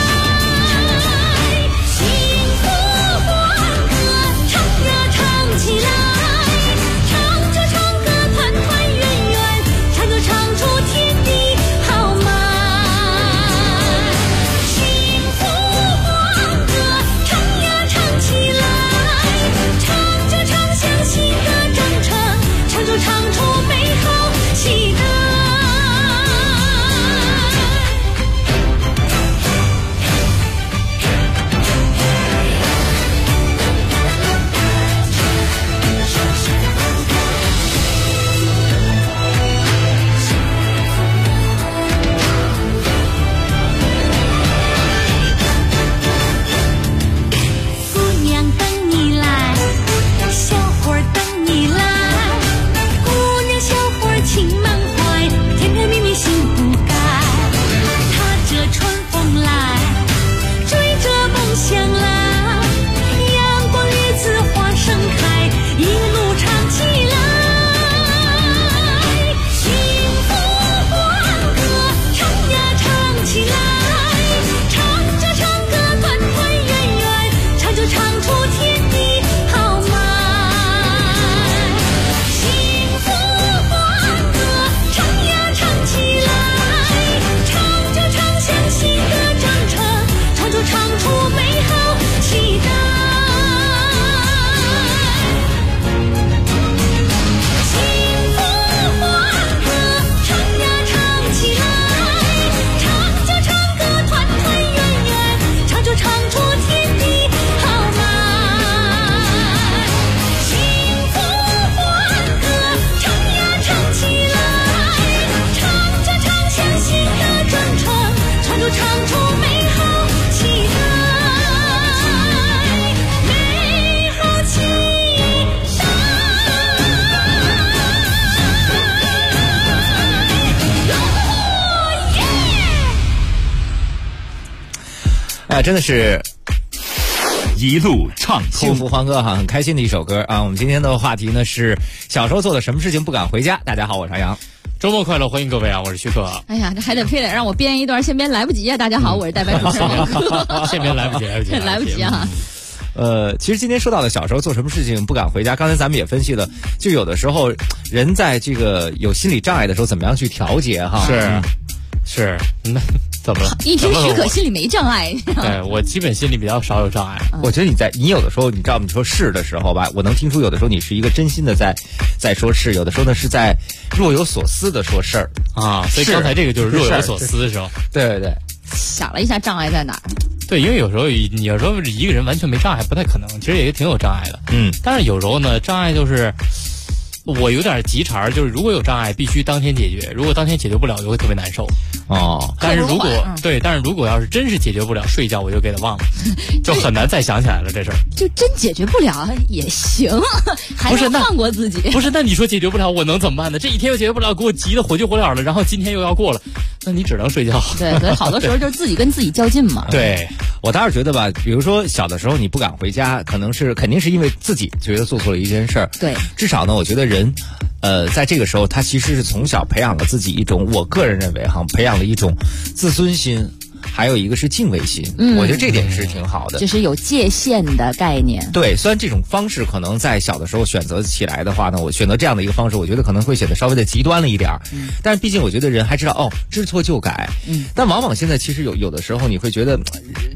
真的是一路畅通， 幸福欢歌哈，很开心的一首歌啊。我们今天的话题呢是小时候做的什么事情不敢回家。大家好，我是杨洋， 周末快乐，欢迎各位啊，我是徐克。 哎呀，这还得非得让我编一段现编来不及啊！大家好，我是代班主持人杨科。 现编来不及， 来不及啊！ 其实今天说到的小时候做什么事情不敢回家，刚才咱们也分析了，就有的时候人在这个有心理障碍的时候，怎么样去调节哈？ 是，那怎么了？ 一听许可心里没障碍。 对，我基本心里比较少有障碍。 我觉得你有的时候，你知道你说是的时候吧，我能听出有的时候你是一个真心的在说是，有的时候呢是在若有所思的说事儿啊。所以刚才这个就是若有所思是吧？ 对。 想了一下障碍在哪儿？ 对，因为有时候一个人完全没障碍不太可能，其实也挺有障碍的。但是有时候呢，障碍就是我有点急茬，就是如果有障碍必须当天解决，如果当天解决不了就会特别难受。但是如果要是真是解决不了，睡一觉我就给他忘了，就很难再想起来了这事儿。 就真解决不了也行，还能放过自己。 不是，那你说解决不了，我能怎么办呢？这一天又解决不了，给我急得火急火燎了，然后今天又要过了，那你只能睡觉。 对，所以好多时候就是自己跟自己较劲嘛。 对，我倒是觉得吧，比如说小的时候你不敢回家，肯定是因为自己觉得做错了一件事儿。 对， 至少呢，我觉得人。在这个时候，他其实是从小培养了自己一种，我个人认为培养了一种自尊心，还有一个是敬畏心。我觉得这点是挺好的， 就是有界限的概念。 对，虽然这种方式可能在小的时候选择起来的话呢，我选择这样的一个方式，我觉得可能会显得稍微的极端了一点但是毕竟我觉得人还知道知错就改。但往往现在其实有的时候你会觉得。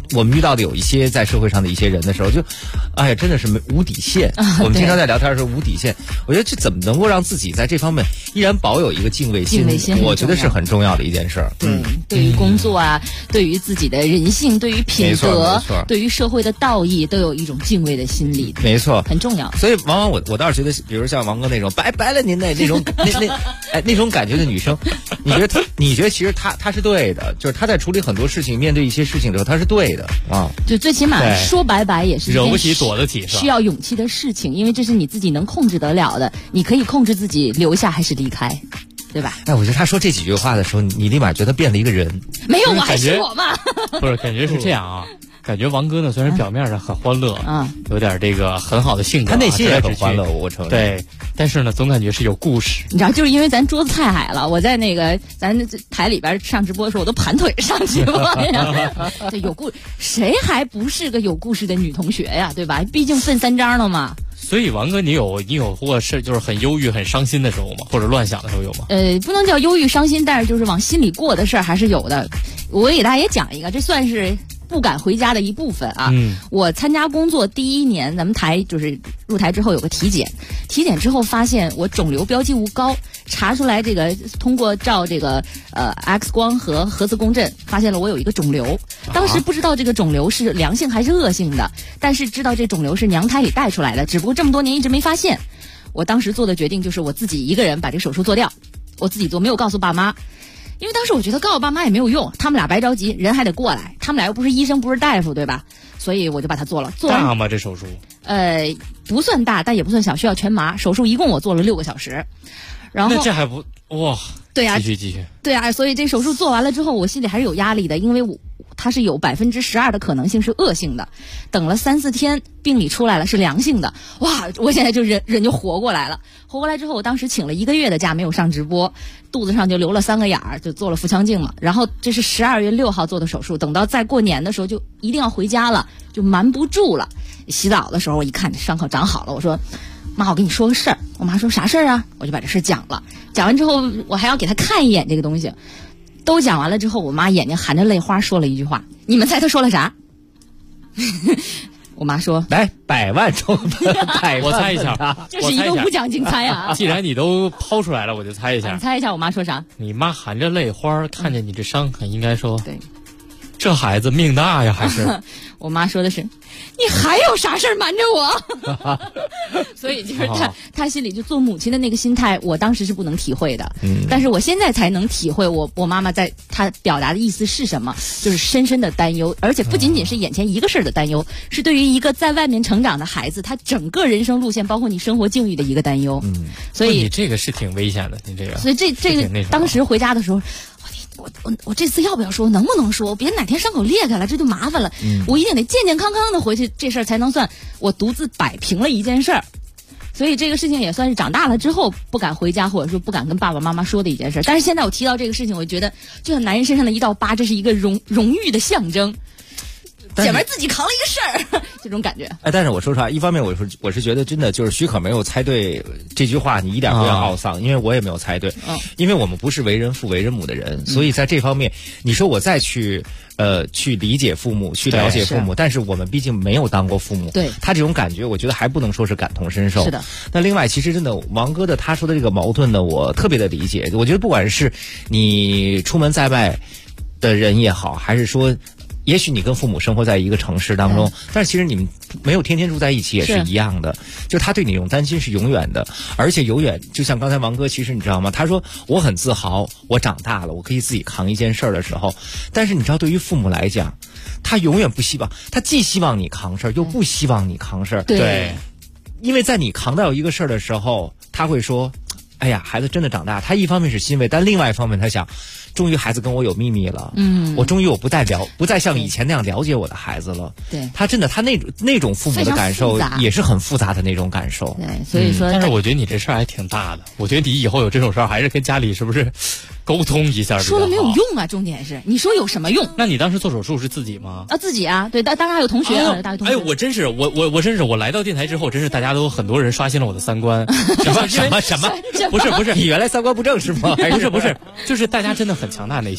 我们遇到的有一些在社会上的一些人的时候，就，哎呀，真的是无底线。我们经常在聊天的时候无底线。我觉得这怎么能够让自己在这方面依然保有一个敬畏心？我觉得是很重要的一件事儿。 对于工作啊，对于自己的人性，对于品德，对于社会的道义，都有一种敬畏的心理。 没错， 很重要。 所以往往我倒是觉得，比如像王哥那种拜了您那种那种感觉的女生，你觉得其实她是对的，就是她在处理很多事情、面对一些事情的时候，她是对的啊。 就最起码说拜也是惹不起躲得起， 需要勇气的事情，因为这是你自己能控制得了的，你可以控制自己留下还是离开，对吧？ 哎，我觉得他说这几句话的时候，你立马觉得变了一个人。 没有，我还是我嘛。 不是，感觉是这样啊。感觉王哥呢，虽然表面上很欢乐，有点这个很好的性格， 他内心也很欢乐，我承认。 对，但是呢，总感觉是有故事。 你知道，就是因为咱桌子太矮了，我在那个咱台里边上直播的时候，我都盘腿上去了。这有故，谁还不是个有故事的女同学呀？对吧？毕竟分3张了嘛。 所以王哥，你有过是就是很忧郁、很伤心的时候吗？或者乱想的时候有吗？ 不能叫忧郁伤心，但是就是往心里过的事儿还是有的。我给大家也讲一个，这算是不敢回家的一部分啊。我参加工作第1年，咱们台就是入台之后有个体检，体检之后发现我肿瘤标记物高，查出来这个通过照这个X 光和核磁共振，发现了我有一个肿瘤。当时不知道这个肿瘤是良性还是恶性的，但是知道这肿瘤是娘胎里带出来的，只不过这么多年一直没发现。我当时做的决定就是我自己一个人把这个手术做掉，我自己做，没有告诉爸妈。因为当时我觉得告诉爸妈也没有用，他们俩白着急，人还得过来，他们俩又不是医生不是大夫，对吧？所以我就把它做了。 大吗这手术？ 不算大，但也不算小，需要全麻。手术一共我做了6个小时。然后那这还不哇？ 对呀， 继续。 对啊，所以这手术做完了之后，我心里还是有压力的，因为它是有12%的可能性是恶性的。等了3-4天，病理出来了是良性的，哇！我现在就人就活过来了。活过来之后，我当时请了1个月的假，没有上直播，肚子上就留了3个眼儿，就做了腹腔镜嘛。然后这是12月6号做的手术，等到再过年的时候就一定要回家了，就瞒不住了。洗澡的时候我一看伤口长好了，我说妈，我跟你说个事儿。我妈说啥事儿啊？我就把这事讲了。讲完之后，我还要给她看一眼这个东西。都讲完了之后，我妈眼睛含着泪花说了一句话，你们猜她说了啥？我妈说：“ 来100万中100万， 我猜一下， 这是一个无奖竞猜啊！ 既然你都抛出来了，我就猜一下。 你猜一下，我妈说啥？ 你妈含着泪花看见你这伤痕，应该说： 对， 这孩子命大呀，还是？ 我妈说的是，你还有啥事儿瞒着我？所以就是她心里就做母亲的那个心态，我当时是不能体会的。但是我现在才能体会我妈妈在她表达的意思是什么，就是深深的担忧，而且不仅仅是眼前一个事儿的担忧，是对于一个在外面成长的孩子，他整个人生路线，包括你生活境遇的一个担忧。所以你这个是挺危险的，你这个。 所以这个当时回家的时候。我这次要不要说？能不能说？别哪天伤口裂开了，这就麻烦了。我一定得健健康康的回去，这事儿才能算我独自摆平了一件事儿。所以这个事情也算是长大了之后不敢回家，或者说不敢跟爸爸妈妈说的一件事。但是现在我提到这个事情，我觉得就像男人身上的一道疤，这是一个荣誉的象征。姐们自己扛了一个事儿，这种感觉。 哎，但是我说实话，一方面我是觉得真的就是许可没有猜对这句话，你一点不要懊丧，因为我也没有猜对。因为我们不是为人父为人母的人，所以在这方面，你说我再去理解父母，去了解父母，但是我们毕竟没有当过父母， 对他这种感觉，我觉得还不能说是感同身受。 是的。 那另外，其实真的王哥的他说的这个矛盾呢，我特别的理解。我觉得不管是你出门在外的人也好，还是说。也许你跟父母生活在一个城市当中，但是其实你们没有天天住在一起也是一样的。就他对你这种担心是永远的，而且永远就像刚才王哥，其实你知道吗？他说我很自豪，我长大了，我可以自己扛一件事儿的时候，但是你知道，对于父母来讲，他永远不希望，他既希望你扛事儿，又不希望你扛事儿。 对， 因为在你扛到一个事儿的时候，他会说：“哎呀，孩子真的长大。”他一方面是欣慰，但另外一方面他想。终于孩子跟我有秘密了，我终于不再像以前那样了解我的孩子了。 对， 他真的他那种父母的感受也是很复杂的那种感受。 对，所以说， 但是我觉得你这事儿还挺大的。我觉得你以后有这种事儿，还是跟家里是不是沟通一下？ 说了没有用啊，重点是你说有什么用？ 那你当时做手术是自己吗？ 自己啊，对，当然还有同学，大学同学。 哎，我真是我真是我来到电台之后，真是大家都很多人刷新了我的三观。什么？不是， 你原来三观不正是吗？ 不是，就是大家真的很强大内心。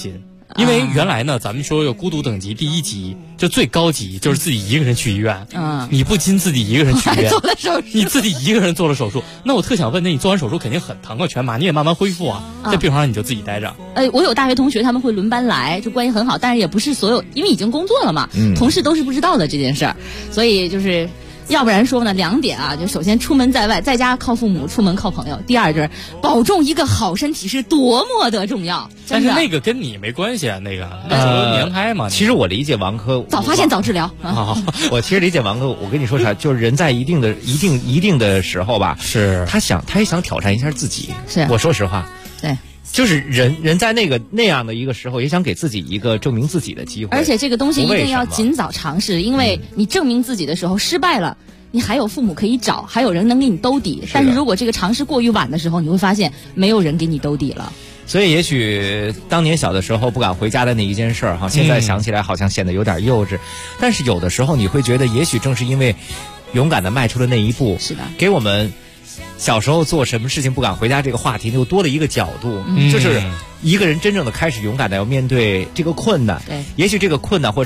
因为原来呢，咱们说有孤独等级第1级，就最高级就是自己一个人去医院。你不仅自己一个人去医院， 做了手术， 你自己一个人做了手术，那我特想问，那你做完手术肯定很疼啊，全麻，你也慢慢恢复啊，在病床上你就自己待着。 我有大学同学他们会轮班来，就关系很好，但是也不是所有，因为已经工作了嘛，同事都是不知道的这件事儿，所以就是。要不然说呢，2点啊，就首先出门在外，在家靠父母，出门靠朋友。第二就是保重一个好身体是多么的重要。 但是那个跟你没关系啊，那个年开嘛。 其实我理解王珂， 早发现早治疗。 我其实理解王珂，我跟你说啥，就是人在一定的时候吧， 是他也想挑战一下自己。 是， 我说实话， 对。 就是人在那样的一个时候，也想给自己一个证明自己的机会。 而且这个东西一定要尽早尝试，因为你证明自己的时候失败了，你还有父母可以找，还有人能给你兜底。但是如果这个尝试过于晚的时候，你会发现没有人给你兜底了。 所以也许当年小的时候不敢回家的那一件事哈，现在想起来好像显得有点幼稚。但是有的时候你会觉得，也许正是因为勇敢的迈出了那一步， 是的， 给我们小时候做什么事情不敢回家这个话题又多了一个角度，就是一个人真正的开始勇敢的要面对这个困难。 对， 也许这个困难或者